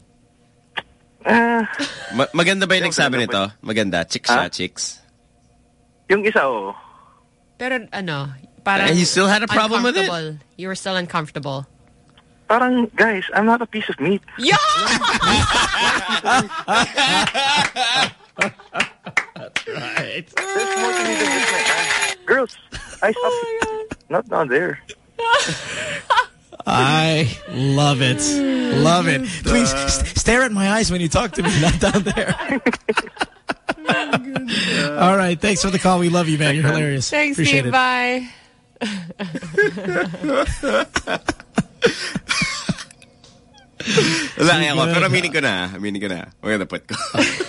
Uh, Ma maganda ba yung nagsabi nito? Maganda. Chicks siya, chicks. Yung isa, oh. Pero ano, parang... And you still had a problem with it? You were still uncomfortable. Parang, guys, I'm not a piece of meat. Yeah! That's right. There's more to me than this, man. Girls, I stopped. Oh not down there. I love it. Love it. Please st stare at my eyes when you talk to me, not down there. All right. Thanks for the call. We love you, man. You're hilarious. Thanks, Appreciate Steve. it. Bye. Lalaki ako, pero aminin ko na. Aminin ko na. Maganda put ko.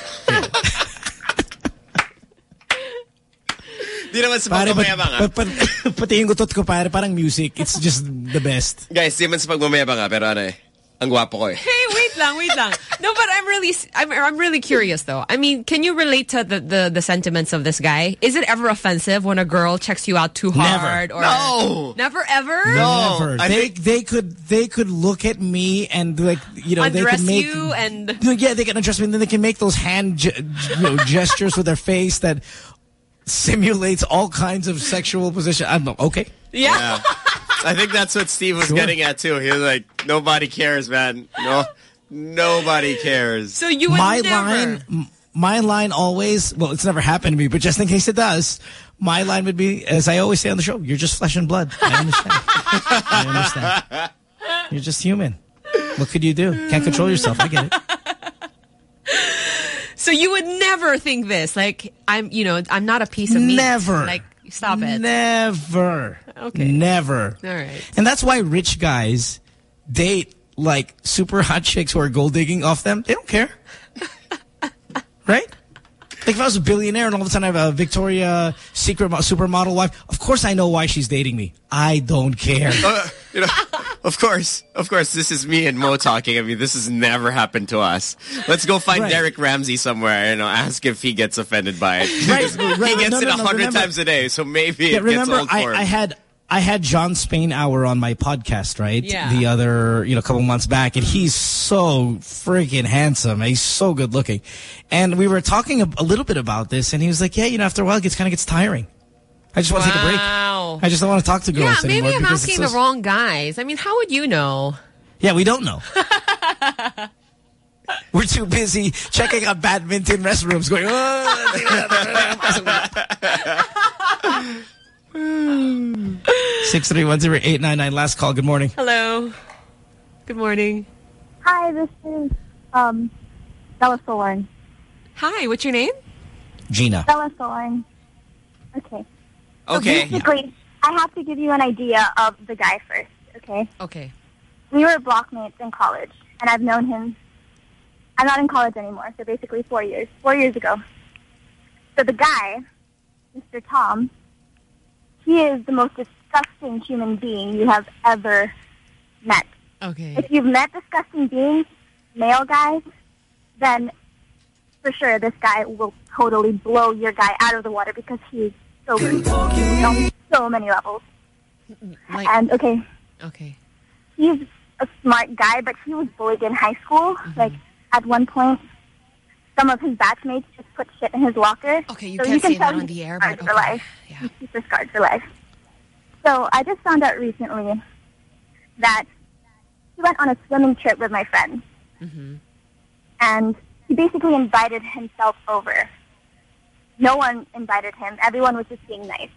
Di naman sa pagmamayabang, ha? Pati yung gutot ko, pare, parang music. It's just the best. Guys, di naman sa pagmamayabang, ha? Pero ano eh, ang gwapo ko eh. Hey, wait lang, wait lang. No, but I'm really, I'm, I'm really curious though. I mean, can you relate to the, the, the sentiments of this guy? Is it ever offensive when a girl checks you out too hard? Never. Or No. Never ever? No. Never. I They think- they could they could look at me and like you know Undress they could make you and yeah they can undress me and then they can make those hand ge you know gestures with their face that simulates all kinds of sexual position. I'm like, okay. Yeah. Yeah. I think that's what Steve was Sure. getting at too. He was like, nobody cares, man. No, nobody cares. So you would my never. line m- my line always, well, it's never happened to me, but just in case it does, my line would be, as I always say on the show, you're just flesh and blood. I understand. I understand. You're just human. What could you do? Can't control yourself. I get it. So you would never think this, like I'm, you know, I'm not a piece of meat. Never. Like, stop it. Never. Okay. Never. All right. And that's why rich guys date like super hot chicks who are gold digging off them. They don't care. Right? Like if I was a billionaire and all of a sudden I have a Victoria's Secret supermodel wife, of course I know why she's dating me. I don't care. Uh, you know, of course, of course, this is me and Mo talking. I mean, this has never happened to us. Let's go find Right. Derek Ramsey somewhere, you know, ask if he gets offended by it. Right, Because right. He gets No, it no, a no, hundred remember- times a day, so maybe Yeah, it gets remember, old for I, him. I had I had John Spainhour on my podcast, right? Yeah. The other, you know, couple months back, and he's so freaking handsome. He's so good looking, and we were talking a, a little bit about this, and he was like, "Yeah, you know, after a while, it gets kind of gets tiring. I just want to take a break. Wow. I just don't want to talk to girls Yeah, maybe anymore." I'm because asking it's the so- wrong guys. I mean, how would you know? Yeah, we don't know. We're too busy checking out badminton restrooms, going. Oh, Six three one zero eight nine nine. Last call. Good morning. Hello. Good morning. Hi, this is um, Bella Thorne. Hi, what's your name? Gina. Bella Thorne. Okay. So Okay. basically, I have to give you an idea of the guy first, okay? Okay. We were blockmates in college, and I've known him. I'm not in college anymore, so basically four years. Four years ago. So the guy, Mister Tom, he is the most disgusting human being you have ever met. Okay. If you've met disgusting beings, male guys, then for sure this guy will totally blow your guy out of the water because he's so creepy on so many levels. Like, And okay, okay. he's a smart guy, but he was bullied in high school. Mm-hmm. Like at one point, some of his batchmates just put shit in his locker. Okay, you so can't you can say that tell on he's the air, scarred but for okay. life. He's super scarred for life. So I just found out recently that he went on a swimming trip with my friend, Mm-hmm. and he basically invited himself over. No one invited him. Everyone was just being nice.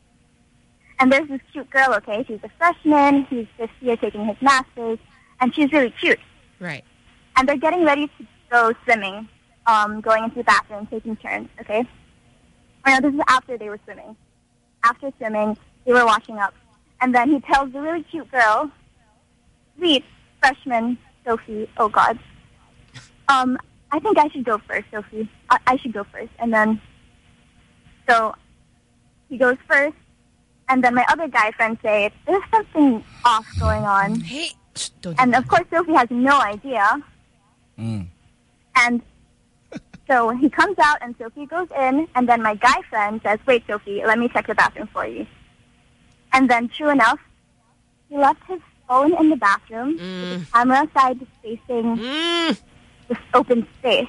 And there's this cute girl, okay? She's a freshman. He's just here taking his master's, and she's really cute. Right. And they're getting ready to go swimming, um, going into the bathroom, taking turns, okay? Or no, this is after they were swimming. After swimming, they were washing up. And then he tells the really cute girl, sweet freshman Sophie, oh God, um, I think I should go first, Sophie. I, I should go first. And then, so he goes first, and then my other guy friends say, there's something off going on. Hey, don't and of course Sophie has no idea. Mm. And so he comes out, and Sophie goes in, and then my guy friend says, wait, Sophie, let me check the bathroom for you. And then, true enough, he left his phone in the bathroom, Mm. with the camera side facing Mm. this open space.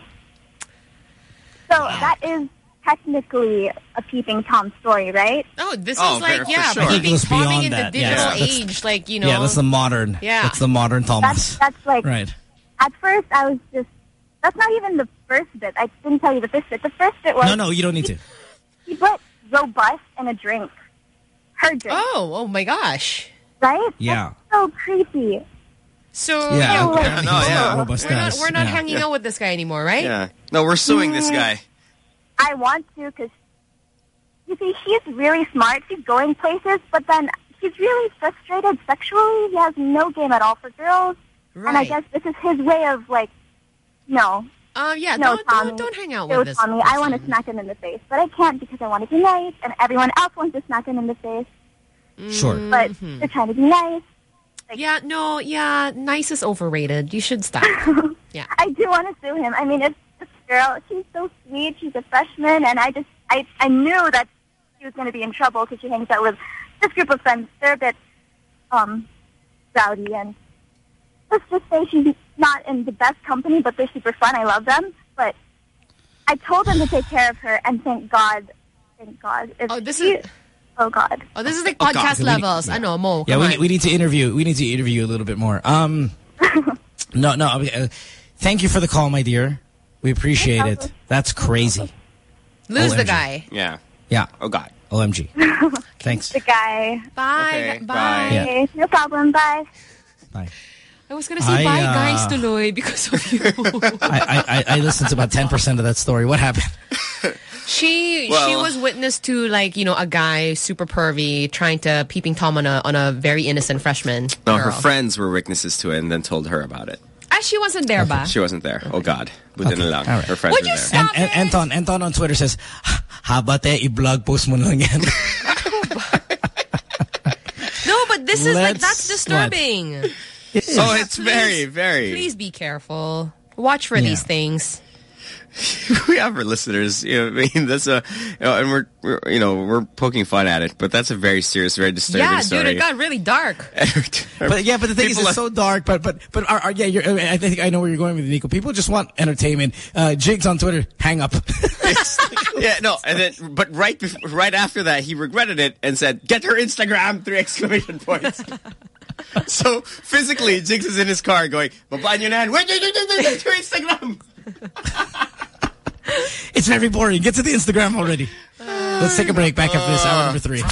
So that is technically a peeping Tom story, right? Oh, this Oh, is like, for- for yeah, sure. I think it peeping was Toming beyond in the that. digital Yeah, that's- age, like, you know. Yeah, that's the modern. Yeah. That's the modern Thomas. That's, that's like, Right. at first I was just, that's not even the first bit. I didn't tell you the first bit. The first bit was... No, no, you don't need to. He put robust in a drink. Her drink. Oh, oh my gosh. Right? Yeah. So creepy. So, Yeah, okay. Yeah, no, yeah. Robust we're not, does. we're not Yeah. hanging out with this guy anymore, right? Yeah. No, we're suing this guy. I want to because, you see, he's really smart. He's going places, but then he's really frustrated sexually. He has no game at all for girls. Right. And I guess this is his way of like, no. Uh, yeah, no, don't, Tommy, don't, don't hang out no, with this Tommy, person. I want to smack him in the face, but I can't because I want to be nice, and everyone else wants to smack him in the face. Sure. But Mm-hmm. they're trying to be nice. Like, yeah, no, yeah, nice is overrated. You should stop. Yeah. I do want to sue him. I mean, it's this girl. She's so sweet. She's a freshman, and I just, I, I knew that she was going to be in trouble because she hangs out with this group of friends. They're a bit, um, rowdy, and let's just say she's not in the best company, but they're super fun. I love them. But I told them to take care of her, and thank God, thank God. If oh, this she, is... Oh, God. Oh, this is like Oh, podcast God. levels. We need, I know, Mo. Yeah, come we on. need, we need to interview. We need to interview a little bit more. Um, no, no. Uh, thank you for the call, my dear. We appreciate it. That's crazy. Lose O M G. the guy. Yeah. Yeah. Oh, God. O M G. Thanks. The guy. Bye. Okay, Bye. bye. Yeah. Okay, no problem. Bye. Bye. I was going to say I, bye, uh, guys, tuloy, because of you. I, I, I listened to about ten percent of that story. What happened? She Well- she was witness to, like, you know, a guy super pervy trying to peeping Tom on a on a very innocent freshman No, girl. her friends were witnesses to it and then told her about it. Ah, she wasn't there, ba? She wasn't there. Oh, God. Buti na lang. All right. Her friends Would were you there. stop And, and Anton, Anton on Twitter says, "Haba te i-blog post mo lang yan." No, but this is like, Let's- that's disturbing. It is. Oh, it's very, very. Please be careful. Watch for Yeah. these things. We have our listeners. You know, I mean, that's a, you know, and we're, we're, you know, we're poking fun at it, but that's a very serious, very disturbing Yeah, story. dude, it got really dark. But yeah, but the thing People is, are- it's so dark. But but but are, are, yeah, you're, I think I know where you're going with it, Nico. People just want entertainment. Uh, Jigs on Twitter, hang up. Yeah, no, and then, but right before, right after that, he regretted it and said, "Get her Instagram!" Three exclamation points. So physically, Jigs is in his car going, "Babaan nyo na yan. Wait, wait, wait, wait, wait, your Instagram." It's very boring. Get to the Instagram already. Let's take a break. Back after this, hour number three.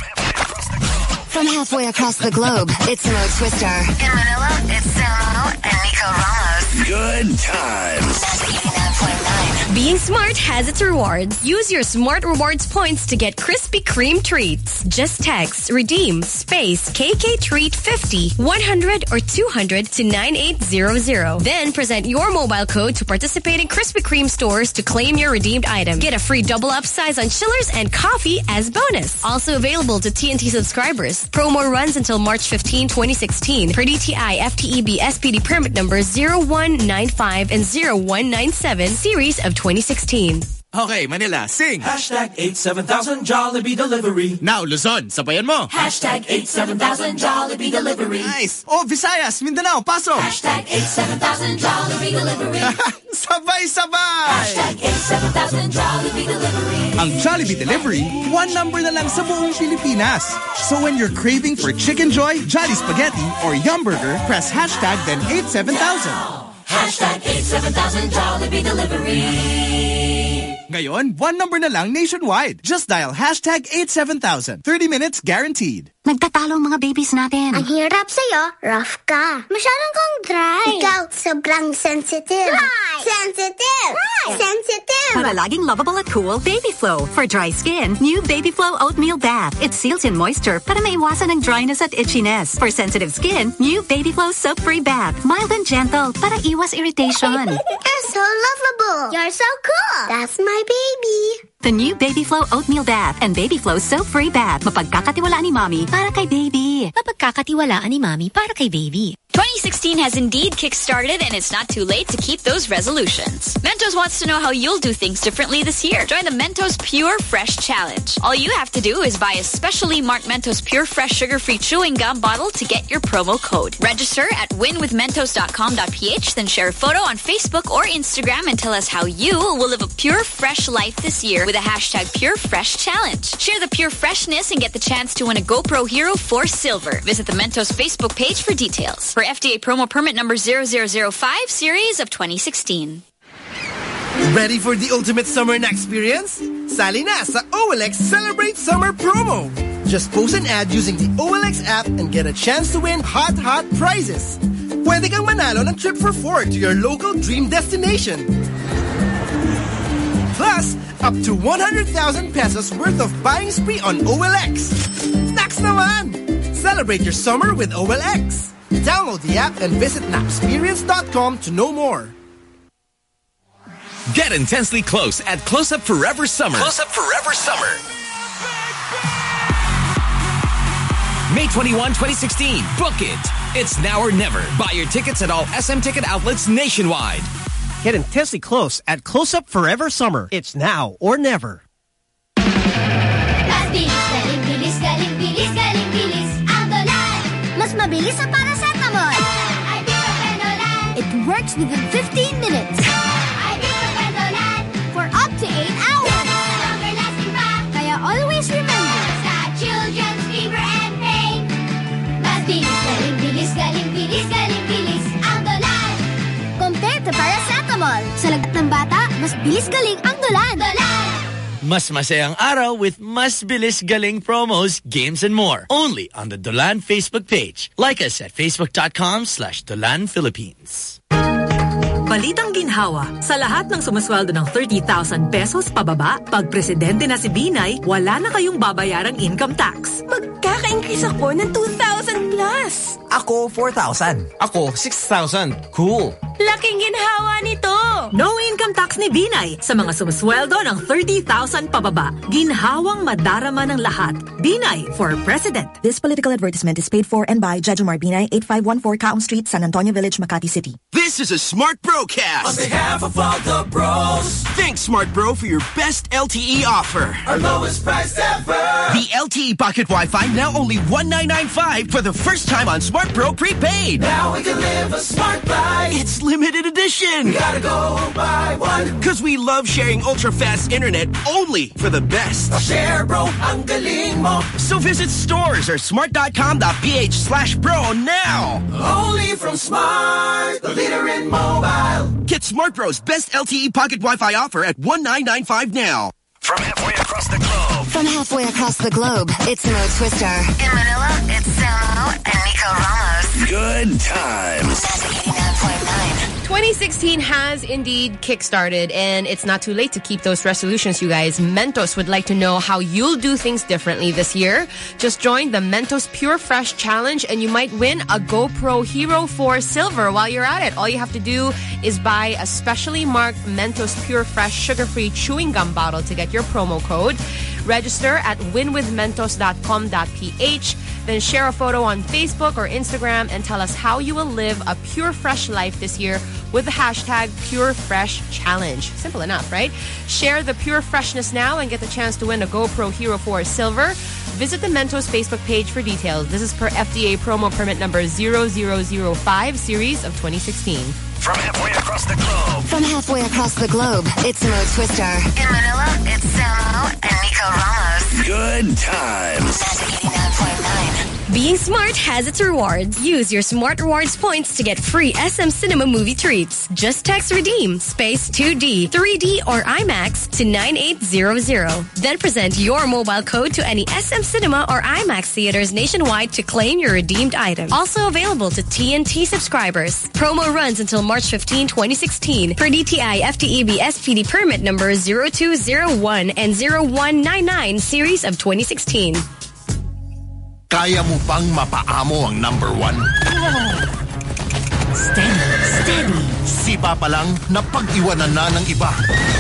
From halfway across the globe, it's Mo Twister. In Manila, it's Samo and Nico Ramos. Good times. eighty-nine point nine. Being smart has its rewards. Use your Smart Rewards points to get Krispy Kreme treats. Just text redeem space K K Treat fifty, one hundred, or two hundred to nine eight zero zero. Then present your mobile code to participating Krispy Kreme stores to claim your redeemed item. Get a free double up size on chillers and coffee as bonus. Also available to T N T subscribers. Promo runs until March fifteenth, twenty sixteen. Per D T I F T E B S P D permit number zero one nine five and zero one nine seven, series of twenty sixteen. Okay, Manila, sing! Hashtag eight seven thousand Jollibee Delivery. Now, Luzon, sabayan mo! Hashtag eight seven thousand Jollibee Delivery. Nice! Oh, Visayas, Mindanao, pasok! Hashtag eight seven thousand Jollibee Delivery. Sabay-sabay! Hashtag eight seven thousand Jollibee Delivery. Ang Jollibee Delivery, one number na lang sa buong Pilipinas. So when you're craving for Chicken Joy, Jolly Spaghetti, or Yum Burger, press hashtag then eight seven thousand. Hashtag eight seven thousand Jollibee Delivery. Ngayon, one number na lang nationwide. Just dial hashtag eight seven thousand. thirty minutes guaranteed. Nagtatalo ang mga babies natin. Ang hirap sa'yo, rough ka. Masyadong kang dry. Ikaw, sobrang sensitive. Dry! Sensitive! Dry! Sensitive! Para laging lovable at cool, Baby Flow. For dry skin, new Baby Flow Oatmeal Bath. It seals in moisture para maiwasan ang dryness at itchiness. For sensitive skin, new Baby Flow Soap-Free Bath. Mild and gentle para iwas irritation. You're so lovable. You're so cool. That's my baby. The new Baby Flow Oatmeal Bath and Baby Flow Soap-Free Bath. Mapagkakatiwalaan ni Mommy para kay baby. Mapagkakatiwalaan ni Mommy para kay baby. twenty sixteen has indeed kick-started, and it's not too late to keep those resolutions. Mentos wants to know how you'll do things differently this year. Join the Mentos Pure Fresh Challenge. All you have to do is buy a specially marked Mentos Pure Fresh sugar-free chewing gum bottle to get your promo code. Register at win with mentos dot com dot p h, then share a photo on Facebook or Instagram and tell us how you will live a pure, fresh life this year with a hashtag Pure Fresh Challenge. Share the pure freshness and get the chance to win a GoPro Hero four Silver. Visit the Mentos Facebook page for details. For F D A promo permit number zero zero zero five, series of twenty sixteen. Ready for the ultimate summer experience? Sali na sa O L X Celebrate Summer Promo. Just post an ad using the O L X app and get a chance to win hot, hot prizes. Pwede kang manalo ng trip for four to your local dream destination. Plus, up to one hundred thousand pesos worth of buying spree on O L X. Snacks naman! Celebrate your summer with O L X. Download the app and visit napsperience dot com to know more. Get intensely close at Close Up Forever Summer. Close Up Forever Summer. May twenty-first, twenty sixteen. Book it. It's now or never. Buy your tickets at all S M ticket outlets nationwide. Get intensely close at Close Up Forever Summer. It's now or never. Mas bilis, galing, bilis, galing, bilis, galing, bilis. Ang Dolan. Mas mabilis sa paracetamol. Ibuprofen. It works within fifteen minutes. Ibuprofen for up to eight hours. Longer lasting pa. Kaya always remember sa children's fever and pain. Mas bilis, galing, bilis, galing, bilis, galing, bilis. Ang Dolan. Compared to paracetamol, sa lagat ng bata, mas bilis galing ang Dolan. Dolan. Mas masayang araw with Mas Bilis Galing promos, games, and more. Only on the Dolan Facebook page. Like us at facebook.com slash Dolan Philippines. Balitang ginhawa, sa lahat ng sumasweldo ng thirty thousand pesos pababa, pag presidente na si Binay, wala na kayong babayarang income tax. Magkaka-increase ako ng two thousand plus. Ako, four thousand. Ako, six thousand. Cool. Laking ginhawa nito! No income tax ni Binay sa mga sumasweldo ng thirty thousand pababa. Ginhawang madarama ng lahat. Binay for President. This political advertisement is paid for and by Jejomar Binay, eighty-five fourteen Kaong Street, San Antonio Village, Makati City. This is a Smart Brocast. On behalf of all the bros. Thanks, Smart Bro, for your best L T E offer. Our lowest price ever. The L T E Pocket Wi-Fi now only one nine nine five for the first time on Smart Bro Prepaid. Now we can live a smart life. It's limited edition. Gotta go buy one. Because we love sharing ultra-fast internet only for the best. Share, bro, ang galing mo. So visit stores or smart.com.ph slash bro now. Only from Smart, the leader in mobile. Get Smart Bro's best L T E Pocket Wi-Fi offer at one nine nine five now. From halfway across the globe. From halfway across the globe, it's Mo Twister. In Manila, it's Samo and Nico Ramos. Good times. Magic eighty-nine point nine. twenty sixteen has indeed kickstarted, and it's not too late to keep those resolutions, you guys. Mentos would like to know how you'll do things differently this year. Just join the Mentos Pure Fresh Challenge, and you might win a GoPro Hero four Silver while you're at it. All you have to do is buy a specially marked Mentos Pure Fresh sugar-free chewing gum bottle to get your promo code. Register at win with mentos dot com dot p h. Then share a photo on Facebook or Instagram and tell us how you will live a pure fresh life this year with the hashtag Pure Fresh Challenge. Simple enough, right? Share the pure freshness now and get the chance to win a GoPro Hero four Silver. Visit the Mentos Facebook page for details. This is per F D A promo permit number zero zero zero five series of twenty sixteen. From halfway across the globe. From halfway across the globe, it's Mo Twister. In Manila, it's Samo and Nico Ramos. Good times. Magic eighty-nine point nine. Being smart has its rewards. Use your Smart Rewards points to get free S M Cinema movie treats. Just text REDEEM space two D, three D, or IMAX to nine eight zero zero. Then present your mobile code to any S M Cinema or IMAX theaters nationwide to claim your redeemed item. Also available to T N T subscribers. Promo runs until March fifteenth, twenty sixteen per D T I F T E B S P D permit number zero two zero one and zero one nine nine series of twenty sixteen. Kaya mo bang mapaamo ang number one? Steady, steady. Sipa pa lang, napag-iwanan na ng iba.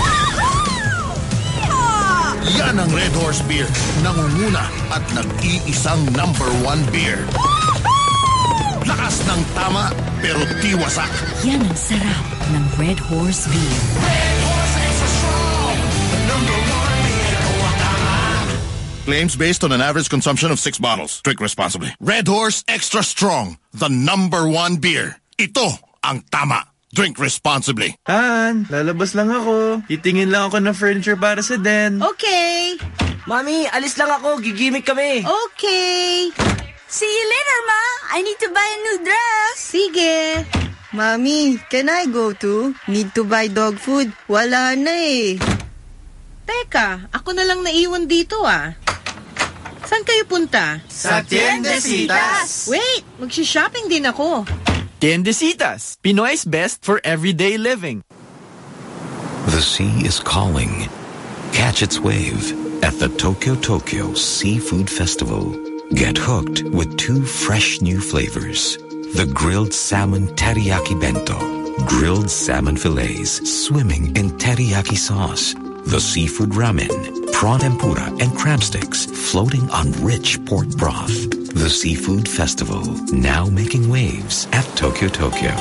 Yan ang Red Horse Beer. Nangunguna at nag-iisang number one beer. Lakas ng tama, pero di wasak. Yan ang sarap ng Red Horse Beer. Red Horse Extra Strong, number one beer. Claims based on an average consumption of six bottles. Drink responsibly. Red Horse Extra Strong, the number one beer. Ito ang tama. Drink responsibly. Tan, lalabas lang ako. Titingin lang ako ng furniture para sa den. Okay. Mami, alis lang ako. Gigimik kami. Okay. See you later, Ma. I need to buy a new dress. Sige. Mami, can I go too? Need to buy dog food. Wala na eh. Teka, ako na lang naiwan dito ah. Saan kayo punta? Sa Tiendesitas. Wait, magsishopping din ako. Tiendesitas, Pinoy's best for everyday living. The sea is calling. Catch its wave at the Tokyo Tokyo Seafood Festival. Get hooked with two fresh new flavors. The grilled salmon teriyaki bento. Grilled salmon fillets swimming in teriyaki sauce. The seafood ramen, prawn tempura, and crab sticks floating on rich pork broth. The Seafood Festival, now making waves at Tokyo Tokyo.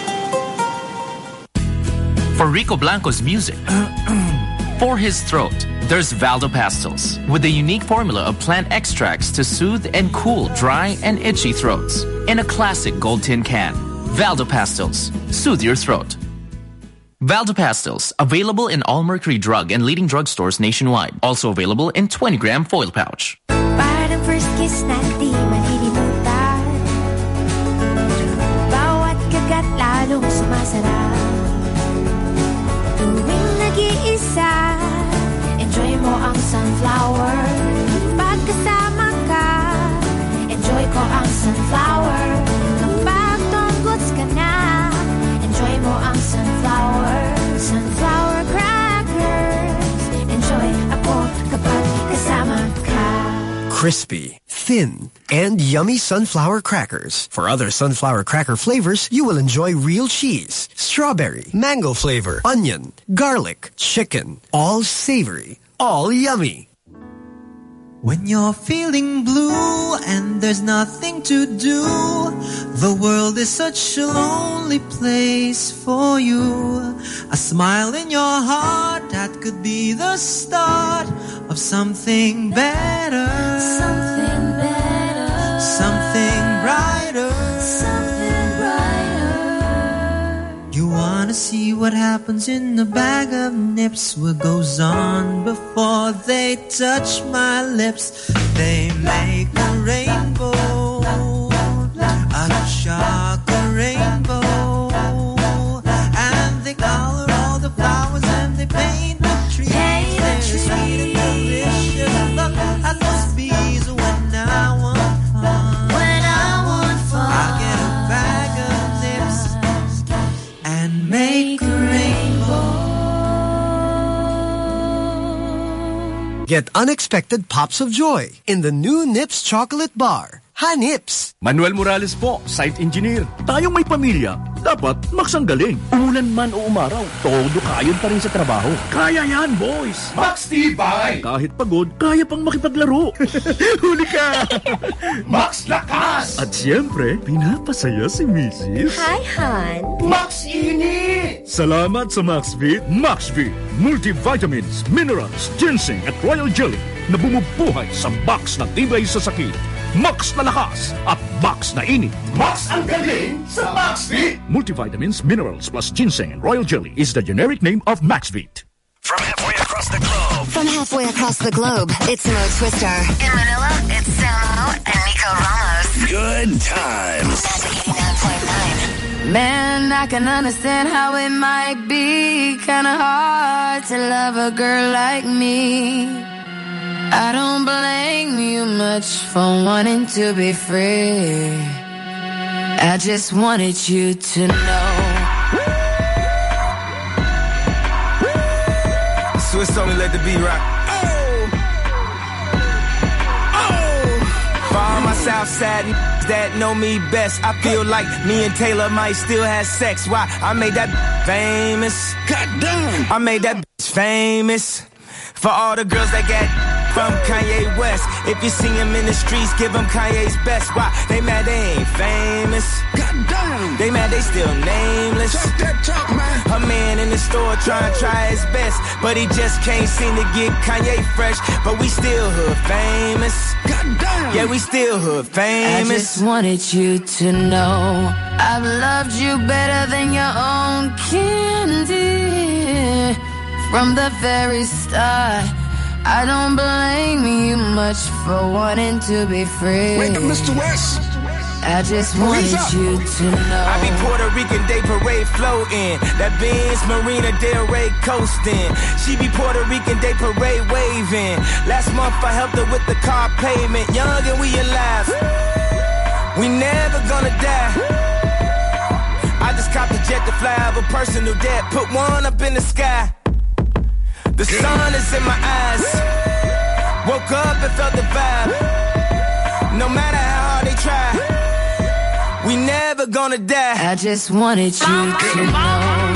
For Rico Blanco's music, for his throat, there's Valdo Pastils, with the unique formula of plant extracts to soothe and cool dry and itchy throats. In a classic gold tin can, Valdo Pastils, soothe your throat. Valdo Pastils, available in all Mercury Drug and leading drugstores nationwide. Also available in twenty gram foil pouch. Parang first kiss na di malilimutan. Bawat kagat lalong sumasarap. Tuwing nag-iisa, enjoy mo ang sunflower. Pagkasama ka, enjoy ko ang sunflower. Kapag tunggots ka na, enjoy mo ang sunflower. Sunflower crackers, enjoy ako kapag kasama ka. Crispy, thin, and yummy sunflower crackers. For other sunflower cracker flavors, you will enjoy real cheese, strawberry, mango flavor, onion, garlic, chicken. All savory, all yummy. When you're feeling blue and there's nothing to do, the world is such a lonely place for you. A smile in your heart, that could be the start of something better. Something better. Something brighter. Something brighter. You wanna see what happens in a bag of nips? What goes on before they touch my lips? They make a rainbow, a chocolate rainbow, and they color all the flowers and they paint the trees. Paint the trees. Sweet and delicious. Look at those bees when I want fun. When I want fun, I get a bag of nips and make a rainbow. Get unexpected pops of joy in the new Nips Chocolate Bar. Ha, Nips! Manuel Morales po, site engineer. Tayong may pamilya, dapat magsanggaling. Umulan man o umaraw, todo kayon pa rin sa trabaho. Kaya yan, boys! Max Tibay! Kahit pagod, kaya pang makipaglaro. Huli ka! Max Lakas! At siyempre, pinapasaya si Missus Hi, Han! Max Init! Salamat sa MaxVit. MaxVit, multivitamins, minerals, ginseng at royal jelly na bumubuhay sa box na tibay sa sakit. Max na lakas at Max na init. Max ang galing sa MaxVit. Multivitamins, minerals plus ginseng and royal jelly is the generic name of MaxVit. From halfway across the globe. From halfway across the globe, it's Mo Twister. In Manila, it's Samo and Nico Ramos. Good times. eighty-nine point nine. Man, I can understand how it might be kinda hard to love a girl like me. I don't blame you much for wanting to be free. I just wanted you to know. Swiss only let the beat rock. Oh! Oh! For all my Southside that know me best, I feel like me and Taylor might still have sex. Why? I made that famous. Goddamn! I made that famous. For all the girls that got from Kanye West. If you see him in the streets, give him Kanye's best. Why? They mad they ain't famous. Goddamn. They mad they still nameless. Talk that talk, man. A man in the store trying to try his best, but he just can't seem to get Kanye fresh. But we still hood famous. Goddamn. Yeah, we still hood famous. I just wanted you to know I've loved you better than your own candy. From the very start, I don't blame you much for wanting to be free. Wake up, Mister West. I just wanted you to know. I be Puerto Rican Day Parade floating. That Benz Marina Del Rey coasting. She be Puerto Rican Day Parade waving. Last month I helped her with the car payment. Young and we alive. We never gonna die. I just copped a jet to fly over personal debt. Put one up in the sky. The sun is in my eyes. Woke up and felt the vibe. No matter how hard they try, We never gonna die. I just wanted you to know.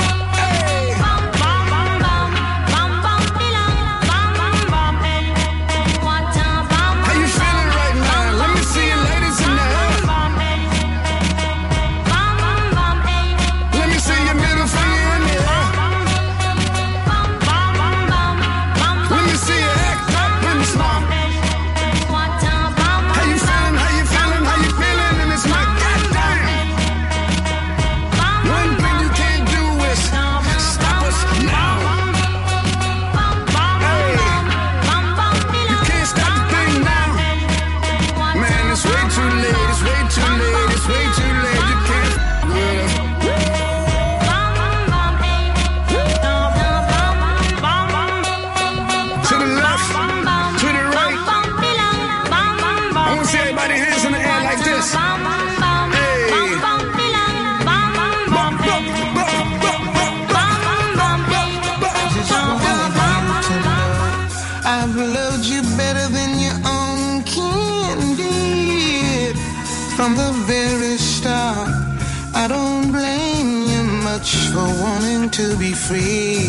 From the very start, I don't blame you much for wanting to be free.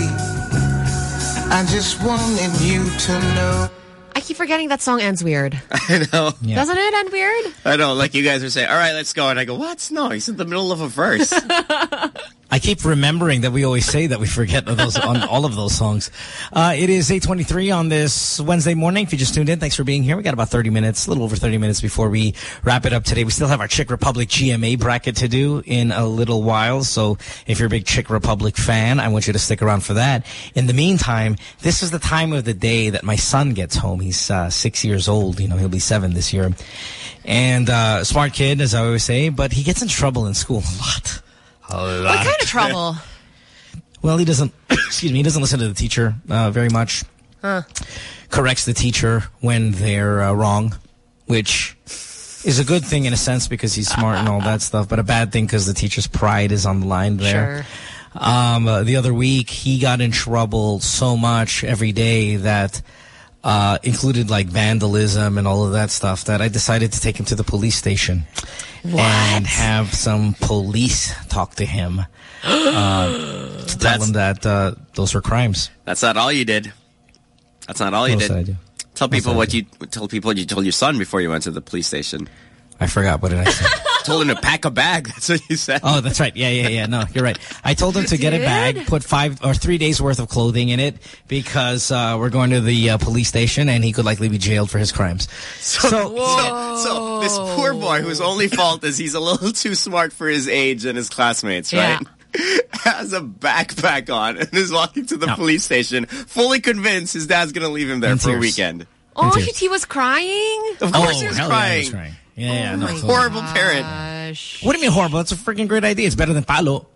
I just wanted you to know. I keep forgetting that song ends weird. I know. Yeah. Doesn't it end weird? I know, like you guys are saying, all right, let's go. And I go, what? No, he's in the middle of a verse. I keep remembering that we always say that we forget those on all of those songs. Uh, it is eight twenty-three on this Wednesday morning. If you just tuned in, thanks for being here. We got about thirty minutes, a little over thirty minutes before we wrap it up today. We still have our Czech Republic G M A bracket to do in a little while. So if you're a big Czech Republic fan, I want you to stick around for that. In the meantime, this is the time of the day that my son gets home. He's uh, six years old. You know, he'll be seven this year. And uh, smart kid, as I always say, but he gets in trouble in school a lot. A lot. What kind of trouble? Well, he doesn't, excuse me, he doesn't listen to the teacher uh, very much. Huh. Corrects the teacher when they're uh, wrong, which is a good thing in a sense because he's smart and all that stuff, but a bad thing because the teacher's pride is on the line there. Sure. Um, uh, the other week, he got in trouble so much every day that uh, included like vandalism and all of that stuff that I decided to take him to the police station. What? And have some police talk to him uh, to tell him that uh, those were crimes. That's not all you did. That's not all you What did. else did I do? Tell people What what you tell people what you told your son before you went to the police station. I forgot. What did I say? Told him to pack a bag. That's what you said. Oh, that's right. Yeah, yeah, yeah. No, you're right. I told him to get a bag, put five or three days worth of clothing in it because uh, we're going to the uh, police station and he could likely be jailed for his crimes. So, so, so, so this poor boy whose only fault is he's a little too smart for his age and his classmates, right? Yeah. Has a backpack on and is walking to the no. police station fully convinced his dad's going to leave him there in for tears. a weekend. Oh, he, he was crying? Of course oh, he was hell crying. Yeah, he was crying. Yeah, yeah, oh no. my Horrible gosh. parent. What do you mean horrible? It's a freaking great idea. It's better than palo.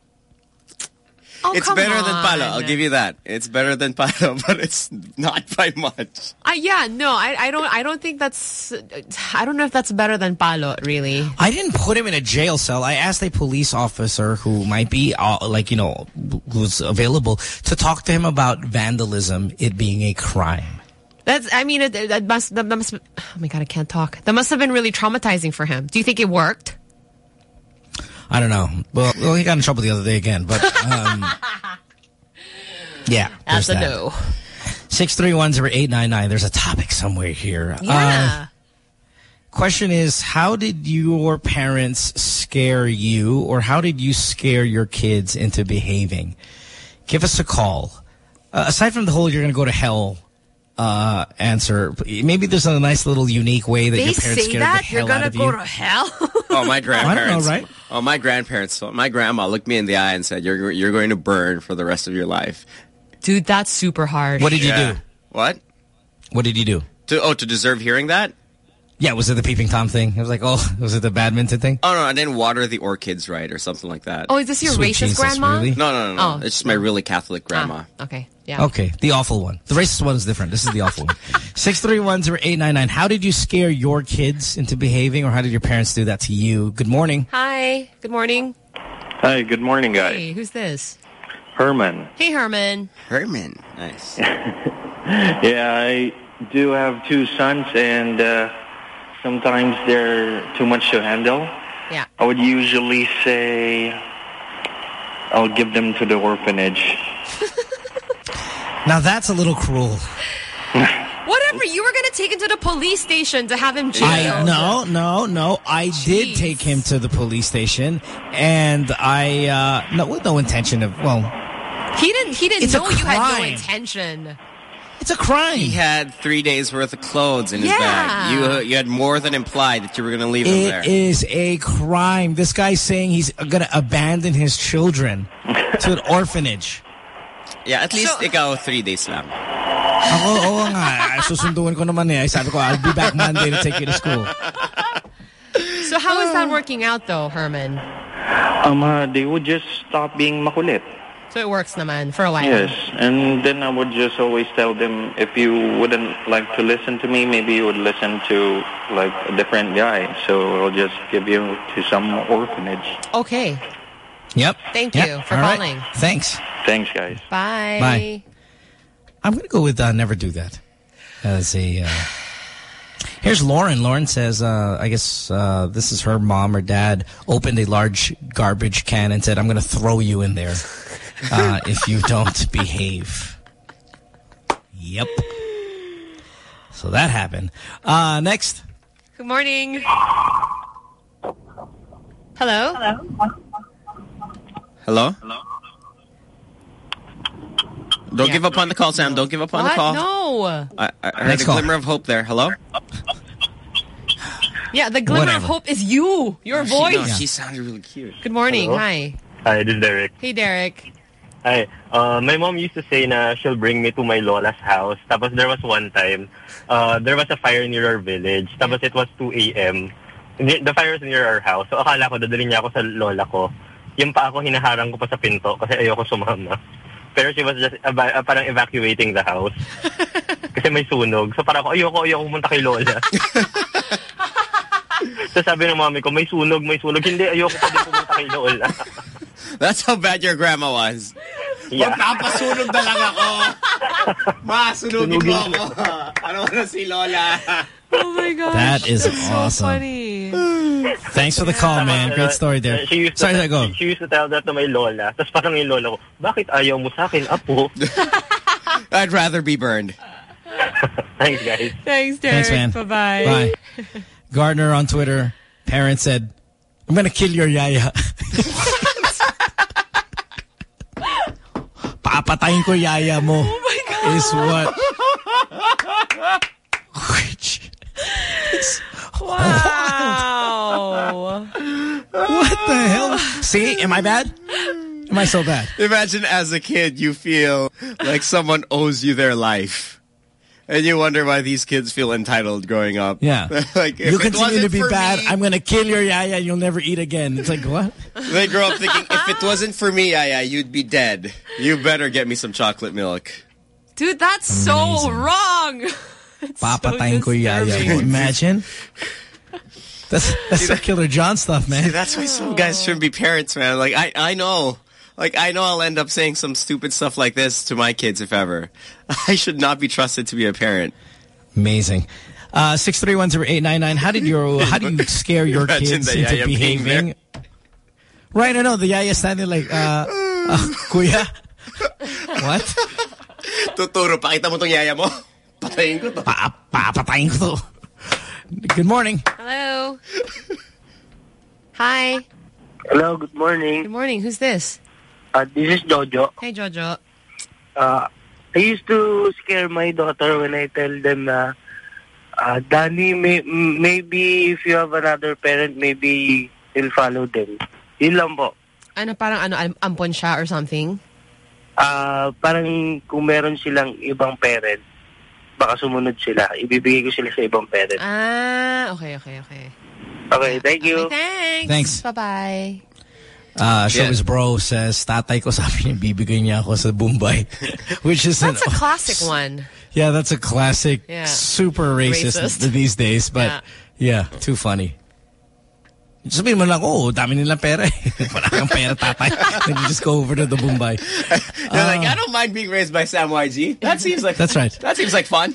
Oh, it's come better on. than palo. I'll give you that. It's better than palo, but it's not by much. Uh, yeah, no, I, I don't. I don't think that's. I don't know if that's better than palo. Really, I didn't put him in a jail cell. I asked a police officer who might be, uh, like you know, who's available to talk to him about vandalism, it being a crime. That's. I mean, it, that must. That must. Oh my god, I can't talk. That must have been really traumatizing for him. Do you think it worked? I don't know. Well, well, he got in trouble the other day again, but um, yeah, that's a that. no. Six three one zero eight nine nine. There's a topic somewhere here. Yeah. Uh, question is, how did your parents scare you, or how did you scare your kids into behaving? Give us a call. Uh, aside from the whole "you're going to go to hell" uh, answer, maybe there's a nice little unique way that they your parents say scared that? the hell You're gonna out of go you. to hell? Oh, my grandparents. I don't know, right? Oh, my grandparents. My grandma looked me in the eye and said, "You're you're going to burn for the rest of your life." Dude, that's super harsh. What did you yeah. do? What? What did you do? To, oh, to deserve hearing that? Yeah, was it the peeping Tom thing? I was like, oh, was it the badminton thing? Oh, no, I didn't water the orchids right or something like that. Oh, is this your Sweet racist Jesus, grandma? really? No, no, no, no. Oh. It's just my really Catholic grandma. Ah, okay, yeah. Okay, the awful one. The racist one is different. This is the awful one. six three one zero eight nine nine. How did you scare your kids into behaving, or how did your parents do that to you? Good morning. Hi, good morning. Hi, good morning, guys. Hey, who's this? Herman. Hey, Herman. Herman. Nice. Yeah, I do have two sons, and uh, sometimes they're too much to handle. Yeah. I would usually say I'll give them to the orphanage. Now that's a little cruel. Whatever, you were going to take him to the police station to have him jailed. I no, no, no. I Jeez. did take him to the police station, and I uh, no, with no intention of well. He didn't. He didn't it's know a you had no crime. intention. It's a crime. He had three days worth of clothes in his Yeah. bag. You uh, you had more than implied that you were going to leave him there. It is a crime. This guy's saying he's going to abandon his children to an orphanage. Yeah, at least ikaw three days lang. Ako, oo nga. Susunduin ko naman eh. Sabi ko, I'll be back Monday to take you to school. So how is that working out though, Herman? Um, uh, they would just stop being makulit. So it works naman for a while. Yes, and then I would just always tell them, if you wouldn't like to listen to me, maybe you would listen to like a different guy. So I'll just give you to some orphanage. Okay. Yep. Thank yep. you for All calling. Right. Thanks. Thanks, guys. Bye. Bye. I'm going to go with uh, never do that as a... Uh... Here's Lauren. Lauren says, uh, I guess uh, this is her mom or dad opened a large garbage can and said, I'm going to throw you in there uh, if you don't behave. Yep. So that happened. Uh, next. Good morning. Hello? Hello? Hello? Hello? Don't yeah. give up on the call, Sam. Don't give up on what? the call. No. I, I heard Next a call. glimmer of hope there. Hello? Yeah, the glimmer Whatever. of hope is you. Your no, voice. She, no, she sounded really cute. Good morning. Hello? Hi. Hi, this is Derek. Hey, Derek. Hi. Uh, my mom used to say na she'll bring me to my lola's house. Tapos there was one time, uh, there was a fire near our village. Tapos it was two A M The fire was near our house. So akala ko dadalhin niya ako sa lola ko. Yung pa ako hinaharang ko pa sa pinto kasi ayoko sumama. Pero she was just uh, uh, parang evacuating the house. Kasi may sunog. So parang ako, ayoko, ayoko pumunta kay lola. So sabi ng mami ko, may sunog, may sunog. Hindi, ayoko pa din pumunta kay lola. That's how bad your grandma was. Yeah. Magpapasunog na lang ako. Ma, sunugin mo ako. Ano na si Lola? Oh my gosh. That is That's awesome. so funny. Thanks for the call, man. Great story there. She used to, Sorry, sorry, go. She used to tell that to my lola. Tapos parang yung lola ko, bakit ayaw mo sa akin, apo? I'd rather be burned. Thanks, guys. Thanks, Derek. Thanks, man. Bye-bye. Bye. Gardner on Twitter, parent said, I'm going to kill your yaya. Papatayin ko yaya mo. Oh my God. Is what... Which... Wow. What the hell? See, am I bad? Am I so bad? Imagine as a kid you feel like someone owes you their life. And you wonder why these kids feel entitled growing up. Yeah. Like, if you it continue to be for bad, me, I'm going to kill your yaya and you'll never eat again. It's like, what? They grow up thinking, if it wasn't for me, yaya, you'd be dead. You better get me some chocolate milk. Dude, that's so Amazing. wrong. Papatayin ko yaya mo. Imagine. That's that's some Killer John stuff, man. See, that's why some guys shouldn't be parents, man. Like, I, I know. Like, I know I'll end up saying some stupid stuff like this to my kids if ever. I should not be trusted to be a parent. Amazing. Uh, six three one zero eight nine nine. How did your how do you scare your Imagine kids the into yaya being behaving? Right, I know. The yaya standing like, uh, uh kuya. What? Tuturo, pakita mo tong yaya mo. Patayin ko to. Pa papatayin ko to. Good morning. Hello. Hi. Hello, good morning. Good morning. Who's this? Uh, this is Jojo. Hey, Jojo. Uh, I used to scare my daughter when I tell them na, uh, Danny, may, maybe if you have another parent, maybe he'll follow them. Yun lang po. Ano, parang ano, am- ampon siya or something? Uh, parang kung meron silang ibang parent, baka sumunod sila. Ibibigay ko sila sa ibang parent. Ah, okay, okay, okay. Okay, thank you. Okay, thanks. Thanks. Bye-bye. Uh, Showbiz Yeah. Bro says, tatay ko sabi niya, bibigay niya ako sa Bombay. Which is That's an, a classic one. Yeah, that's a classic, Yeah. super racist, Racist. these days. But yeah. yeah, too funny. Sabihin mo lang, oh, dami nilang pera eh. Wala kang pera, tatay. Then you just go over to the Bombay. They're like, I don't mind being raised by Sam Y G. That seems like That's right. That seems like fun.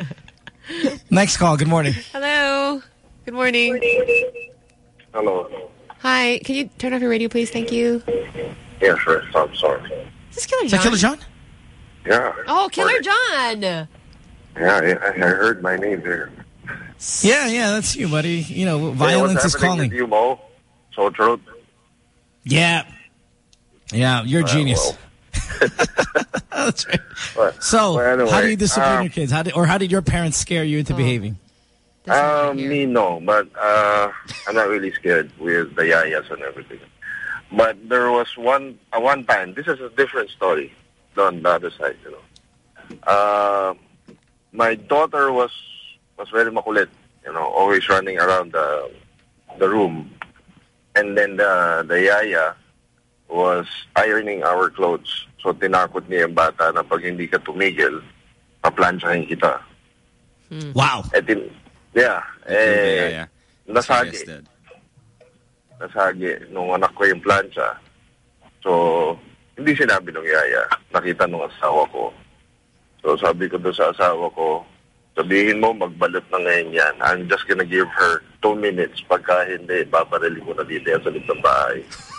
Next call, good morning. Hello. Good morning. Hello. Hi, can you turn off your radio, please? Thank you. Yeah, sure. I'm sorry. Is this Killer John? Is that Killer John? Yeah. Oh, Killer John. Yeah, I, I heard my name there. Yeah, yeah, that's you, buddy. You know, violence hey, is calling. With you, Mo? Sore throat? Yeah. Yeah, you're a uh, genius. Well. That's right. But, so, well, anyway, how do you discipline um, your kids? How did, or how did your parents scare you into oh. behaving? Um, me, no. But uh, I'm not really scared with the yayas and everything. But there was one, uh, one time, this is a different story on the other side, you know. Uh, my daughter was was very makulit, you know, always running around the the room. And then the, the yaya was ironing our clothes. So tinakot niya yung bata na pag hindi ka tumigil, paplansyahin kita. Hmm. Wow. Eh, tin, yeah. Eh, yeah, yeah. Nasagi. Nasagi nung anak ko yung plancha. So, hindi sinabi nung yaya. Nakita nung asawa ko. So, sabi ko doon sa asawa ko, sabihin mo, magbalot na ngayon yan. I'm just gonna give her two minutes. Pagka hindi, babarili ko na dito yan sa litong bahay.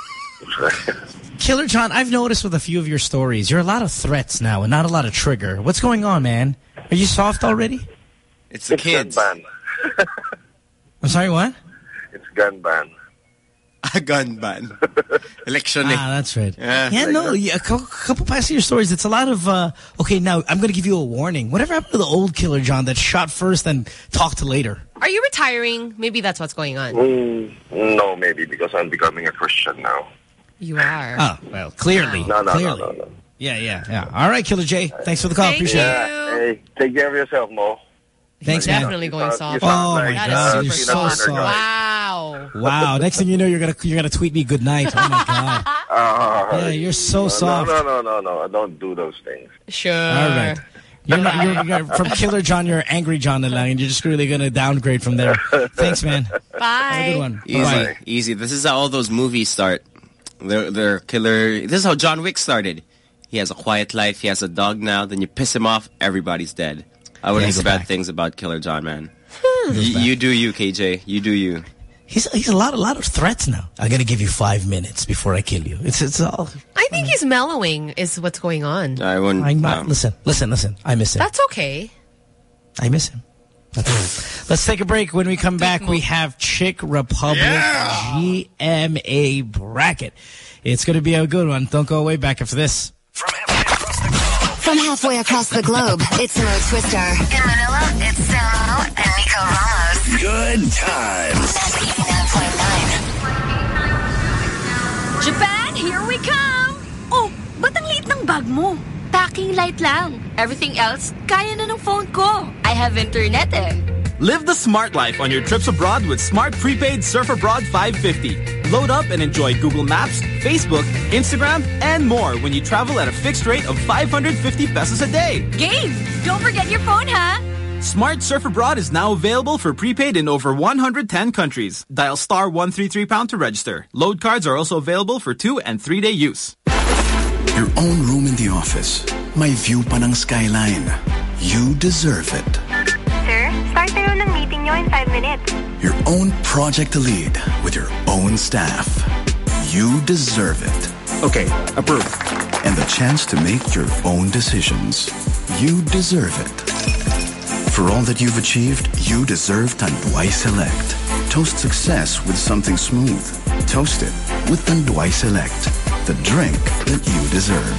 Killer John, I've noticed with a few of your stories, you're a lot of threats now and not a lot of trigger. What's going on, man? Are you soft already? It's the it's kids. Gun ban. I'm sorry, what? It's gun ban. A gun ban. Election. Ah, that's right. Yeah, yeah no, yeah, a couple, couple past your stories, it's a lot of, uh, okay, now I'm going to give you a warning. Whatever happened to the old Killer John that shot first and talked later? Are you retiring? Maybe that's what's going on. Mm, no, maybe, because I'm becoming a Christian now. You are. Oh, well, clearly. No, no, clearly. no, no, no. Yeah, yeah, yeah. All right, Killer J. Thanks for the call. Thank Appreciate yeah. it. Hey, take care of yourself, Mo. Thanks, man. man. Definitely going soft. Oh, my that God. Is You're so soft. Wow. Wow. Next thing you know, you're going to you're gonna tweet me good night. Oh, my God. Uh, yeah, you're so no, soft. No, no, no, no, no. I don't do those things. Sure. All right. You're not, you're, you're, from Killer John, you're Angry John na lang, and you're just really going to downgrade from there. Thanks, man. Bye. Have a good one. Easy, Bye. easy. This is how all those movies start. They're, they're killer. This is how John Wick started. He has a quiet life. He has a dog now. Then you piss him off, everybody's dead. I wouldn't Yeah, say bad back. things about Killer John, man. Hmm. you, you do you, K J. You do you. He's he's a lot a lot of threats now. I'm gonna give you five minutes before I kill you. It's it's all. I think he's mellowing is what's going on. I wouldn't. I'm not. Um, listen, listen, listen. I miss him. That's okay. I miss him. Let's take a break. When we come back, we have Chick Republic Yeah. G M A bracket. It's going to be a good one. Don't go away. Back after this. From halfway across the globe, it's Mo Twister. In Manila, it's Samo and Nico Ramos. Good times. eighty-nine point nine. Japan, here we come! Oh, ba't ang liit ng bag mo? Packing light lang. Everything else, kaya na ng phone ko. I have internet eh. Live the smart life on your trips abroad with Smart Prepaid Surf Abroad five fifty. Load up and enjoy Google Maps, Facebook, Instagram, and more when you travel at a fixed rate of five hundred fifty pesos a day. Game! Don't forget your phone, ha? Smart Surf Abroad is now available for prepaid in over one hundred ten countries. Dial star one three three pound to register. Load cards are also available for two and three day use. Your own room in the office. May view pa ng skyline. You deserve it. Sir, start tayo ng meeting nyo in five minutes. Your own project to lead with your own staff. You deserve it. Okay, approved. And the chance to make your own decisions. You deserve it. For all that you've achieved, you deserve Tanduay Select. Toast success with something smooth. Toast it with Tanduay Select. The drink that you deserve.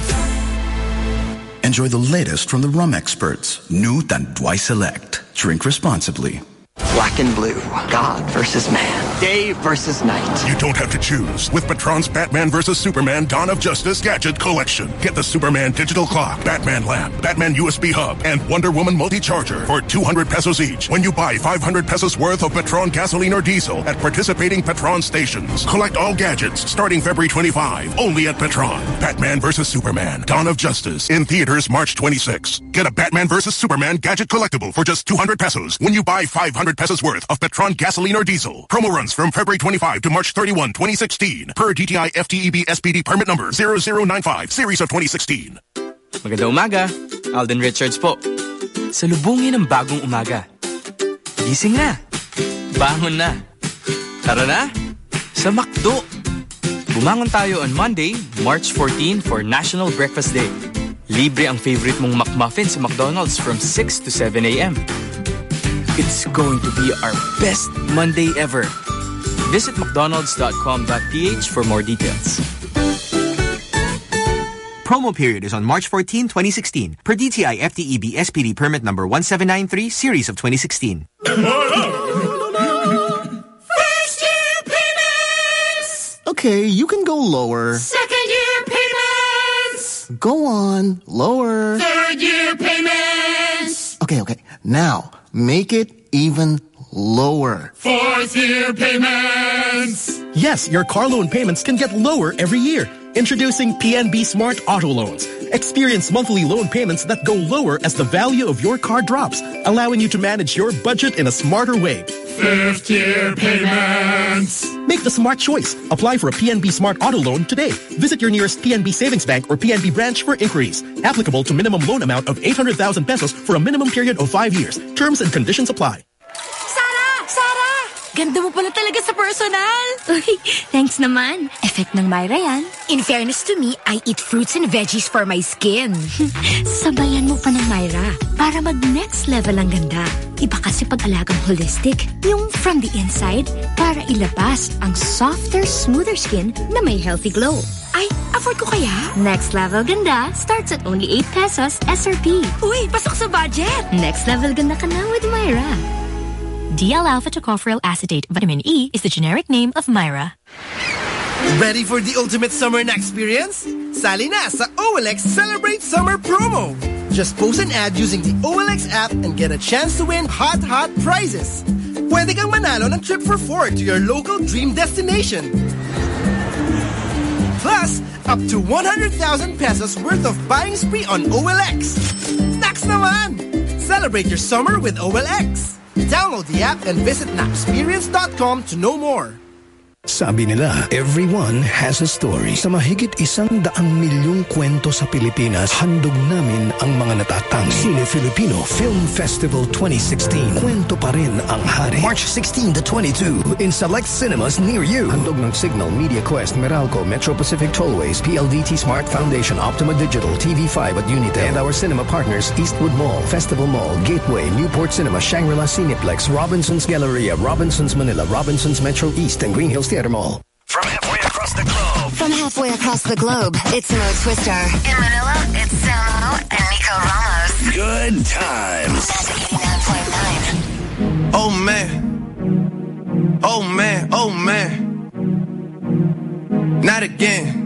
Enjoy the latest from the rum experts. New Tanduay Select. Drink responsibly. Black and blue. God versus man. Day versus night. You don't have to choose. With Petron's Batman versus Superman Dawn of Justice Gadget Collection. Get the Superman Digital Clock, Batman Lamp, Batman U S B Hub, and Wonder Woman Multi-Charger for two hundred pesos each when you buy five hundred pesos worth of Petron gasoline or diesel at participating Petron stations. Collect all gadgets starting February twenty-fifth, only at Petron. Batman versus Superman Dawn of Justice in theaters March twenty-sixth. Get a Batman versus Superman gadget collectible for just two hundred pesos when you buy five hundred pesos worth of Petron gasoline or diesel. Promo runs from February twenty-fifth to March thirty-first, twenty sixteen. Per D T I F T E B S P D permit number zero zero nine five, series of twenty sixteen. Magandang umaga. Alden Richards po. Salubungin ang bagong umaga. Gising na. Bangon na. Tara na. sa McDo. Bumangon tayo on Monday, March fourteenth for National Breakfast Day. Libre ang favorite mong McMuffin sa McDonald's from six to seven a m It's going to be our best Monday ever. Visit mcdonalds dot com dot p h for more details. Promo period is on March fourteenth, twenty sixteen. Per D T I F T E B S P D permit number one seven nine three, series of twenty sixteen. First year payments! Okay, you can go lower. Second year payments! Go on, lower. Third year payments! Okay, okay. Now, make it even lower. Fourth year payments! Yes, your car loan payments can get lower every year. Introducing P N B Smart Auto Loans. Experience monthly loan payments that go lower as the value of your car drops, allowing you to manage your budget in a smarter way. Fifth year payments. Make the smart choice. Apply for a P N B Smart Auto Loan today. Visit your nearest P N B Savings Bank or P N B branch for inquiries. Applicable to minimum loan amount of eight hundred thousand pesos for a minimum period of five years. Terms and conditions apply. Ganda mo pala talaga sa personal. Uy, thanks naman. Effect ng Myra yan. In fairness to me, I eat fruits and veggies for my skin. Sabayan mo pa ng Myra para mag-next level ang ganda. Iba kasi pag-alagang holistic. Yung from the inside para ilabas ang softer, smoother skin na may healthy glow. Ay, afford ko kaya? Next level ganda starts at only eight pesos S R P. Uy, pasok sa budget! Next level ganda ka na with Myra. D L-alpha tocopherol acetate vitamin E is the generic name of Myra. Ready for the ultimate summer na experience? Sali na sa O L X Celebrate Summer Promo! Just post an ad using the O L X app and get a chance to win hot, hot prizes. Pwede kang manalo ng trip for four to your local dream destination. Plus, up to one hundred thousand pesos worth of buying spree on O L X. Snacks naman! Celebrate your summer with O L X. Download the app and visit napsperience dot com to know more. Sabi nila, everyone has a story. Sa mahigit isang daang milyong kwento sa Pilipinas, handog namin ang mga natatang. Cine Filipino Film Festival twenty sixteen. Kwento pa rin ang hari. March sixteen to twenty-two in select cinemas near you. Handog ng Signal, Media Quest, Meralco, Metro Pacific Tollways, P L D T Smart Foundation, Optima Digital, T V five at Unitel, and our cinema partners Eastwood Mall, Festival Mall, Gateway, Newport Cinema, Shangri-La Cineplex, Robinsons Galleria, Robinsons Manila, Robinsons Metro East, and Green Hills Theater Mall. From halfway across the globe. From halfway across the globe, it's Mo Twister. In Manila, it's Samo and Nico Ramos. Good times. eighty-nine point nine. Oh man. Oh man. Oh man. Not again.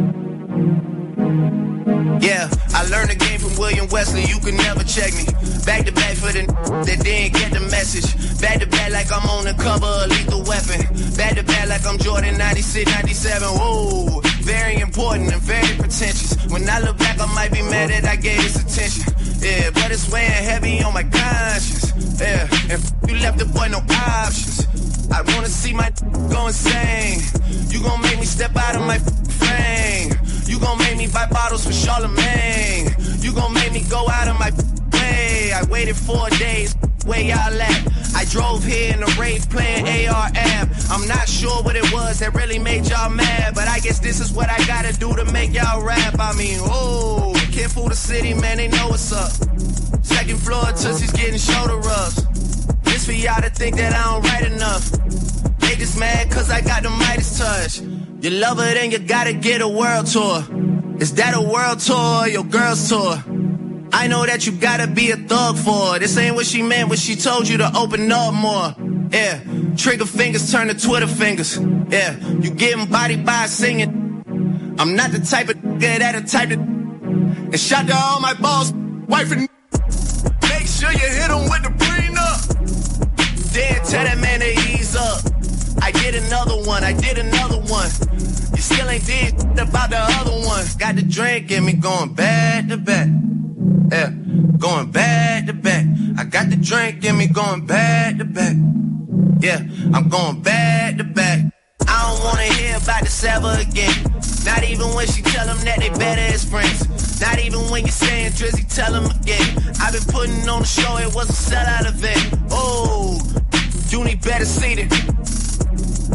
Yeah, I learned the game from William Wesley. You can never check me. Back to back for the that didn't get the message. Back to back like I'm on the cover of Lethal Weapon. Back to back like I'm Jordan ninety-six, ninety-seven. Whoa, very important and very pretentious. When I look back, I might be mad that I gave this attention. Yeah, but it's weighing heavy on my conscience. Yeah, and you left the boy no options. I wanna see my go insane. You gon' make me step out of my frame. You gon' make me buy bottles for Charlemagne. You gon' make me go out of my way. I waited four days, where y'all at? I drove here in a rave playing A R M. I'm not sure what it was that really made y'all mad, but I guess this is what I gotta do to make y'all rap. I mean, oh, can't fool the city, man, they know what's up. Second floor, Tootsie's getting shoulder rubs. This for y'all to think that I don't write enough. They just mad cause I got the Midas touch. You love her, then you gotta get a world tour. Is that a world tour or your girl's tour? I know that you gotta be a thug for her. This ain't what she meant when she told you to open up more. Yeah, trigger fingers turn to Twitter fingers. Yeah, you getting body by singing. I'm not the type of nigga that a type of. And shout to all my boss, wife and. Make sure you hit him with the prenup. Then tell that man to ease up. I did another one, I did another one. You still ain't did about the other one. Got the drink in me going back to back. Yeah, going back to back. I got the drink in me going back to back. Yeah, I'm going back to back. I don't wanna hear about the ever again. Not even when she tell them that they better as friends. Not even when you saying Drizzy, tell them again. I've been putting on the show, it was a sellout event. Oh, you need better seating.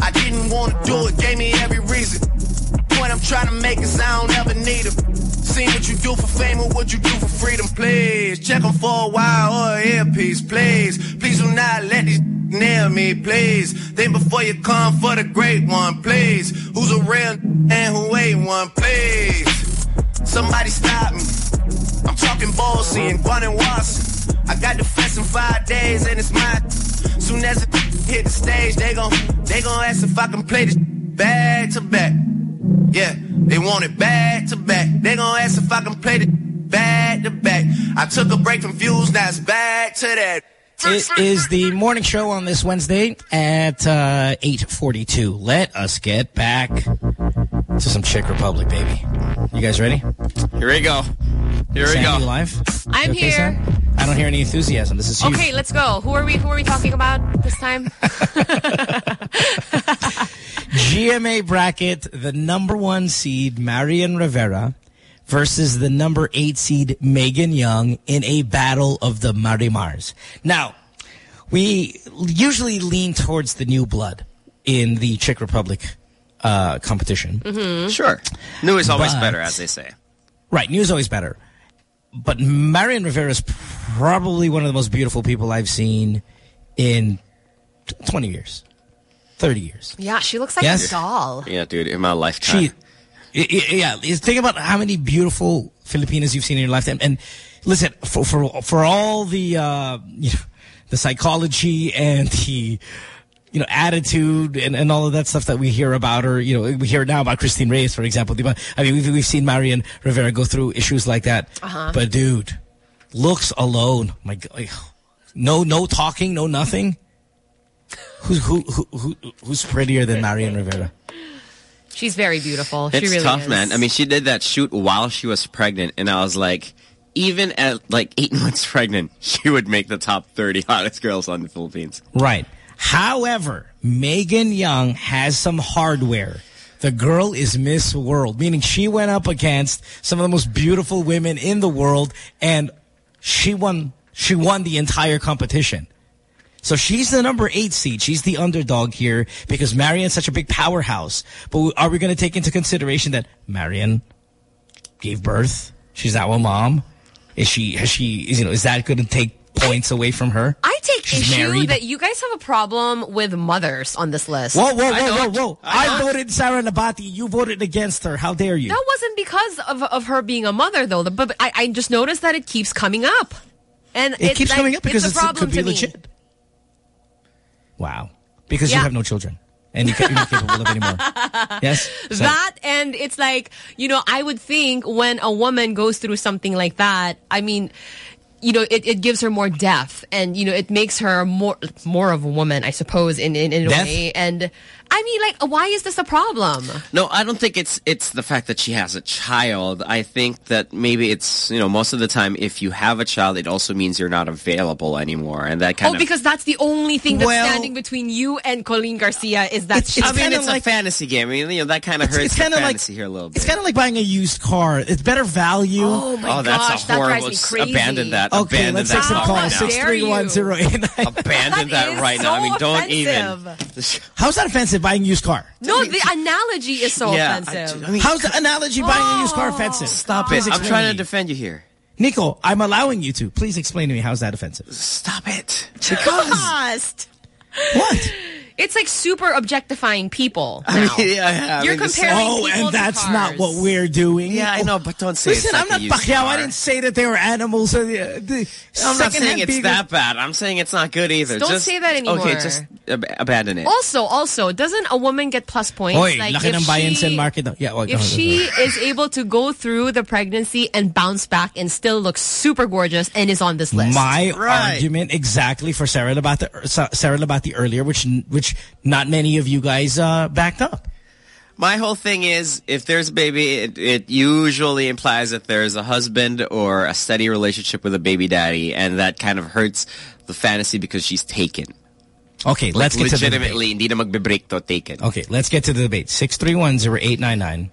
I didn't want to do it, gave me every reason. Point I'm trying to make is I don't ever need them. Seen what you do for fame or what you do for freedom, please. Check them for a while or an earpiece, please. Please do not let these nail me, please. Think before you come for the great one, please. Who's a real and who ain't one, please. Somebody stop me. I'm talking Ballsy and Guan and Watson. I got the fest in five days and it's mine. Soon as it hit the stage, they gon' they gon' ask if I can play this back to back. Yeah, they want it back to back. They gon' ask if I can play this back to back. I took a break from views, now it's back to that. It is the morning show on this Wednesday at uh, eight forty-two. Let us get back to some Czech Republic, baby. You guys ready? Here we go. Here Sandy, we go. You live? I'm you okay, here. Sam? I don't hear any enthusiasm. This is you. Okay, let's go. Who are we? Who are we talking about this time? G M A bracket, the number one seed, Marian Rivera, versus the number eight seed, Megan Young, in a battle of the Marimars. Now, we usually lean towards the new blood in the Czech Republic uh, competition. Mm-hmm. Sure. New is always But, better, as they say. Right, new is always better. But Marian Rivera is probably one of the most beautiful people I've seen in twenty years. thirty years. Yeah, she looks like Yes? a doll. Yeah, dude, in my lifetime. She, yeah, think about how many beautiful Filipinas you've seen in your lifetime. And listen, for for for all the uh, you know, the psychology and the you know attitude and, and all of that stuff that we hear about her, you know, we hear now about Christine Reyes, for example. I mean, we've we've seen Marian Rivera go through issues like that. Uh-huh. But dude, looks alone, my God, no no talking, no nothing. Who's who, who who who's prettier than Marian Rivera? She's very beautiful. It's she really tough, is. man. I mean, she did that shoot while she was pregnant, and I was like, even at like eight months pregnant, she would make the top thirty hottest girls on the Philippines. Right. However, Megan Young has some hardware. The girl is Miss World, meaning she went up against some of the most beautiful women in the world, and she won. She won the entire competition. So she's the number eight seed. She's the underdog here because Marian's such a big powerhouse. But are we going to take into consideration that Marian gave birth? She's now a mom. Is she? Has she? Is, you know, is that going to take points away from her? I take She's issue married. that you guys have a problem with mothers on this list. Whoa, whoa, I whoa, whoa, don't. whoa! I I, don't. voted Sarah Nabati. You voted against her. How dare you? That wasn't because of of her being a mother, though. But, but I, I just noticed that it keeps coming up, and It it's keeps like, coming up because it's a it's, it problem could be to me. legit. Wow. Because Yeah. you have no children. And you can't, you're not capable of anymore. Yes? So- That, and it's like, you know, I would think when a woman goes through something like that, I mean, you know, it, it gives her more depth, and, you know, it makes her more more of a woman, I suppose, in, in, in a Depth? way. And, I mean, like, why is this a problem? No, I don't think it's it's the fact that she has a child. I think that maybe it's, you know, most of the time if you have a child, it also means you're not available anymore. And that kind Oh, of... because that's the only thing that's Well- standing between you and Colleen Garcia is that she's I mean, kinda it's like- a fantasy game. I mean, you know, that kind of It's- hurts it's the kinda like- fantasy here a little bit. It's kind of like buying a used car. It's better value. Oh, my Oh, that's gosh, a that horrible... drives me crazy. Abandon that. Okay, Abandon let's that take some thought calls. right now. six three one zero eight nine. Abandon that, is right now. I mean, so don't offensive. even... How's that offensive, buying a used car? No, the analogy is so Yeah, offensive. I- I mean- How's the analogy buying a used car offensive? Stop Please it. I'm explain trying to to me. defend you here. Nico, I'm allowing you to. Please explain to me how's that offensive. Stop it. Cost. What? It's like super objectifying people. I mean, now. yeah, yeah, I You're mean, this- comparing Oh, people and to that's cars. not what we're doing. Yeah, I know, but don't say Listen, it's like I'm not a used Pacquiao. car. I didn't say that they were animals. Uh, the, the I'm not saying secondhand it's beagles- that bad. I'm saying it's not good either. Don't just, say that anymore. Okay, just ab abandon it. Also, also, doesn't a woman get plus points? Oy, like laki if ng bayan she, sa market. Yeah, wag- if oh, she is able to go through the pregnancy and bounce back and still look super gorgeous and is on this list. My Right. argument exactly for Sarah Labati, Sarah Labati earlier, which which not many of you guys uh, backed up. My whole thing is, if there's a baby, it, it usually implies that there's a husband or a steady relationship with a baby daddy, and that kind of hurts the fantasy because she's taken. Okay, Like, let's get to the debate. legitimately, hindi na magbe-break to taken. Okay, let's get to the debate. six three one zero eight nine nine.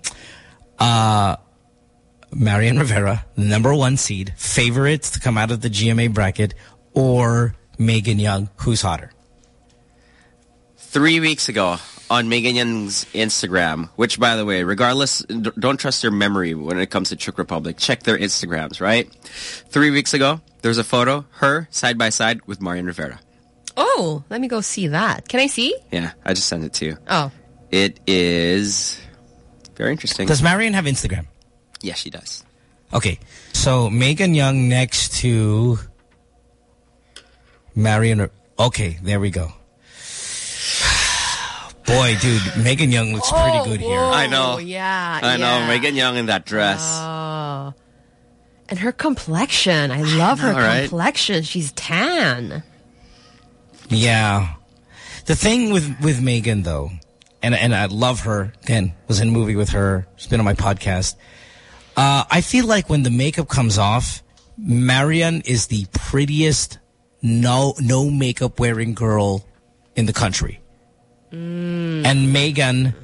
Uh, Marian Rivera, the number one seed, favorites to come out of the G M A bracket, or Megan Young, who's hotter? Three weeks ago on Megan Young's Instagram, which, by the way, regardless, don't trust their memory when it comes to Czech Republic. Check their Instagrams, right? Three weeks ago, there's a photo, her side by side with Marian Rivera. Oh, let me go see that. Can I see? Yeah, I just sent it to you. Oh. It is very interesting. Does Marian have Instagram? Yeah, she does. Okay, so Megan Young next to Marian. Okay, there we go. Boy, dude, Megan Young looks oh, pretty good here. Whoa, I know. Yeah, I yeah. know. Megan Young in that dress. Oh. And her complexion. I love I know, her right? complexion. She's tan. Yeah. The thing with, with Megan, though, and, and I love her, again, was in a movie with her, she's been on my podcast. Uh, I feel like when the makeup comes off, Marian is the prettiest no no makeup wearing girl in the country. Mm. And Megan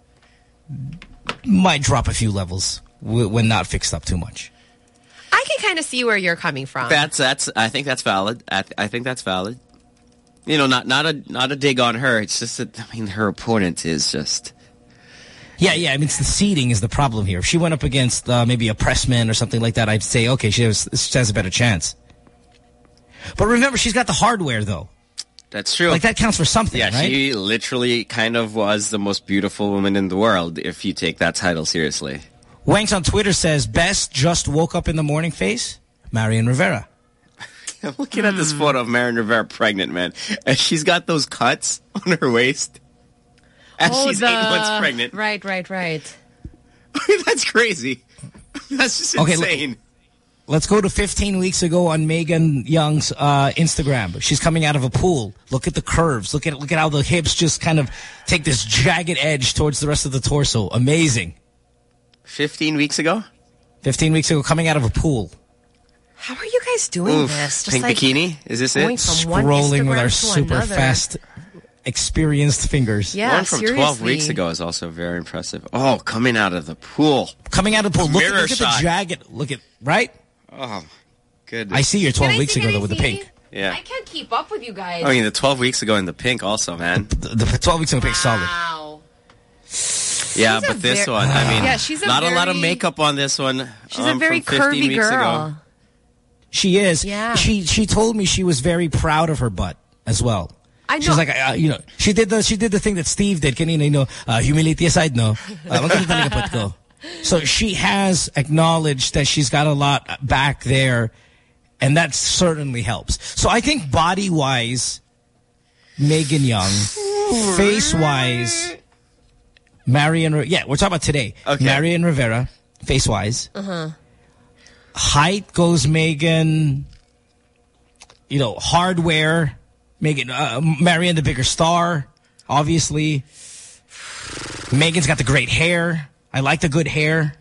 might drop a few levels w when not fixed up too much. I can kind of see where you're coming from. That's that's. I think that's valid. I, th I think that's valid. You know, not not a not a dig on her. It's just that, I mean, her opponent is just. Yeah, yeah. I mean, it's the seeding is the problem here. If she went up against uh, maybe a pressman or something like that, I'd say, okay, she has, she has a better chance. But remember, she's got the hardware, though. That's true. Like, that counts for something, yeah, right? She literally kind of was the most beautiful woman in the world, if you take that title seriously. Wanks on Twitter says, best just woke up in the morning face, Marian Rivera. I'm looking at this photo of Marian Rivera pregnant, man. And she's got those cuts on her waist. And oh, she's the... eight months pregnant. Right, right, right. That's crazy. That's just okay, insane. Look, let's go to fifteen weeks ago on Megan Young's uh, Instagram. She's coming out of a pool. Look at the curves. Look at look at how the hips just kind of take this jagged edge towards the rest of the torso. Amazing. Fifteen weeks ago? Fifteen weeks ago, coming out of a pool. How are you guys doing Oof, this? Just pink like bikini? Is this it? Scrolling with our super another. fast, experienced fingers. Yeah, One from seriously. twelve weeks ago is also very impressive. Oh, coming out of the pool. Coming out of the pool. Look, Mirror look at shot. the jagged. Look at, right? Oh, goodness. I see you twelve Can I weeks see, ago, can I though, with the see? pink. Yeah. I can't keep up with you guys. I mean, the twelve weeks ago in the pink also, man. The, the twelve weeks ago, the pink, solid. Wow. Yeah, She's but a this ver- one, I mean, Yeah, she's a not very- a lot of makeup on this one. She's um, a very from fifteen curvy weeks girl. ago. She is. Yeah. She she told me she was very proud of her butt as well. I know. She's like, uh, you know, she did the she did the thing that Steve did. Kanina, you know, uh, humility aside, no. Uh, maganda talaga puwet ko. So she has acknowledged that she's got a lot back there, and that certainly helps. So I think body-wise, Megan Young, face-wise, Marian, yeah, we're talking about today. Okay. Marian Rivera, face-wise. Uh-huh. Height goes Megan, you know, hardware, Megan, uh, Marian the bigger star, obviously. Megan's got the great hair. I like the good hair.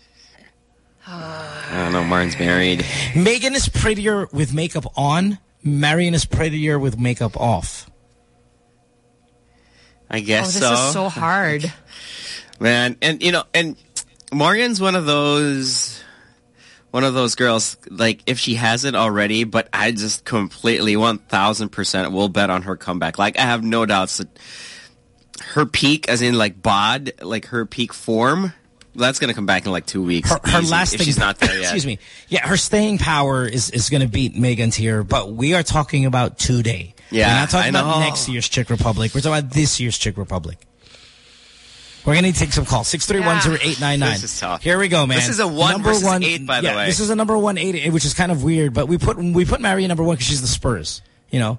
I don't know, Martin's married. Megan is prettier with makeup on. Marian is prettier with makeup off. I guess oh, this so. is so hard. Man, and you know, and Marian's one of those one of those girls, like, if she hasn't already, but I just completely one thousand percent will bet on her comeback. Like, I have no doubts that her peak, as in, like, bod, like, her peak form, that's going to come back in, like, two weeks. Her, her easy, last if thing, she's not there yet. Excuse me. Yeah, her staying power is, is going to beat Megan's here, but we are talking about today. Yeah, We're not talking I about know. next year's Czech Republic. We're talking about this year's Czech Republic. We're going to take some calls. six three one zero eight nine nine. This is tough. Here we go, man. This is a one number versus one, eight, by the yeah, way. This is a number one eight, which is kind of weird, but we put we put Marian number one because she's the Spurs, you know.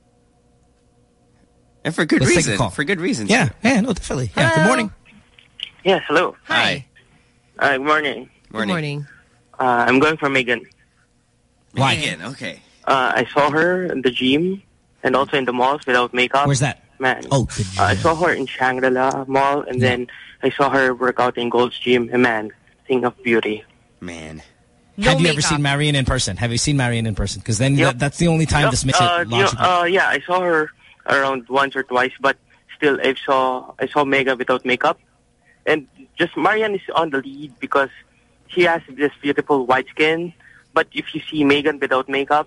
And for good Let's take a reason. call. For good reason. Yeah, yeah, no, definitely. Yeah, Hello. good morning. Yes, hello. Hi. Uh, good morning. Good morning. Uh, I'm going for Megan. Why? Megan, okay. Uh, I saw her in the gym and also in the malls without makeup. Where's that? Man. Oh, the Uh, I saw her in Shangri-La Mall, and then I saw her work out in Gold's Gym. And man, thing of beauty. Man. No Have you makeup. ever seen Marian in person? Have you seen Marian in person? Because then Yep. that, that's the only time Yep. this makes it uh, you know, logical. uh, yeah, I saw her around once or twice, but still, I saw I saw Megan without makeup, and just Marian is on the lead because she has this beautiful white skin. But if you see Megan without makeup,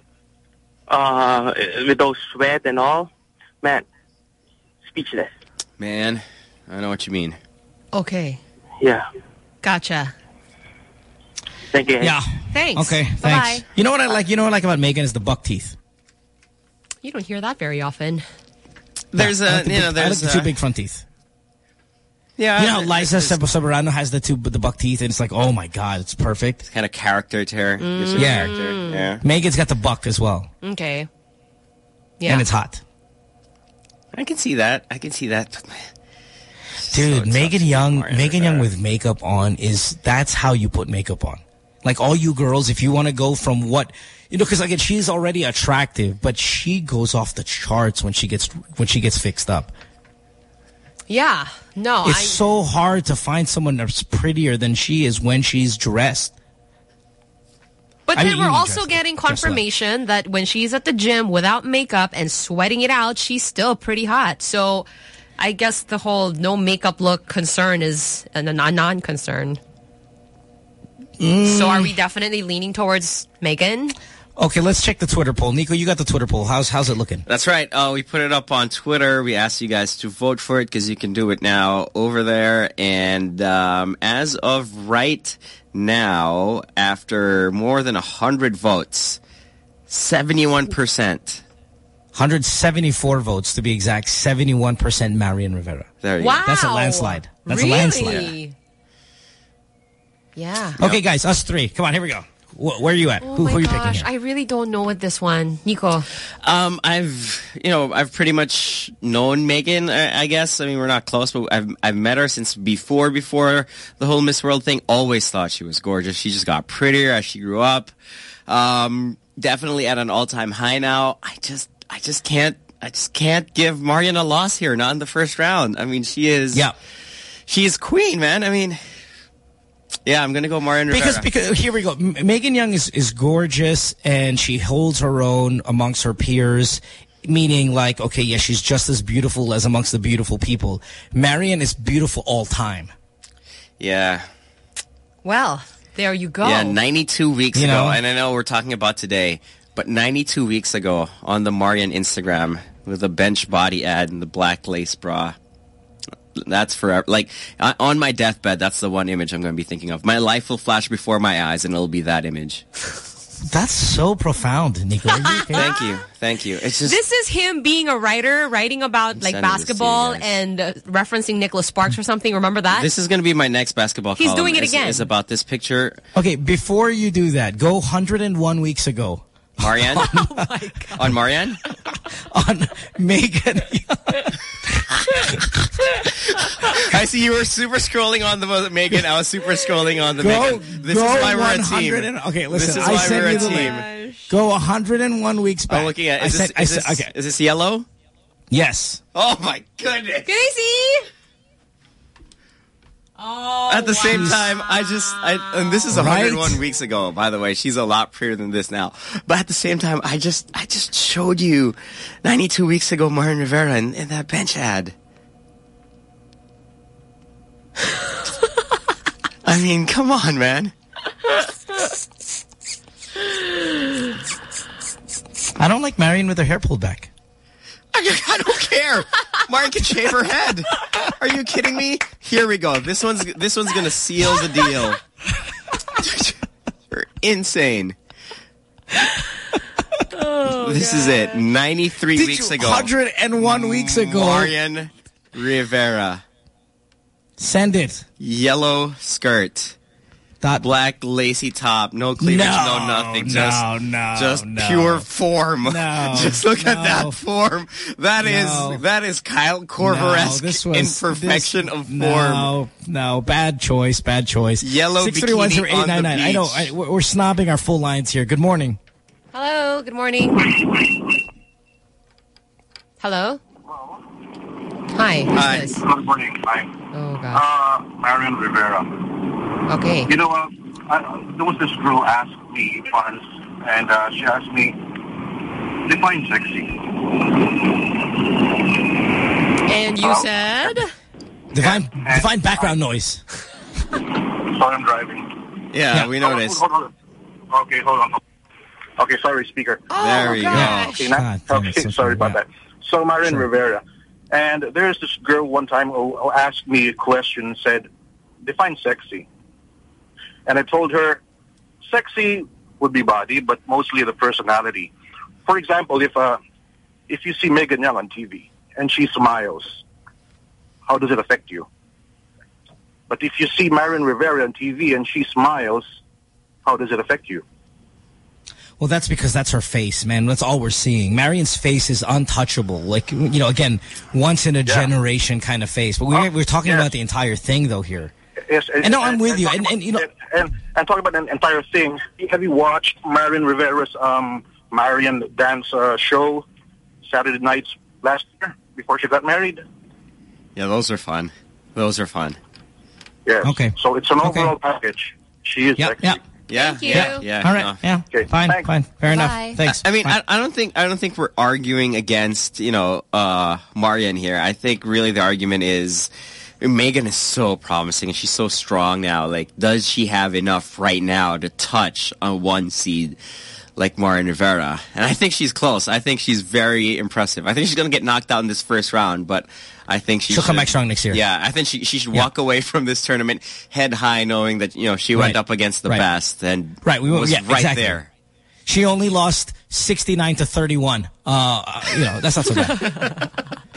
uh, with those sweat and all, man, speechless. Man. I know what you mean. Okay. Yeah. Gotcha. Thank you. Yeah. Thanks. Okay, Bye-bye. thanks. You know what I like? You know what I like about Megan is the buck teeth. You don't hear that very often. There's I a, like the you know, big- I like there's the two a- big front teeth. Yeah. You know how Liza Soberano has the two, the buck teeth, and it's like, oh my god, it's perfect. It's kind of character to her. Gives her Yeah. character. Yeah. Megan's got the buck as well, Okay. Yeah. and it's hot. I can see that. I can see that. Dude, Megan Young, Megan Young with makeup on is, that's how you put makeup on. Like all you girls, if you want to go from what, you know, because again, she's already attractive, but she goes off the charts when she gets, when she gets fixed up. Yeah. No, It's I... so hard to find someone that's prettier than she is when she's dressed. But I then mean, we're you also dressed getting up. Dressed up. confirmation that when she's at the gym without makeup and sweating it out, she's still pretty hot. So I guess the whole no makeup look concern is a non-concern. Mm. So are we definitely leaning towards Megan? Okay, let's check the Twitter poll. Nico, you got the Twitter poll. How's how's it looking? That's right. Uh, we put it up on Twitter. We asked you guys to vote for it because you can do it now over there. And um, as of right now, after more than one hundred votes, seventy-one percent. one hundred seventy-four votes to be exact. seventy-one percent Marian Rivera. There you wow. go. That's a landslide. That's really? a landslide. Yeah. Okay, guys, us three. Come on, here we go. Wh where are you at? Oh who, my who are you gosh, picking here? I really don't know with this one. Nico. Um, I've, you know, I've pretty much known Megan, I, I guess. I mean, we're not close, but I've, I've met her since before, before the whole Miss World thing. Always thought she was gorgeous. She just got prettier as she grew up. Um, definitely at an all-time high now. I just, I just can't, I just can't give Marian a loss here, not in the first round. I mean, she is, yeah, she is queen, man. I mean, yeah, I'm going to go Marian Rivera. Because, because here we go. M Megan Young is, is gorgeous, and she holds her own amongst her peers, meaning like, okay, yeah, she's just as beautiful as amongst the beautiful people. Marian is beautiful all time. Yeah. Well, there you go. Yeah, ninety-two weeks You ago, know? and I know we're talking about today, but ninety-two weeks ago on the Marian Instagram with a bench body ad and the black lace bra. That's forever. Like, on my deathbed, that's the one image I'm going to be thinking of. My life will flash before my eyes, and it'll be that image. That's so profound, Nico. Are you okay? Thank you. Thank you. It's just... This is him being a writer, writing about like sending this to you basketball guys. and uh, referencing Nicholas Sparks or something. Remember that? This is going to be my next basketball He's column. doing it is, again. is about this picture. Okay, before you do that, go one hundred and one weeks ago. Marianne? Oh my God. On Marianne? On Megan. I see you were super scrolling on the Megan. I was super scrolling on the Go, Megan. This go is why we're a one hundred team. and, okay, listen, This is I why sent we're you a the team. link. Go one hundred and one weeks back. I'm looking at. I Is, this, said, I is, said, this, okay. is this yellow? Yes. Oh my goodness! Can I see? Oh, At the wow. same time, I just, I, and this is one hundred one Right? weeks ago, by the way. She's a lot prettier than this now. But at the same time, I just, I just showed you ninety-two weeks ago Marian Rivera in, in that bench ad. I mean, come on, man. I don't like Marian with her hair pulled back. I, I don't care. Marian can shave her head. Are you kidding me? Here we go. This one's this one's gonna seal the deal. You're insane. Oh, this God. is it. ninety-three Did weeks you, ago. one hundred and one weeks ago. Marian Rivera. Send it. Yellow skirt. Dot. Black lacy top. No cleavage, no, No, nothing. no, Just, no, just no. pure form. No, just look at no. that form. That is No. that is Kyle Korver-esque No, this was- imperfection this- of form. No, no, bad choice, bad choice. Yellow six three one zero bikini on eight nine nine. the I know, beach. I, we're we're snobbing our full lines here. Good morning. Hello. Good morning. Hello. Hi. Who's Hi. this? Good morning. Hi. Oh God. Uh, Marian Rivera. Okay. You know, uh, I, there was this girl asked me once, and uh, she asked me, define sexy. And you Hello? said? Divine, And- divine background noise. Sorry, I'm driving. Yeah, Yeah. we Hold on, noticed. hold on. Okay, hold on. Okay, sorry, speaker. Oh, There you gosh. Okay, now, God damn it, okay, so sorry about yeah. that. So, Marian Sure. Rivera, And there's this girl one time who, who asked me a question and said, define sexy. And I told her, sexy would be body, but mostly the personality. For example, if uh, if you see Megan Young on T V and she smiles, how does it affect you? But if you see Marian Rivera on T V and she smiles, how does it affect you? Well, that's because that's her face, man. That's all we're seeing. Marian's face is untouchable. Like, you know, again, once in a yeah. generation kind of face. But we, oh, we're talking yes. about the entire thing, though, here. Yes, and, and no, I'm and, with and you. And, and, and, you know, and, and talking about the entire thing, have you watched Marian Rivera's um, Marian dance uh, show Saturday nights last year before she got married? Yeah, those are fun. Those are fun. Yes. Okay. So it's an overall okay. package. She is yep, sexy. Yep. Yeah, Thank you. yeah, yeah. All right, no. yeah, okay. fine, Thanks. fine, fair Bye. enough. Thanks. I, I mean, I, I don't think I don't think we're arguing against you know uh, Marian here. I think really the argument is Megan is so promising and she's so strong now. Like, does she have enough right now to touch on one seed like Marian Rivera? And I think she's close. I think she's very impressive. I think she's going to get knocked out in this first round, but I think she she'll should, come back strong next year. Yeah, I think she she should yeah. walk away from this tournament head high, knowing that you know she went right. up against the right. best and right. we was yeah, right exactly. there. She only lost sixty-nine to thirty-one. Uh, you know, that's not so bad.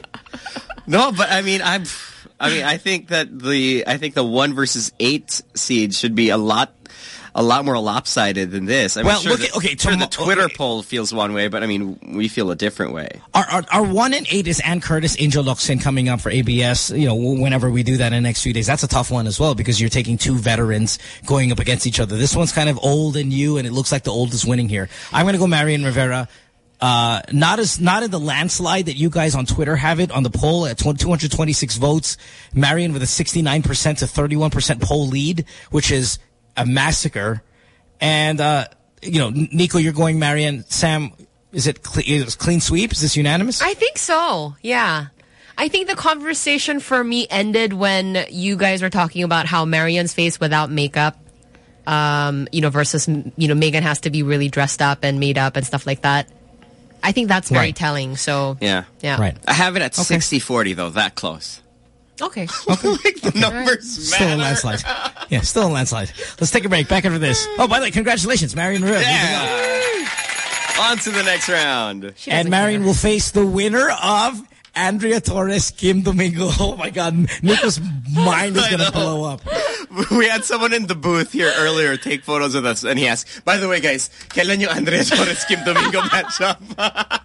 No, but I mean, I'm. I mean, I think that the I think the one versus eight seed should be a lot. A lot more lopsided than this. I mean, well, sure look the, at, okay, sure the Twitter okay. poll feels one way, but I mean, we feel a different way. Our, our, our one and eight is Ann Curtis, Angel Locsin coming up for A B S. You know, whenever we do that in the next few days, that's a tough one as well because you're taking two veterans going up against each other. This one's kind of old and new, and it looks like the old is winning here. I'm going to go Marian Rivera. Uh, not as not in the landslide that you guys on Twitter have it on the poll at two hundred twenty-six votes. Marian with a sixty-nine percent to thirty-one percent poll lead, which is a massacre. And, uh, you know, Nico, you're going Marian. Sam, is it cle is it clean sweep? Is this unanimous? I think so, yeah. I think the conversation for me ended when you guys were talking about how Marian's face without makeup, um, you know, versus, you know, Megan has to be really dressed up and made up and stuff like that. I think that's very right. telling, so. Yeah. Yeah. Right. I have it at okay. sixty forty, though, that close. Okay. okay. Like the numbers right. Still a landslide. Yeah, still a landslide. Let's take a break. Back after this. Oh, by the way, congratulations, Marian Rivera. Yeah. On to the next round. And Marian will face the winner of Andrea Torres, Kim Domingo. Oh, my God. Nico's mind is going to blow up. We had someone in the booth here earlier take photos with us, and he asked, by the way, guys, kailan yung Andrea Torres, Kim Domingo matchup?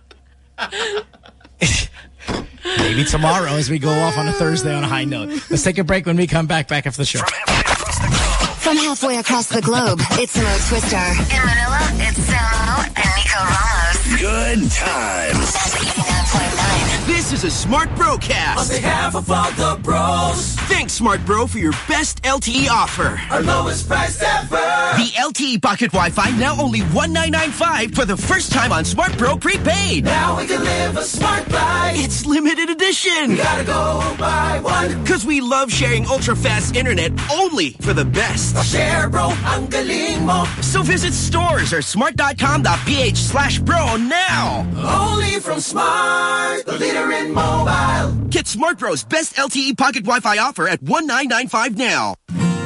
Maybe tomorrow as we go off on a Thursday on a high note. Let's take a break. When we come back, back after the show. From halfway across the globe, it's Mo Twister. In Manila, it's Samo and Nico Ramos. Good times. eighty-nine point nine. This is a Smart Brocast. On behalf of all the bros. Thanks, Smart Bro, for your best L T E offer. Our lowest price ever. The L T E Pocket Wi-Fi now only one nine nine five for the first time on Smart Bro Prepaid. Now we can live a smart life. It's limited edition. We gotta go buy one. Because we love sharing ultra-fast internet only for the best. Share, bro, ang galing mo. So visit stores or smart.com.ph slash bro now. Only from Smart, the leader in mobile. Get Smart Bro's best L T E Pocket Wi-Fi offer at one nine nine five now.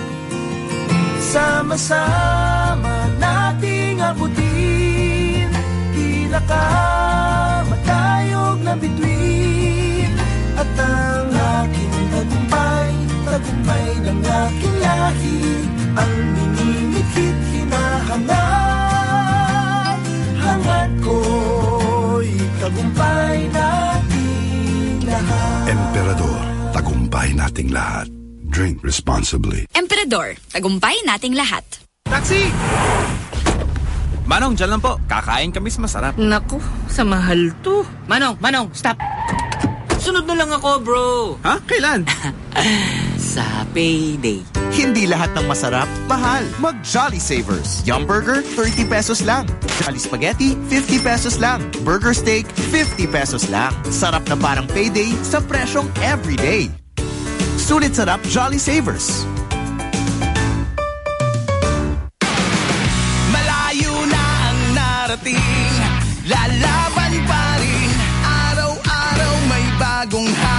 Sama-sama nating abutin, tila ka matayog na bituin. At ang aking tagumpay, tagumpay ng aking lahi, ang minimikit hinahanap. Hangat ko'y tagumpay nating lahat. Emperador, tagumpay nating lahat. Drink responsibly. Emperador, tagumpay nating lahat. Taxi! Manong, dyan lang po. Kakain kami sa masarap. Naku, sa mahal to. Manong, Manong, stop. Sunod na lang ako, bro. Ha? Kailan? Sa payday. Hindi lahat ng masarap, mahal. Mag Jolly Savers. Yum Burger, thirty pesos lang. Jolly Spaghetti, fifty pesos lang. Burger Steak, fifty pesos lang. Sarap na parang payday sa presyong everyday. Sulit sarap Jolly Savers. Malayo na ang narating, lalaban pa rin. Araw-araw may bagong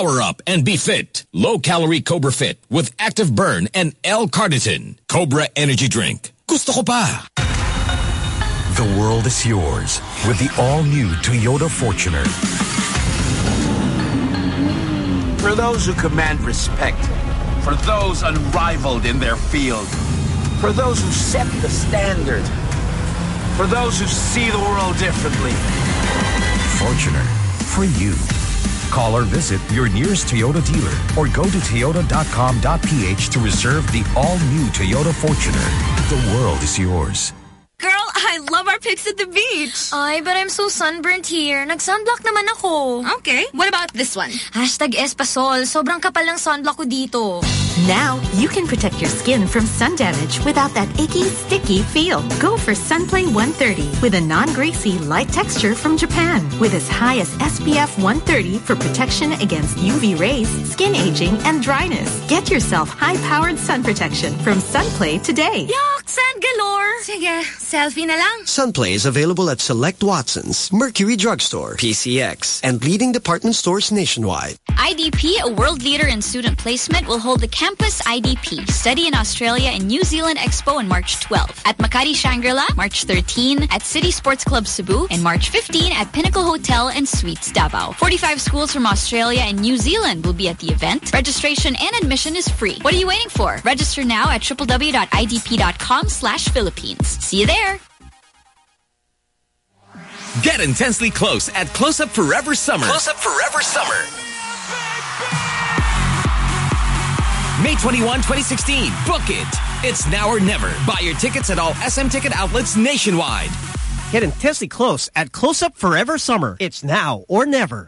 Power up and be fit. Low-calorie Cobra Fit with Active Burn and L-Carnitine. Cobra Energy Drink. Gusto ko pa. The world is yours with the all-new Toyota Fortuner. For those who command respect, for those unrivaled in their field, for those who set the standard, for those who see the world differently. Fortuner, for you. Call or visit your nearest Toyota dealer or go to toyota dot com dot p h to reserve the all-new Toyota Fortuner. The world is yours. Girl, I love our pics at the beach. Ay, but I'm so sunburnt here. Nag-sunblock naman ako. Okay, what about this one? Hashtag Espasol. Sobrang kapal ng sunblock ko dito. Now, you can protect your skin from sun damage without that icky, sticky feel. Go for Sunplay one thirty with a non-greasy, light texture from Japan with as high as S P F one thirty for protection against U V rays, skin aging, and dryness. Get yourself high-powered sun protection from Sunplay today. Yuck! Sand galore! Sige, selfie na lang. Sunplay is available at select Watson's, Mercury Drugstore, P C X, and leading department stores nationwide. I D P, a world leader in student placement, will hold the Campus I D P Study in Australia and New Zealand Expo on March twelfth. At Makati Shangri-La, March thirteenth. At City Sports Club Cebu, and March fifteenth at Pinnacle Hotel and Suites Davao. forty-five schools from Australia and New Zealand will be at the event. Registration and admission is free. What are you waiting for? Register now at w w w dot i d p dot com slash Philippines. See you there. Get intensely close at Close Up Forever Summer. Close Up Forever Summer. May twenty-first, twenty sixteen. Book it. It's now or never. Buy your tickets at all S M ticket outlets nationwide. Get intensely close at Close Up Forever Summer. It's now or never.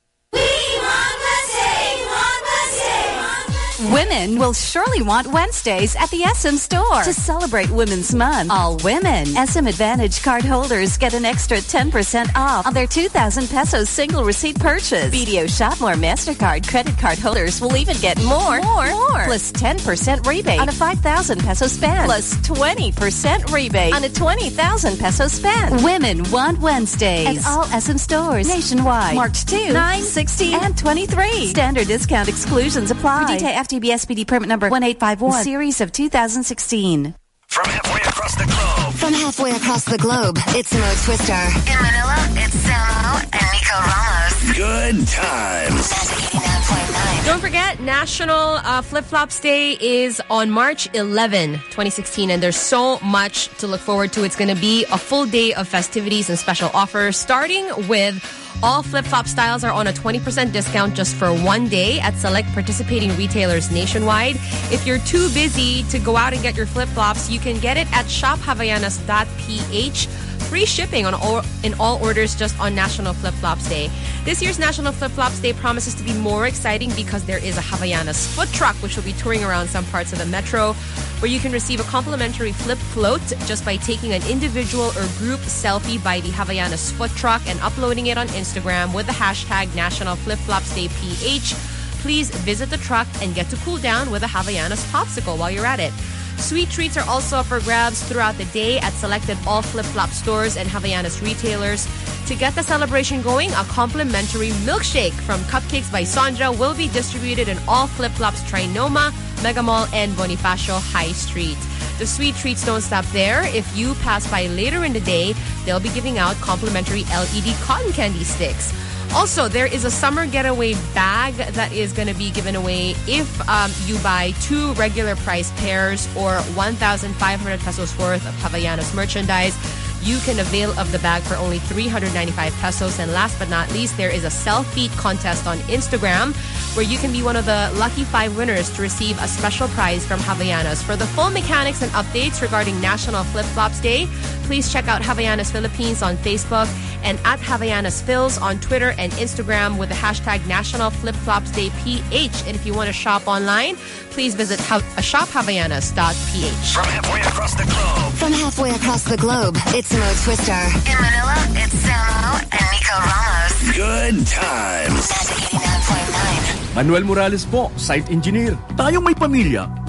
Women will surely want Wednesdays at the S M store. To celebrate Women's Month, all women S M Advantage card holders get an extra ten percent off on their two thousand pesos single receipt purchase. B D O Shopmore MasterCard credit card holders will even get more, more, more. Plus ten percent rebate on a five thousand peso spend. Plus twenty percent rebate on a twenty thousand peso spend. Women want Wednesdays at all S M stores nationwide. March second, nine, sixteen, and twenty-three. Standard discount exclusions apply. F T B S P D permit number one eight five one, series of two thousand sixteen. From halfway across the globe. From halfway across the globe, it's Mo Twister. In Manila, it's Samo and Nico Ramos. Good times. Magic eighty-nine point nine. Don't forget, National uh, Flip-Flops Day is on March eleventh, twenty sixteen, and there's so much to look forward to. It's going to be a full day of festivities and special offers, starting with all flip-flop styles are on a twenty percent discount just for one day at select participating retailers nationwide. If you're too busy to go out and get your flip-flops, you can get it at shop havaianas dot p h. Free shipping on all, in all orders just on National Flip-Flops Day. This year's National Flip-Flops Day promises to be more exciting because there is a Havaianas foot truck which will be touring around some parts of the metro, where you can receive a complimentary flip float just by taking an individual or group selfie by the Havaianas foot truck and uploading it on Instagram with the hashtag National Flip-Flops Day P H. Please visit the truck and get to cool down with a Havaianas popsicle while you're at it. Sweet treats are also up for grabs throughout the day at selected all flip-flop stores and Havaianas retailers. To get the celebration going, a complimentary milkshake from Cupcakes by Sondra will be distributed in all flip-flops Trinoma, Mega Mall, and Bonifacio High Street. The sweet treats don't stop there. If you pass by later in the day, they'll be giving out complimentary L E D cotton candy sticks. Also, there is a summer getaway bag that is going to be given away if um, you buy two regular price pairs or one thousand five hundred pesos worth of Havaianas merchandise. You can avail of the bag for only three hundred ninety-five pesos. And last but not least, there is a selfie contest on Instagram where you can be one of the lucky five winners to receive a special prize from Havaianas. For the full mechanics and updates regarding National Flip-Flops Day, please check out Havaianas Philippines on Facebook and at Havaianas Phils on Twitter and Instagram with the hashtag National Flip-Flops Day P H. And if you want to shop online, please visit shop havaianas dot p h. From halfway across the globe. From halfway across the globe, it's Mo Twister. In Manila, it's Samo and Nico Ramos. Good times. Magic eighty-nine point nine. Manuel Morales po, site engineer. Tayong may pamilya,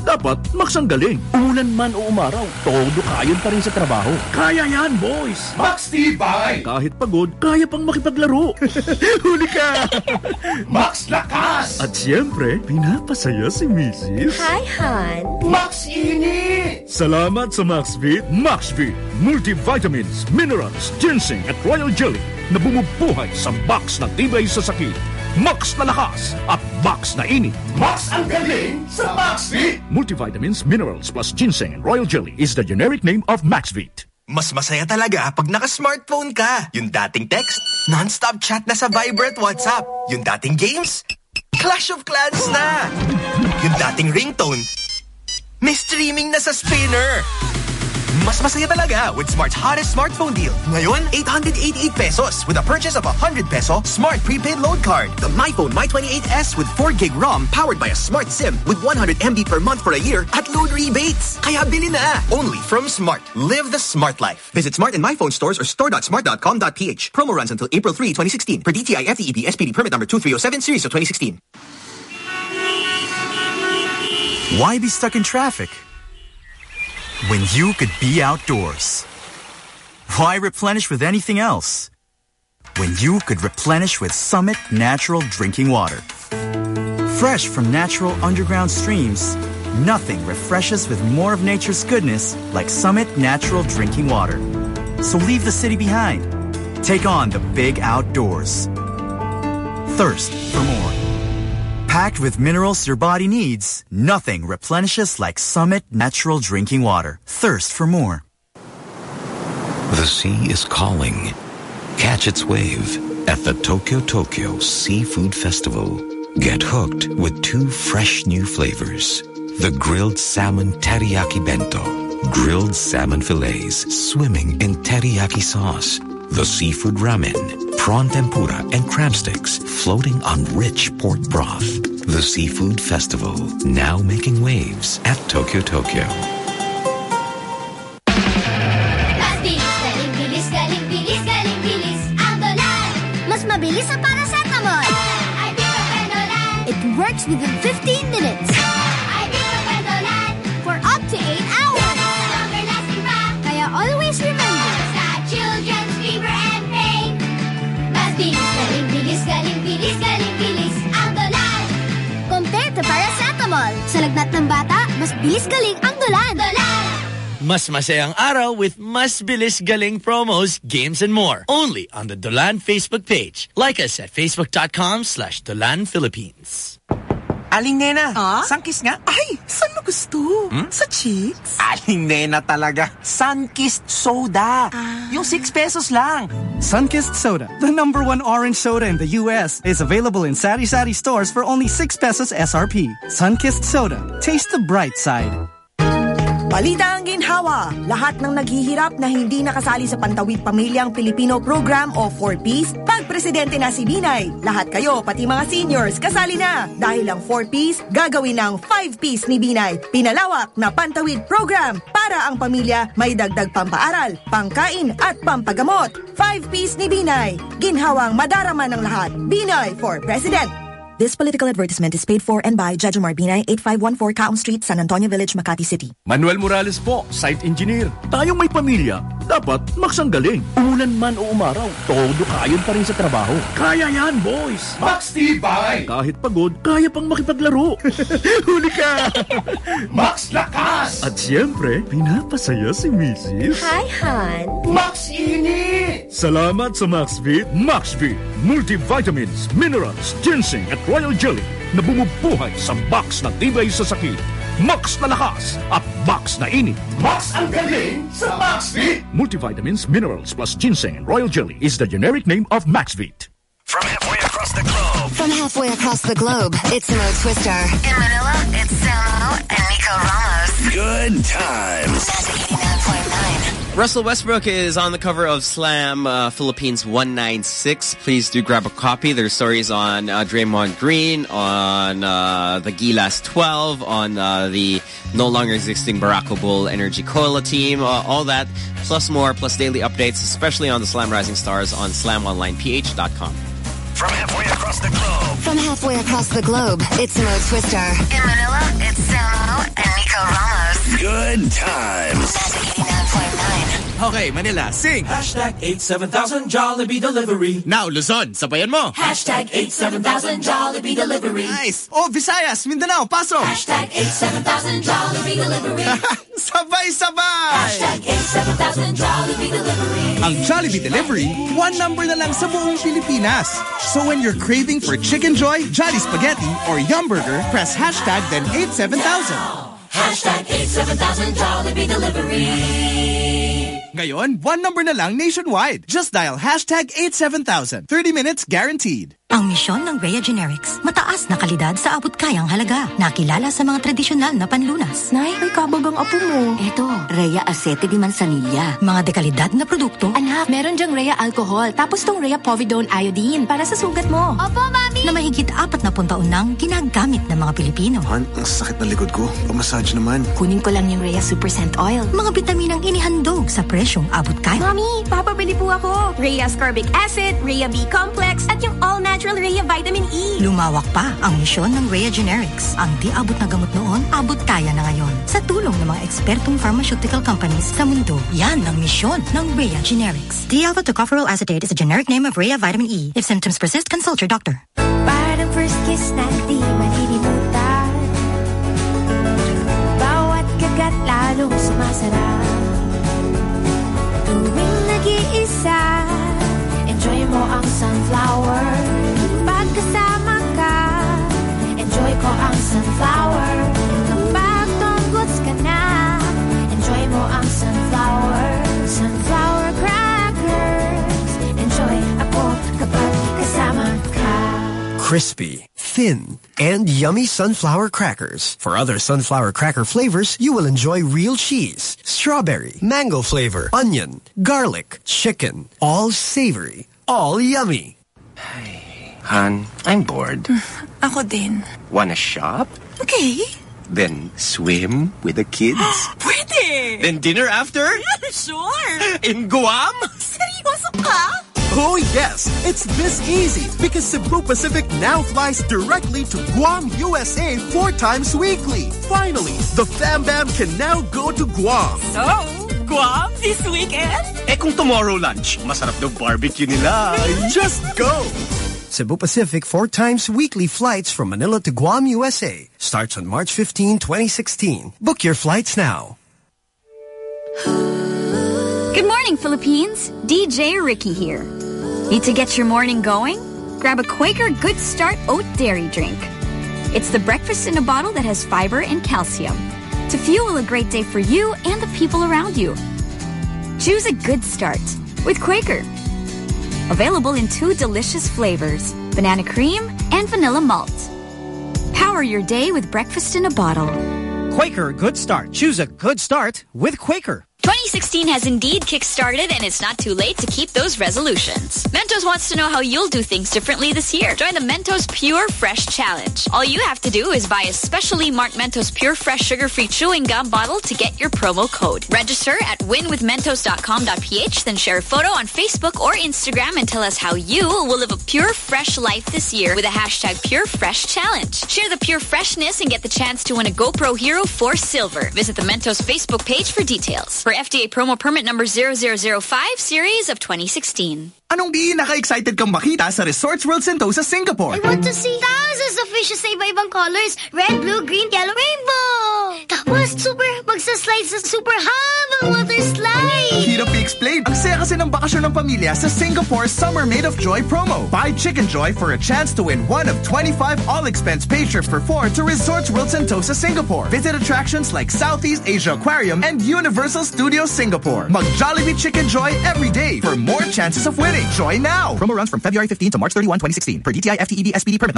dapat Max ang galing. Umulan man o umaraw, todo kayon pa rin sa trabaho. Kaya yan, boys! Max Tibay! Kahit pagod, kaya pang makipaglaro. Huli ka! Max Lakas! At siyempre, pinapasaya si Missus Hi, hon. Max Init! Salamat sa MaxVit. MaxVit, multivitamins, minerals, ginseng at royal jelly na bumubuhay sa box na tibay sa sakit. Max na lakas at Max na init. Max ang galing sa MaxVit! Multivitamins, minerals plus ginseng and royal jelly is the generic name of MaxVit. Mas masaya talaga pag naka-smartphone ka. Yung dating text, non-stop chat na sa Viber at WhatsApp. Yung dating games, Clash of Clans na. Yung dating ringtone, may streaming na sa spinner. Mas masaya talaga with Smart's hottest smartphone deal. Ngayon, eight hundred eighty-eight pesos with a purchase of a one hundred peso Smart prepaid load card. The MyPhone My twenty-eight S with four gig ROM powered by a Smart SIM with one hundred megabytes per month for a year at load rebates. Kaya bili na. Only from Smart. Live the smart life. Visit Smart and MyPhone stores or store dot smart dot com dot p h. Promo runs until April third, twenty sixteen. Per D T I F T E B S P D permit number two three oh seven series of twenty sixteen. Why be stuck in traffic when you could be outdoors? Why replenish with anything else when you could replenish with Summit Natural Drinking Water? Fresh from natural underground streams, nothing refreshes with more of nature's goodness like Summit Natural Drinking Water. So leave the city behind. Take on the big outdoors. Thirst for more. Packed with minerals your body needs, nothing replenishes like Summit Natural Drinking Water. Thirst for more. The sea is calling. Catch its wave at the Tokyo Tokyo Seafood Festival. Get hooked with two fresh new flavors. The grilled salmon teriyaki bento. Grilled salmon fillets swimming in teriyaki sauce. The seafood ramen, prawn tempura, and crab sticks floating on rich pork broth. The Seafood Festival, now making waves at Tokyo Tokyo. Bilis, galing, bilis, galing, bilis, ang Dolan. Mas mabilis sa paracetamol. It works within fifteen minutes. For up to eight hours. Longer lasting pa. Kaya always remember. Sa children's fever and pain. Mas bilis, galing, bilis, galing, bilis, galing, bilis, ang Dolan. Compared to paracetamol, sa lagnat ng bata, mas bilis galing ang Dolan. Dolan! Mas masayang araw with Mas Bilis Galing promos, games, and more. Only on the Dolan Facebook page. Like us at facebook.com slash Dolan Philippines. Aling Nena, ah? Sunkist nga? Ay, saan mo gusto? Hmm? Sa cheeks? Aling Nena talaga. Sunkist Soda. Ah. Yung six pesos lang. Sunkist Soda, the number one orange soda in the U S, is available in Sari Sari stores for only six pesos S R P. Sunkist Soda. Taste the bright side. Balita ang ginhawa. Lahat ng naghihirap na hindi nakasali sa Pantawid Pamilyang Pilipino Program o four Ps, pag presidente na si Binay. Lahat kayo, pati mga seniors, kasali na. Dahil ang four Ps, gagawin ng five Ps ni Binay. Pinalawak na Pantawid Program para ang pamilya may dagdag pampaaral, pangkain at pampagamot. five Ps ni Binay. Ginhawang madarama ng lahat. Binay for President. This political advertisement is paid for and by Judge Omar Binay, eighty-five fourteen Kaong Street, San Antonio Village, Makati City. Manuel Morales po, site engineer. Tayong may pamilya, dapat Max ang galing. Umulan man o umaraw, todo kayon pa rin sa trabaho. Kaya yan, boys! Max Tibay! Kahit pagod, kaya pang makipaglaro. Huli ka! Max Lakas! At siyempre, pinapasaya si Missus Hi, hon. Max Init! Salamat sa MaxVit. MaxVit, multivitamins, minerals, ginseng at royal jelly na bumubuhay sa box na tibay sa sakit. Max na lakas at Max na init. Max ang galing sa MaxVit! Multivitamins, minerals plus ginseng and royal jelly is the generic name of MaxVit. From halfway across the globe. From halfway across the globe, it's Mo Twister. In Manila, it's Samo and Nico Ramos. Good times. eighty-nine point nine. Russell Westbrook is on the cover of Slam uh, Philippines one ninety-six. Please do grab a copy. There's stories on uh, Draymond Green, on uh, the Gilas twelve, on uh, the no longer existing Barako Bull Energy Cola team, uh, all that, plus more, plus daily updates, especially on the Slam Rising Stars on slam online p h dot com. From halfway across the globe. From halfway across the globe, it's Mo Twister. In Manila, it's Samo and Nico Good times. eighty-nine point nine. Okay, Manila, sing. Hashtag eight seven thousand Jollibee Delivery. Now, Luzon, sabayan mo. Hashtag eight seven thousand Jollibee Delivery. Nice. Oh, Visayas, Mindanao, pasok. Hashtag eight seven thousand Jollibee Delivery. Sabay-sabay. Hashtag eight seven thousand Jollibee Delivery. Ang Jollibee Delivery, one number na lang sa buong Pilipinas. So when you're craving for Chicken Joy, Jolly Spaghetti, or Yum Burger, press hashtag then eight seven thousand. Hashtag eight seven thousand Jollibee Delivery. Ngayon, one number na lang nationwide. Just dial hashtag eight seven thousand. thirty minutes guaranteed. Ang misyon ng Rhea Generics, mataas na kalidad sa abot-kayang halaga. Nakilala sa mga tradisyonal na panlunas. Nay, may kabag ang apo mo. Eto, Rhea Acete de Manzanilla. Mga dekalidad na produkto. Anak, meron dyang Rhea Alcohol. Tapos tong Rhea Povidone Iodine para sa sugat mo. Opo, Mami! Na mahigit apat na puntaon nang ginagamit ng mga Pilipino. Han, ang sakit ng likod ko. Pamassage naman. Kunin ko lang yung Rhea Super Scent Oil. Mga bitaminang inihandog sa presyong abot-kaya. Mami, papabili po ako. Rhea Ascorbic Acid, Rhea B Complex, at yung all-natural Rhea Vitamin E. Lumawak pa ang misyon ng Rhea Generics. Ang di abot na gamot noon, abot kaya na ngayon. Sa tulong ng mga ekspertong pharmaceutical companies sa mundo, yan ang misyon ng Rhea Generics. D-alpha tocopherol acetate is a generic name of Rhea Vitamin E. If symptoms persist, consult your doctor. Parang first kiss na di malilimutan. Bawat kagat lalong sumasarap. Tuwing nag-iisa, enjoy mo ang sunflower. Pagkasama ka, enjoy ko ang sunflower. Kapag tunggots ka na, enjoy mo ang sunflower. Sunflower crackers, enjoy ako kapag kasama ka. Crispy, thin, and yummy sunflower crackers. For other sunflower cracker flavors, you will enjoy real cheese, strawberry, mango flavor, onion, garlic, chicken. All savory, all yummy. Han, I'm bored. Ako din. Wanna shop? Okay. Then swim with the kids? Pwede! Then dinner after? Sure! In Guam? Seryoso ka? Oh yes, it's this easy because Cebu Pacific now flies directly to Guam, U S A four times weekly. Finally, the Fam Bam can now go to Guam. So, Guam this weekend? Eh kung tomorrow lunch, masarap daw barbecue nila. Just go! Cebu Pacific four times weekly flights from Manila to Guam, U S A. Starts on March fifteenth, twenty sixteen. Book your flights now. Good morning, Philippines. D J Ricky here. Need to get your morning going? Grab a Quaker Good Start Oat Dairy Drink. It's the breakfast in a bottle that has fiber and calcium to fuel a great day for you and the people around you. Choose a good start with Quaker. Available in two delicious flavors, banana cream and vanilla malt. Power your day with breakfast in a bottle. Quaker Good Start. Choose a good start with Quaker. twenty sixteen has indeed kick-started, and it's not too late to keep those resolutions. Mentos wants to know how you'll do things differently this year. Join the Mentos Pure Fresh Challenge. All you have to do is buy a specially marked Mentos Pure Fresh sugar-free chewing gum bottle to get your promo code. Register at win with mentos dot com dot p h, then share a photo on Facebook or Instagram and tell us how you will live a pure, fresh life this year with a hashtag Pure Fresh Challenge. Share the pure freshness and get the chance to win a GoPro Hero four Silver. Visit the Mentos Facebook page for details. For F D A promo permit number zero zero zero five series of twenty sixteen. Anong di naka-excited kang makita sa Resorts World Sentosa, Singapore? I want to see thousands of fishes sa iba-ibang colors. Red, blue, green, yellow, rainbow. Tapos super magsaslide sa super habang water slide. Hirap i-explain. Ang saya kasi ng bakasyon ng pamilya sa Singapore Summer Made of Joy promo. Buy Chicken Joy for a chance to win one of twenty-five all-expense paid trips for four to Resorts World Sentosa, Singapore. Visit attractions like Southeast Asia Aquarium and Universal Studios Singapore. Mag-Jollibee Chicken Joy every day for more chances of winning. Joy now! Promo runs from February fifteenth to March thirty-first, twenty sixteen. Per D T I F T E D S P D permit.